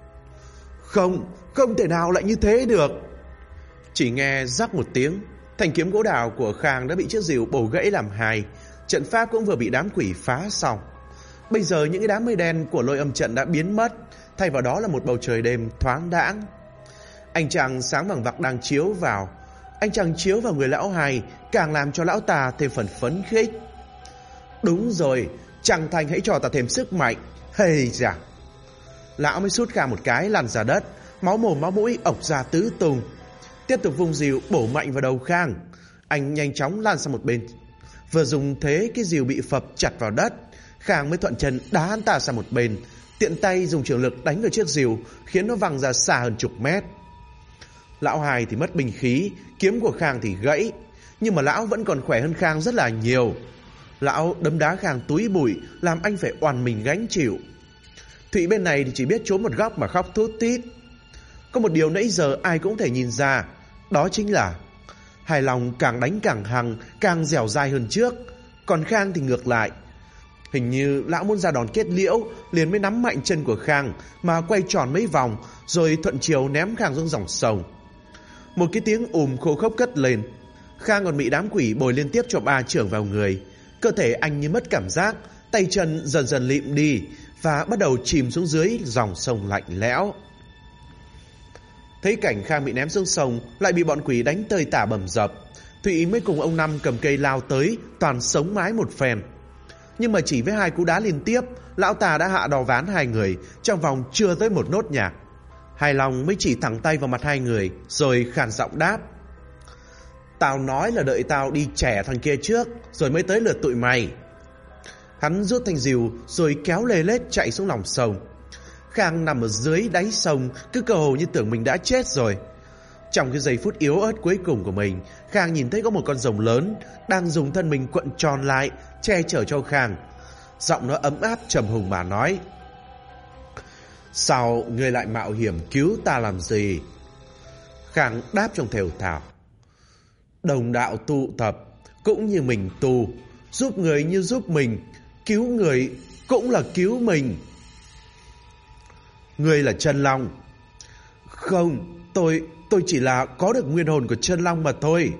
Không thể nào lại như thế được. Chỉ nghe rắc một tiếng, thanh kiếm gỗ đào của Khang đã bị chiếc rìu bổ gãy làm hai. Trận pháp cũng vừa bị đám quỷ phá xong. Bây giờ những cái đám mây đen của lôi âm trận đã biến mất, thay vào đó là một bầu trời đêm thoáng đãng. Ánh trăng sáng bằng vặc đang chiếu vào. Ánh trăng chiếu vào người lão Hai càng làm cho lão ta thêm phần phấn khích. Đúng rồi, Trăng Thanh hãy cho ta thêm sức mạnh. Hây da! Lão mới sút Khang một cái lăn ra đất, máu mồm máu mũi ộc ra tứ tung. Tiếp tục vung rìu bổ mạnh vào đầu Khang. Anh nhanh chóng lan sang một bên. Vừa dùng thế cái rìu bị phập chặt vào đất, Khang mới thuận chân đá hắn ta sang một bên, tiện tay dùng trường lực đánh vào chiếc rìu, khiến nó văng ra xa hơn chục mét. Lão Hai thì mất binh khí, kiếm của Khang thì gãy, nhưng mà lão vẫn còn khỏe hơn Khang rất là nhiều. Lão đấm đá Khang túi bụi, làm anh phải oằn mình gánh chịu. Thụy bên này thì chỉ biết trốn một góc mà khóc thút thít. Có một điều nãy giờ ai cũng thể nhìn ra, đó chính là Hài Long càng đánh càng hăng, càng dẻo dai hơn trước, còn Khang thì ngược lại. Hình như lão muốn ra đòn kết liễu, liền mới nắm mạnh chân của Khang mà quay tròn mấy vòng, rồi thuận chiều ném Khang xuống dòng sông. Một cái tiếng khô khốc cất lên. Khang còn bị đám quỷ bồi liên tiếp cho 3 chưởng vào người. Cơ thể anh như mất cảm giác, tay chân dần dần lịm đi và bắt đầu chìm xuống dưới dòng sông lạnh lẽo. Thấy cảnh Khang bị ném xuống sông, lại bị bọn quỷ đánh tơi tả bầm dập, Thụy mới cùng ông Năm cầm cây lao tới, toàn sống mái một phen. Nhưng mà chỉ với 2 cú đá liên tiếp, lão ta đã hạ đò ván 2 người trong vòng chưa tới một nốt nhạc. Hài Long mới chỉ thẳng tay vào mặt 2 người, rồi khàn giọng đáp: Tao nói là đợi tao đi chẻ thằng kia trước, rồi mới tới lượt tụi mày. Hắn rút thanh rìu rồi kéo lê lết chạy xuống lòng sông. Khang nằm ở dưới đáy sông, cứ cơ hồ như tưởng mình đã chết rồi. Trong cái giây phút yếu ớt cuối cùng của mình, Khang nhìn thấy có một con rồng lớn đang dùng thân mình cuộn tròn lại, che chở cho Khang. Giọng nó ấm áp trầm hùng mà nói: Sao ngươi lại mạo hiểm cứu ta làm gì? Khang đáp trong thều thào: Đồng đạo tụ tập cũng như mình tu, giúp người như giúp mình, cứu người cũng là cứu mình. Ngươi là Chân Long? Không, tôi chỉ là có được nguyên hồn của Chân Long mà thôi.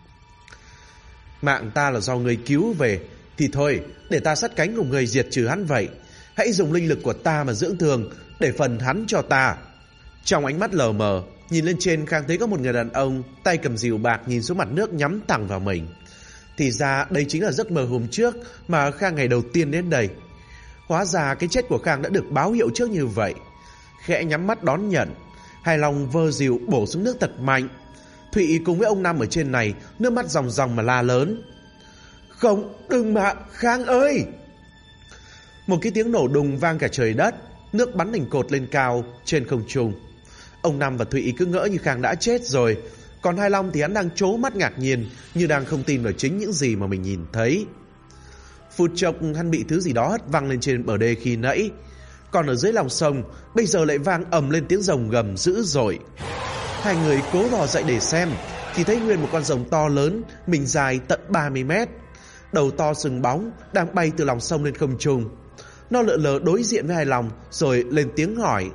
Mạng ta là do ngươi cứu về, thì thôi, để ta sát cánh cùng ngươi diệt trừ hắn vậy. Hãy dùng linh lực của ta mà dưỡng thương, để phần hắn cho ta. Trong ánh mắt lờ mờ, nhìn lên trên, Khang thấy có một người đàn ông tay cầm rìu bạc nhìn xuống mặt nước nhắm thẳng vào mình. Thì ra đây chính là giấc mơ hôm trước mà Khang ngày đầu tiên đến đây. Hóa ra cái chết của Khang đã được báo hiệu trước như vậy. Khẽ nhắm mắt đón nhận, Hài Long vơ rìu bổ xuống nước thật mạnh. Thụy cùng với ông Năm ở trên này nước mắt ròng ròng mà la lớn: Không, đừng mà, Khang ơi! Một cái tiếng nổ đùng vang cả trời đất, nước bắn thành cột lên cao trên không trung. Ông Năm và Thụy cứ ngỡ như Khang đã chết rồi, còn Hai Long thì hắn đang trố mắt ngạc nhiên, như đang không tin vào chính những gì mà mình nhìn thấy. Phút chốc hắn bị thứ gì đó hất văng lên trên bờ đê khi nãy. Còn ở dưới lòng sông, bây giờ lại vang ầm lên tiếng rồng gầm dữ dội. 2 người cố bò dậy để xem, thì thấy nguyên một con rồng to lớn, mình dài tận 30 mét, đầu to sừng bóng, đang bay từ lòng sông lên không trung. Nó lượn lờ đối diện với Hài Long, rồi lên tiếng hỏi: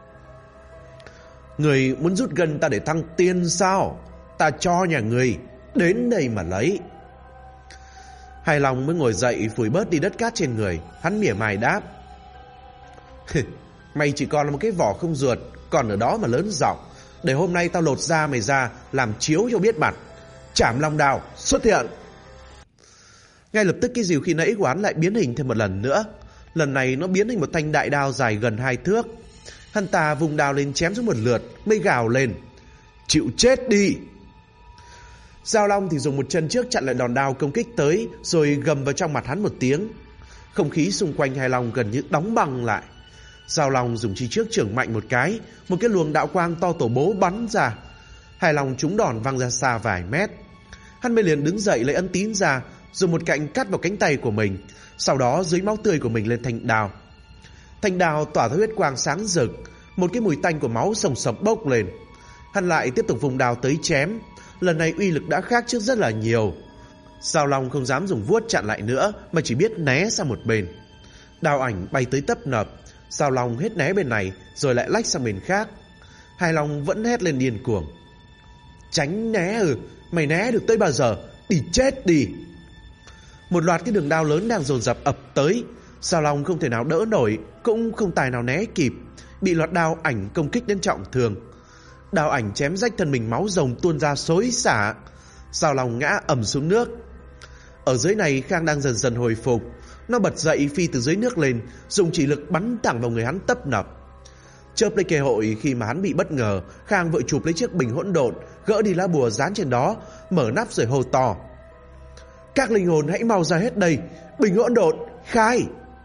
Người muốn rút gân ta để thăng tiên sao? Ta cho nhà người, đến đây mà lấy. Hài Long mới ngồi dậy phủi bớt đi đất cát trên người. Hắn mỉa mai đáp: Mày chỉ còn là một cái vỏ không ruột, còn ở đó mà lớn giọng. Để hôm nay tao lột da mày ra, làm chiếu cho biết mặt. Trảm Long Đao xuất hiện. Ngay lập tức cái rìu khi nãy của hắn lại biến hình thêm một lần nữa. Lần này nó biến thành một thanh đại đao dài gần 2 thước. Hắn ta vùng đao lên chém xuống một lượt, mới gào lên: Chịu chết đi! Giao Long thì dùng một chân trước chặn lại đòn đao công kích tới, rồi gầm vào trong mặt hắn một tiếng. Không khí xung quanh Hài Long gần như đóng băng lại. Giao Long dùng chi trước chưởng mạnh một cái luồng đạo quang to tổ bố bắn ra. Hài Long trúng đòn văng ra xa vài mét. Hắn mới liền đứng dậy lấy ấn tín ra, dùng một cạnh cắt vào cánh tay của mình, sau đó dưới máu tươi của mình lên thanh đao. Thanh đao tỏa ra huyết quang sáng rực, một cái mùi tanh của máu sồng sộc bốc lên. Hắn lại tiếp tục vùng đao tới chém. Lần này uy lực đã khác trước rất là nhiều. Giao Long không dám dùng vuốt chặn lại nữa, mà chỉ biết né sang một bên. Đao ảnh bay tới tấp nập, Giao Long hết né bên này rồi lại lách sang bên khác. Hai Long vẫn hét lên điên cuồng. Tránh né mày né được tới bao giờ? Đi chết đi. Một loạt cái đường đao lớn đang dồn dập ập tới. Giao Long không thể nào đỡ nổi, cũng không tài nào né kịp, bị loạt đao ảnh công kích đến trọng thương. Đao ảnh chém rách thân mình, máu rồng tuôn ra xối xả. Giao Long ngã ầm xuống nước. Ở dưới này Khang đang dần dần hồi phục. Nó bật dậy phi từ dưới nước lên, dùng chỉ lực bắn thẳng vào người hắn tấp nập. Chớp lấy cơ hội khi mà hắn bị bất ngờ, Khang vội chụp lấy chiếc bình hỗn độn, gỡ đi lá bùa dán trên đó, mở nắp rồi hô to. Các linh hồn hãy mau ra hết đây, bình hỗn độn khai.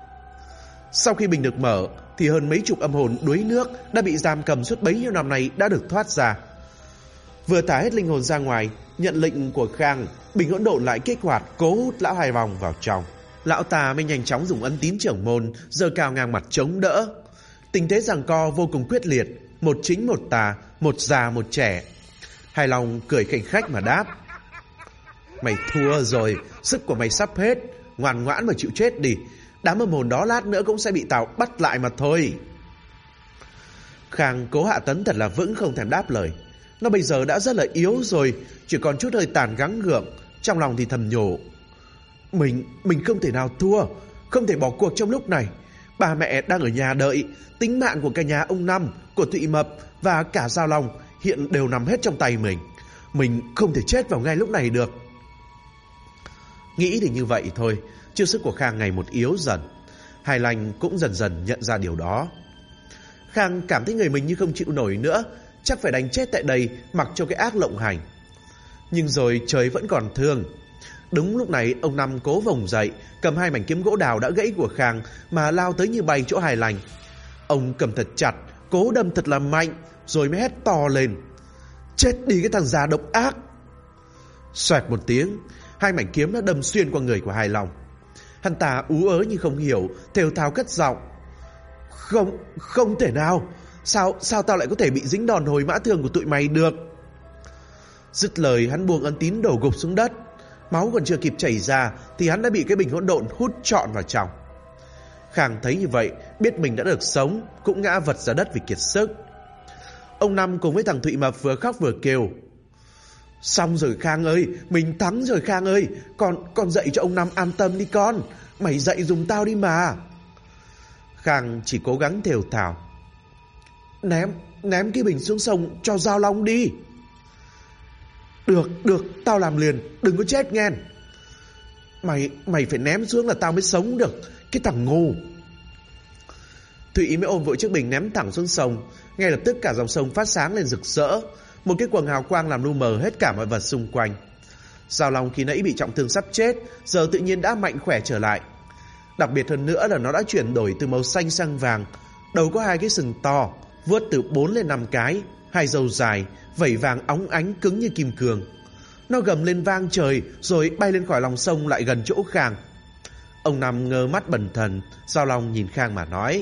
Sau khi bình được mở thì hơn mấy chục âm hồn đuối nước đã bị giam cầm suốt bấy nhiêu năm nay đã được thoát ra. Vừa thả hết linh hồn ra ngoài, nhận lệnh của Khang, bình hỗn độn lại kích hoạt, cố hút lão Hai vòng vào trong. Lão ta mới nhanh chóng dùng ấn tín trưởng môn giơ cao ngang mặt chống đỡ. Tình thế giằng co vô cùng quyết liệt, một chính một tà, một già một trẻ. Hai Long cười khanh khách mà đáp. Mày thua rồi, sức của mày sắp hết, ngoan ngoãn mà chịu chết đi. Đám âm hồn đó lát nữa cũng sẽ bị tao bắt lại mà thôi. Khang cố hạ tấn thật là vững, không thèm đáp lời. Nó bây giờ đã rất là yếu rồi, chỉ còn chút hơi tàn gắng gượng. Trong lòng thì thầm nhủ. Mình không thể nào thua, không thể bỏ cuộc trong lúc này. Ba mẹ đang ở nhà đợi, tính mạng của cả nhà ông Năm, của Thụy Mập và cả Giao Long hiện đều nằm hết trong tay mình. Mình không thể chết vào ngay lúc này được. Nghĩ thì như vậy thôi, chứ sức của Khang ngày một yếu dần. Hai Lành cũng dần dần nhận ra điều đó. Khang cảm thấy người mình như không chịu nổi nữa, chắc phải đánh chết tại đây, mặc cho cái ác lộng hành. Nhưng rồi trời vẫn còn thương. Đúng lúc này ông Năm cố vùng dậy, cầm hai mảnh kiếm gỗ đào đã gãy của Khang mà lao tới như bay chỗ Hai Lành. Ông cầm thật chặt, cố đâm thật là mạnh, rồi mới hét to lên. Chết đi cái thằng già độc ác. Xoẹt một tiếng, hai mảnh kiếm đã đâm xuyên qua người của Hai Long. Hắn ta ú ớ như không hiểu, thều thào cất giọng. Không thể nào. Sao tao lại có thể bị dính đòn hồi mã thương của tụi mày được? Dứt lời hắn buông ấn tín đổ gục xuống đất. Máu còn chưa kịp chảy ra thì hắn đã bị cái bình hỗn độn hút trọn vào trong. Khang thấy như vậy, biết mình đã được sống, cũng ngã vật ra đất vì kiệt sức. Ông Năm cùng với thằng Thụy Mập vừa khóc vừa kêu. Xong rồi Khang ơi, mình thắng rồi Khang ơi. Con dạy cho ông Năm an tâm đi con. Mày dạy dùng tao đi mà. Khang chỉ cố gắng thều thào. Ném cái bình xuống sông cho Giao Long đi. Được, tao làm liền, đừng có chết nghe. Mày phải ném xuống là tao mới sống được, cái thằng ngu. Thụy mới ôm vội chiếc bình ném thẳng xuống sông. Ngay lập tức cả dòng sông phát sáng lên rực rỡ. Một cái quầng hào quang làm lu mờ hết cả mọi vật xung quanh. Giao Long khi nãy bị trọng thương sắp chết, giờ tự nhiên đã mạnh khỏe trở lại. Đặc biệt hơn nữa là nó đã chuyển đổi từ màu xanh sang vàng. Đầu có hai cái sừng to, vuốt từ 4 lên 5 cái, hai râu dài, vảy vàng óng ánh cứng như kim cương. Nó gầm lên vang trời rồi bay lên khỏi lòng sông lại gần chỗ Khang. Ông Năm ngơ mắt bần thần. Giao Long nhìn Khang mà nói.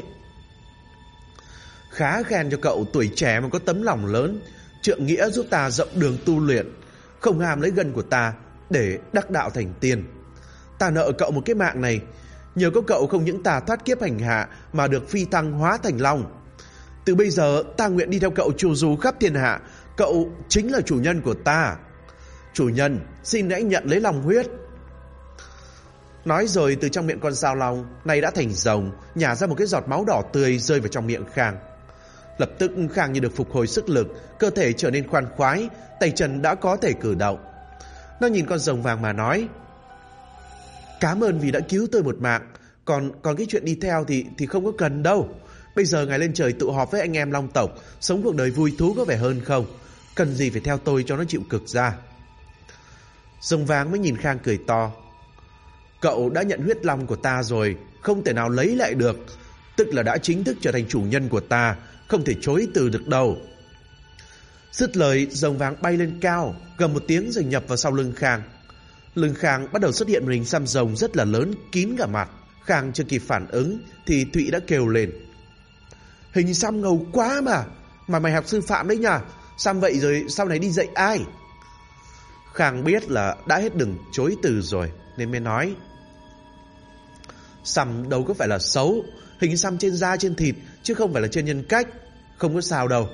Khá khen cho cậu, tuổi trẻ mà có tấm lòng lớn, trượng nghĩa giúp ta rộng đường tu luyện, không ham lấy gân của ta để đắc đạo thành tiên. Ta nợ cậu một cái mạng này. Nhờ có cậu không những ta thoát kiếp hành hạ mà được phi thăng hóa thành long. Từ bây giờ ta nguyện đi theo cậu trù du khắp thiên hạ. Cậu chính là chủ nhân của ta. Chủ nhân, xin hãy nhận lấy lòng huyết. Nói rồi từ trong miệng con Giao Long này đã thành rồng, nhả ra một cái giọt máu đỏ tươi rơi vào trong miệng Khang. Lập tức Khang như được phục hồi sức lực, cơ thể trở nên khoan khoái, tay chân đã có thể cử động. Nó nhìn con rồng vàng mà nói. Cảm ơn vì đã cứu tôi một mạng. Còn cái chuyện đi theo thì không có cần đâu. Bây giờ ngài lên trời tụ họp với anh em Long tộc, sống cuộc đời vui thú có vẻ hơn không? Cần gì phải theo tôi cho nó chịu cực ra. Rồng vàng mới nhìn Khang cười to. Cậu đã nhận huyết long của ta rồi, không thể nào lấy lại được. Tức là đã chính thức trở thành chủ nhân của ta, không thể chối từ được đâu. Dứt lời, rồng vàng bay lên cao, gầm một tiếng rồi nhập vào sau lưng Khang. Lưng Khang bắt đầu xuất hiện một hình xăm rồng rất là lớn, kín cả mặt. Khang chưa kịp phản ứng thì Thụy đã kêu lên. Hình xăm ngầu quá mà mày học sư phạm đấy nhỉ? Xăm vậy rồi sau này đi dạy ai? Khang biết là đã hết đường chối từ rồi nên mới nói: Sằm đâu có phải là xấu, hình xăm trên da trên thịt chứ không phải là trên nhân cách, không có sao đâu.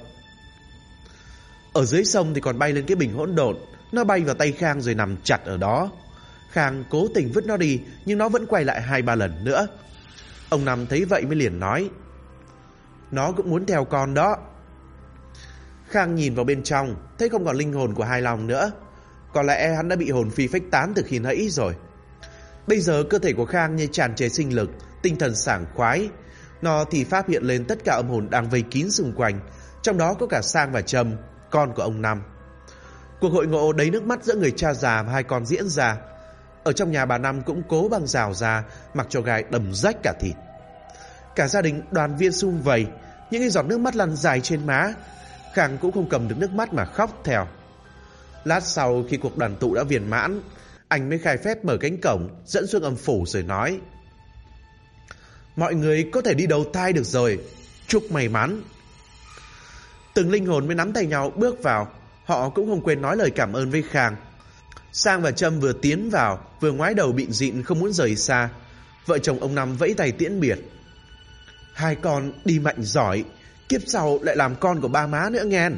Ở dưới sông thì còn bay lên cái bình hỗn độn. Nó bay vào tay Khang rồi nằm chặt ở đó. Khang cố tình vứt nó đi, nhưng nó vẫn quay lại 2-3 lần nữa. Ông Năm thấy vậy mới liền nói: Nó cũng muốn theo con đó. Khang nhìn vào bên trong, thấy không còn linh hồn của Hai Long nữa. Có lẽ hắn đã bị hồn phi phách tán từ khi nãy rồi. Bây giờ cơ thể của Khang như tràn trề sinh lực, tinh thần sảng khoái. Nó thì phát hiện lên tất cả âm hồn đang vây kín xung quanh, trong đó có cả Sang và Trâm, con của ông Năm. Cuộc hội ngộ đầy nước mắt giữa người cha già và hai con diễn ra. Ở trong nhà bà Năm cũng cố bằng rào ra, mặc cho gai đầm rách cả thịt. Cả gia đình đoàn viên sum vầy, những cái giọt nước mắt lăn dài trên má. Khang cũng không cầm được nước mắt mà khóc theo. Lát sau khi cuộc đoàn tụ đã viên mãn, anh mới khai phép mở cánh cổng dẫn xuống âm phủ rồi nói: Mọi người có thể đi đầu thai được rồi, chúc may mắn. Từng linh hồn mới nắm tay nhau bước vào. Họ cũng không quên nói lời cảm ơn với Khang. Sang và Trâm vừa tiến vào, vừa ngoái đầu bịn dịn không muốn rời xa. Vợ chồng ông Năm vẫy tay tiễn biệt: Hai con đi mạnh giỏi, kiếp sau lại làm con của ba má nữa nghe.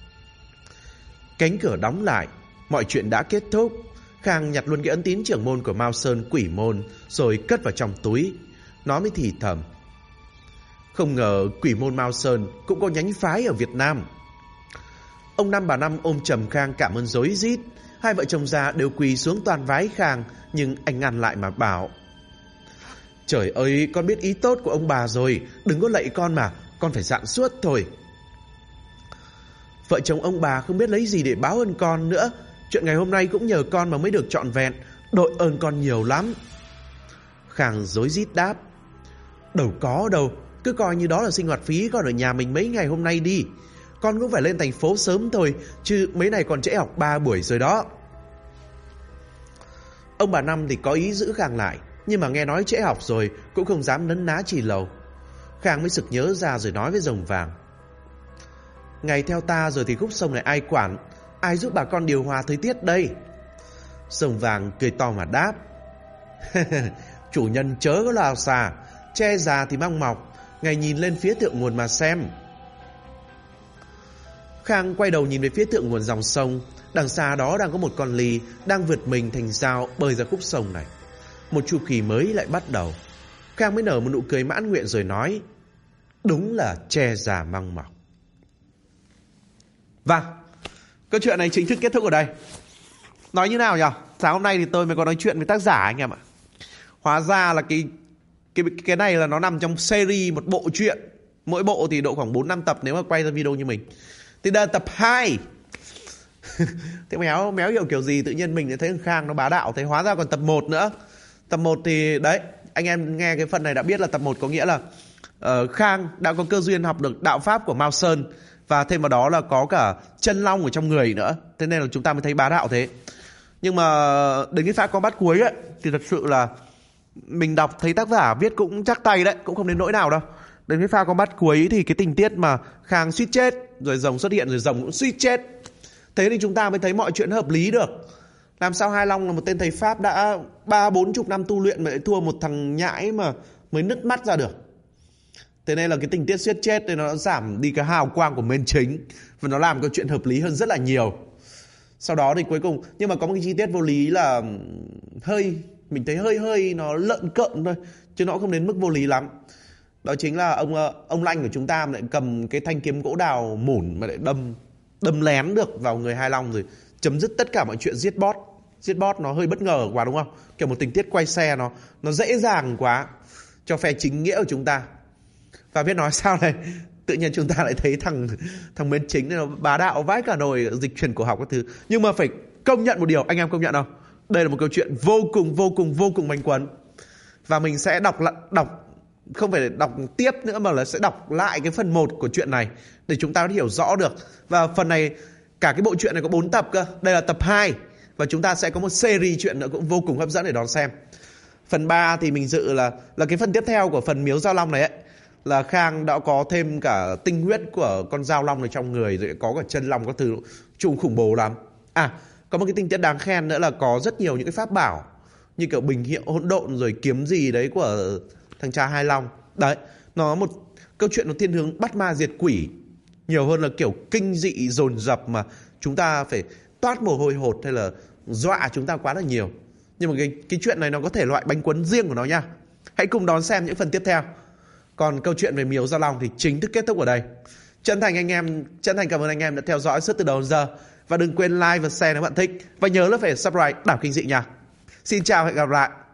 Cánh cửa đóng lại, mọi chuyện đã kết thúc. Khang nhặt luôn cái ấn tín trưởng môn của Mao Sơn Quỷ Môn rồi cất vào trong túi. Nó mới thì thầm: Không ngờ Quỷ Môn Mao Sơn cũng có nhánh phái ở Việt Nam. Ông Năm bà Năm ôm chầm Khang cảm ơn rối rít. Hai vợ chồng già đều quỳ xuống toàn vái Khang, nhưng anh ngăn lại mà bảo: Trời ơi, con biết ý tốt của ông bà rồi, đừng có lạy con mà, con phải dạn suốt thôi. Vợ chồng ông bà không biết lấy gì để báo ơn con nữa. Chuyện ngày hôm nay cũng nhờ con mà mới được trọn vẹn, đội ơn con nhiều lắm. Khang rối rít đáp: Đâu có đâu, cứ coi như đó là sinh hoạt phí con ở nhà mình mấy ngày hôm nay đi. Con cũng phải lên thành phố sớm thôi, chứ mấy này còn trễ học 3 buổi rồi đó. Ông bà Năm thì có ý giữ Khang lại, nhưng mà nghe nói trễ học rồi cũng không dám nấn ná chỉ lầu. Khang mới sực nhớ ra rồi nói với Rồng Vàng: Ngày theo ta rồi thì khúc sông này ai quản, ai giúp bà con điều hòa thời tiết đây? Rồng Vàng cười to mà đáp: Chủ nhân chớ có lao xà, tre già thì măng mọc, ngày nhìn lên phía thượng nguồn mà xem. Khang quay đầu nhìn về phía thượng nguồn dòng sông. Đằng xa đó đang có một con ly đang vượt mình thành dao bơi ra khúc sông này. Một chu kỳ mới lại bắt đầu. Khang mới nở một nụ cười mãn nguyện rồi nói: Đúng là tre già măng mọc. Vâng, câu chuyện này chính thức kết thúc ở đây. Nói như nào nhỉ? Sáng hôm nay thì tôi mới có nói chuyện với tác giả anh em ạ. Hóa ra là cái này là nó nằm trong series một bộ truyện. Mỗi bộ thì độ khoảng 4-5 tập nếu mà quay ra video như mình. Thì đây là tập 2. Thế méo hiểu kiểu gì tự nhiên mình lại thấy thằng Khang nó bá đạo. Thế hóa ra còn tập 1 nữa. Tập 1 thì đấy, anh em nghe cái phần này đã biết là tập 1 có nghĩa là Khang đã có cơ duyên học được đạo pháp của Mao Sơn. Và thêm vào đó là có cả chân long ở trong người nữa. Thế nên là chúng ta mới thấy bá đạo thế. Nhưng mà đến cái pha combat cuối ấy, thì thật sự là mình đọc thấy tác giả viết cũng chắc tay đấy, cũng không đến nỗi nào đâu. Đến cái pha combat cuối thì cái tình tiết mà Khang suýt chết, rồi rồng xuất hiện, rồi rồng cũng suýt chết. Thế thì chúng ta mới thấy mọi chuyện hợp lý được. Làm sao Hai Long là một tên thầy Pháp đã 30-40 năm tu luyện mà lại thua một thằng nhãi mà mới nứt mắt ra được. Thế nên là cái tình tiết suýt chết thì nó giảm đi cái hào quang của main chính, và nó làm câu chuyện hợp lý hơn rất là nhiều. Sau đó thì cuối cùng, nhưng mà có một cái chi tiết vô lý là mình thấy hơi nó lợn cợn thôi, chứ nó không đến mức vô lý lắm. Đó chính là ông Lanh của chúng ta lại cầm cái thanh kiếm gỗ đào mủn mà lại đâm lén được vào người Hai Long, rồi chấm dứt tất cả mọi chuyện giết boss. Giết boss nó hơi bất ngờ quá đúng không? Kiểu một tình tiết quay xe nó dễ dàng quá cho phe chính nghĩa của chúng ta. Và biết nói sao này, tự nhiên chúng ta lại thấy thằng bên chính này nó bá đạo vãi cả nồi, dịch chuyển cổ học các thứ. Nhưng mà phải công nhận một điều, anh em công nhận không? Đây là một câu chuyện vô cùng manh quấn. Và mình sẽ đọc không phải đọc tiếp nữa mà là sẽ đọc lại cái phần 1 của chuyện này để chúng ta có thể hiểu rõ được. Và phần này, cả cái bộ truyện này có 4 tập cơ. Đây là tập 2 và chúng ta sẽ có một series chuyện nữa cũng vô cùng hấp dẫn để đón xem. Phần 3 thì mình dự là cái phần tiếp theo của phần Miếu Giao Long này ấy, là Khang đã có thêm cả tinh huyết của con Giao Long này trong người, rồi có cả chân long các thứ, trùng khủng bố lắm. Có một cái tình tiết đáng khen nữa là có rất nhiều những cái pháp bảo như kiểu bình hiệu hỗn độn rồi kiếm gì đấy của thằng cha Hai Long. Đấy, nó một câu chuyện nó thiên hướng bắt ma diệt quỷ nhiều hơn là kiểu kinh dị dồn dập mà chúng ta phải toát mồ hôi hột hay là dọa chúng ta quá là nhiều. Nhưng mà cái chuyện này nó có thể loại bánh cuốn riêng của nó nha. Hãy cùng đón xem những phần tiếp theo. Còn câu chuyện về Miếu Gia Long thì chính thức kết thúc ở đây. Chân thành cảm ơn anh em đã theo dõi suốt từ đầu đến giờ. Và đừng quên like và share nếu bạn thích. Và nhớ là phải subscribe Đảo Kinh Dị nha. Xin chào và hẹn gặp lại.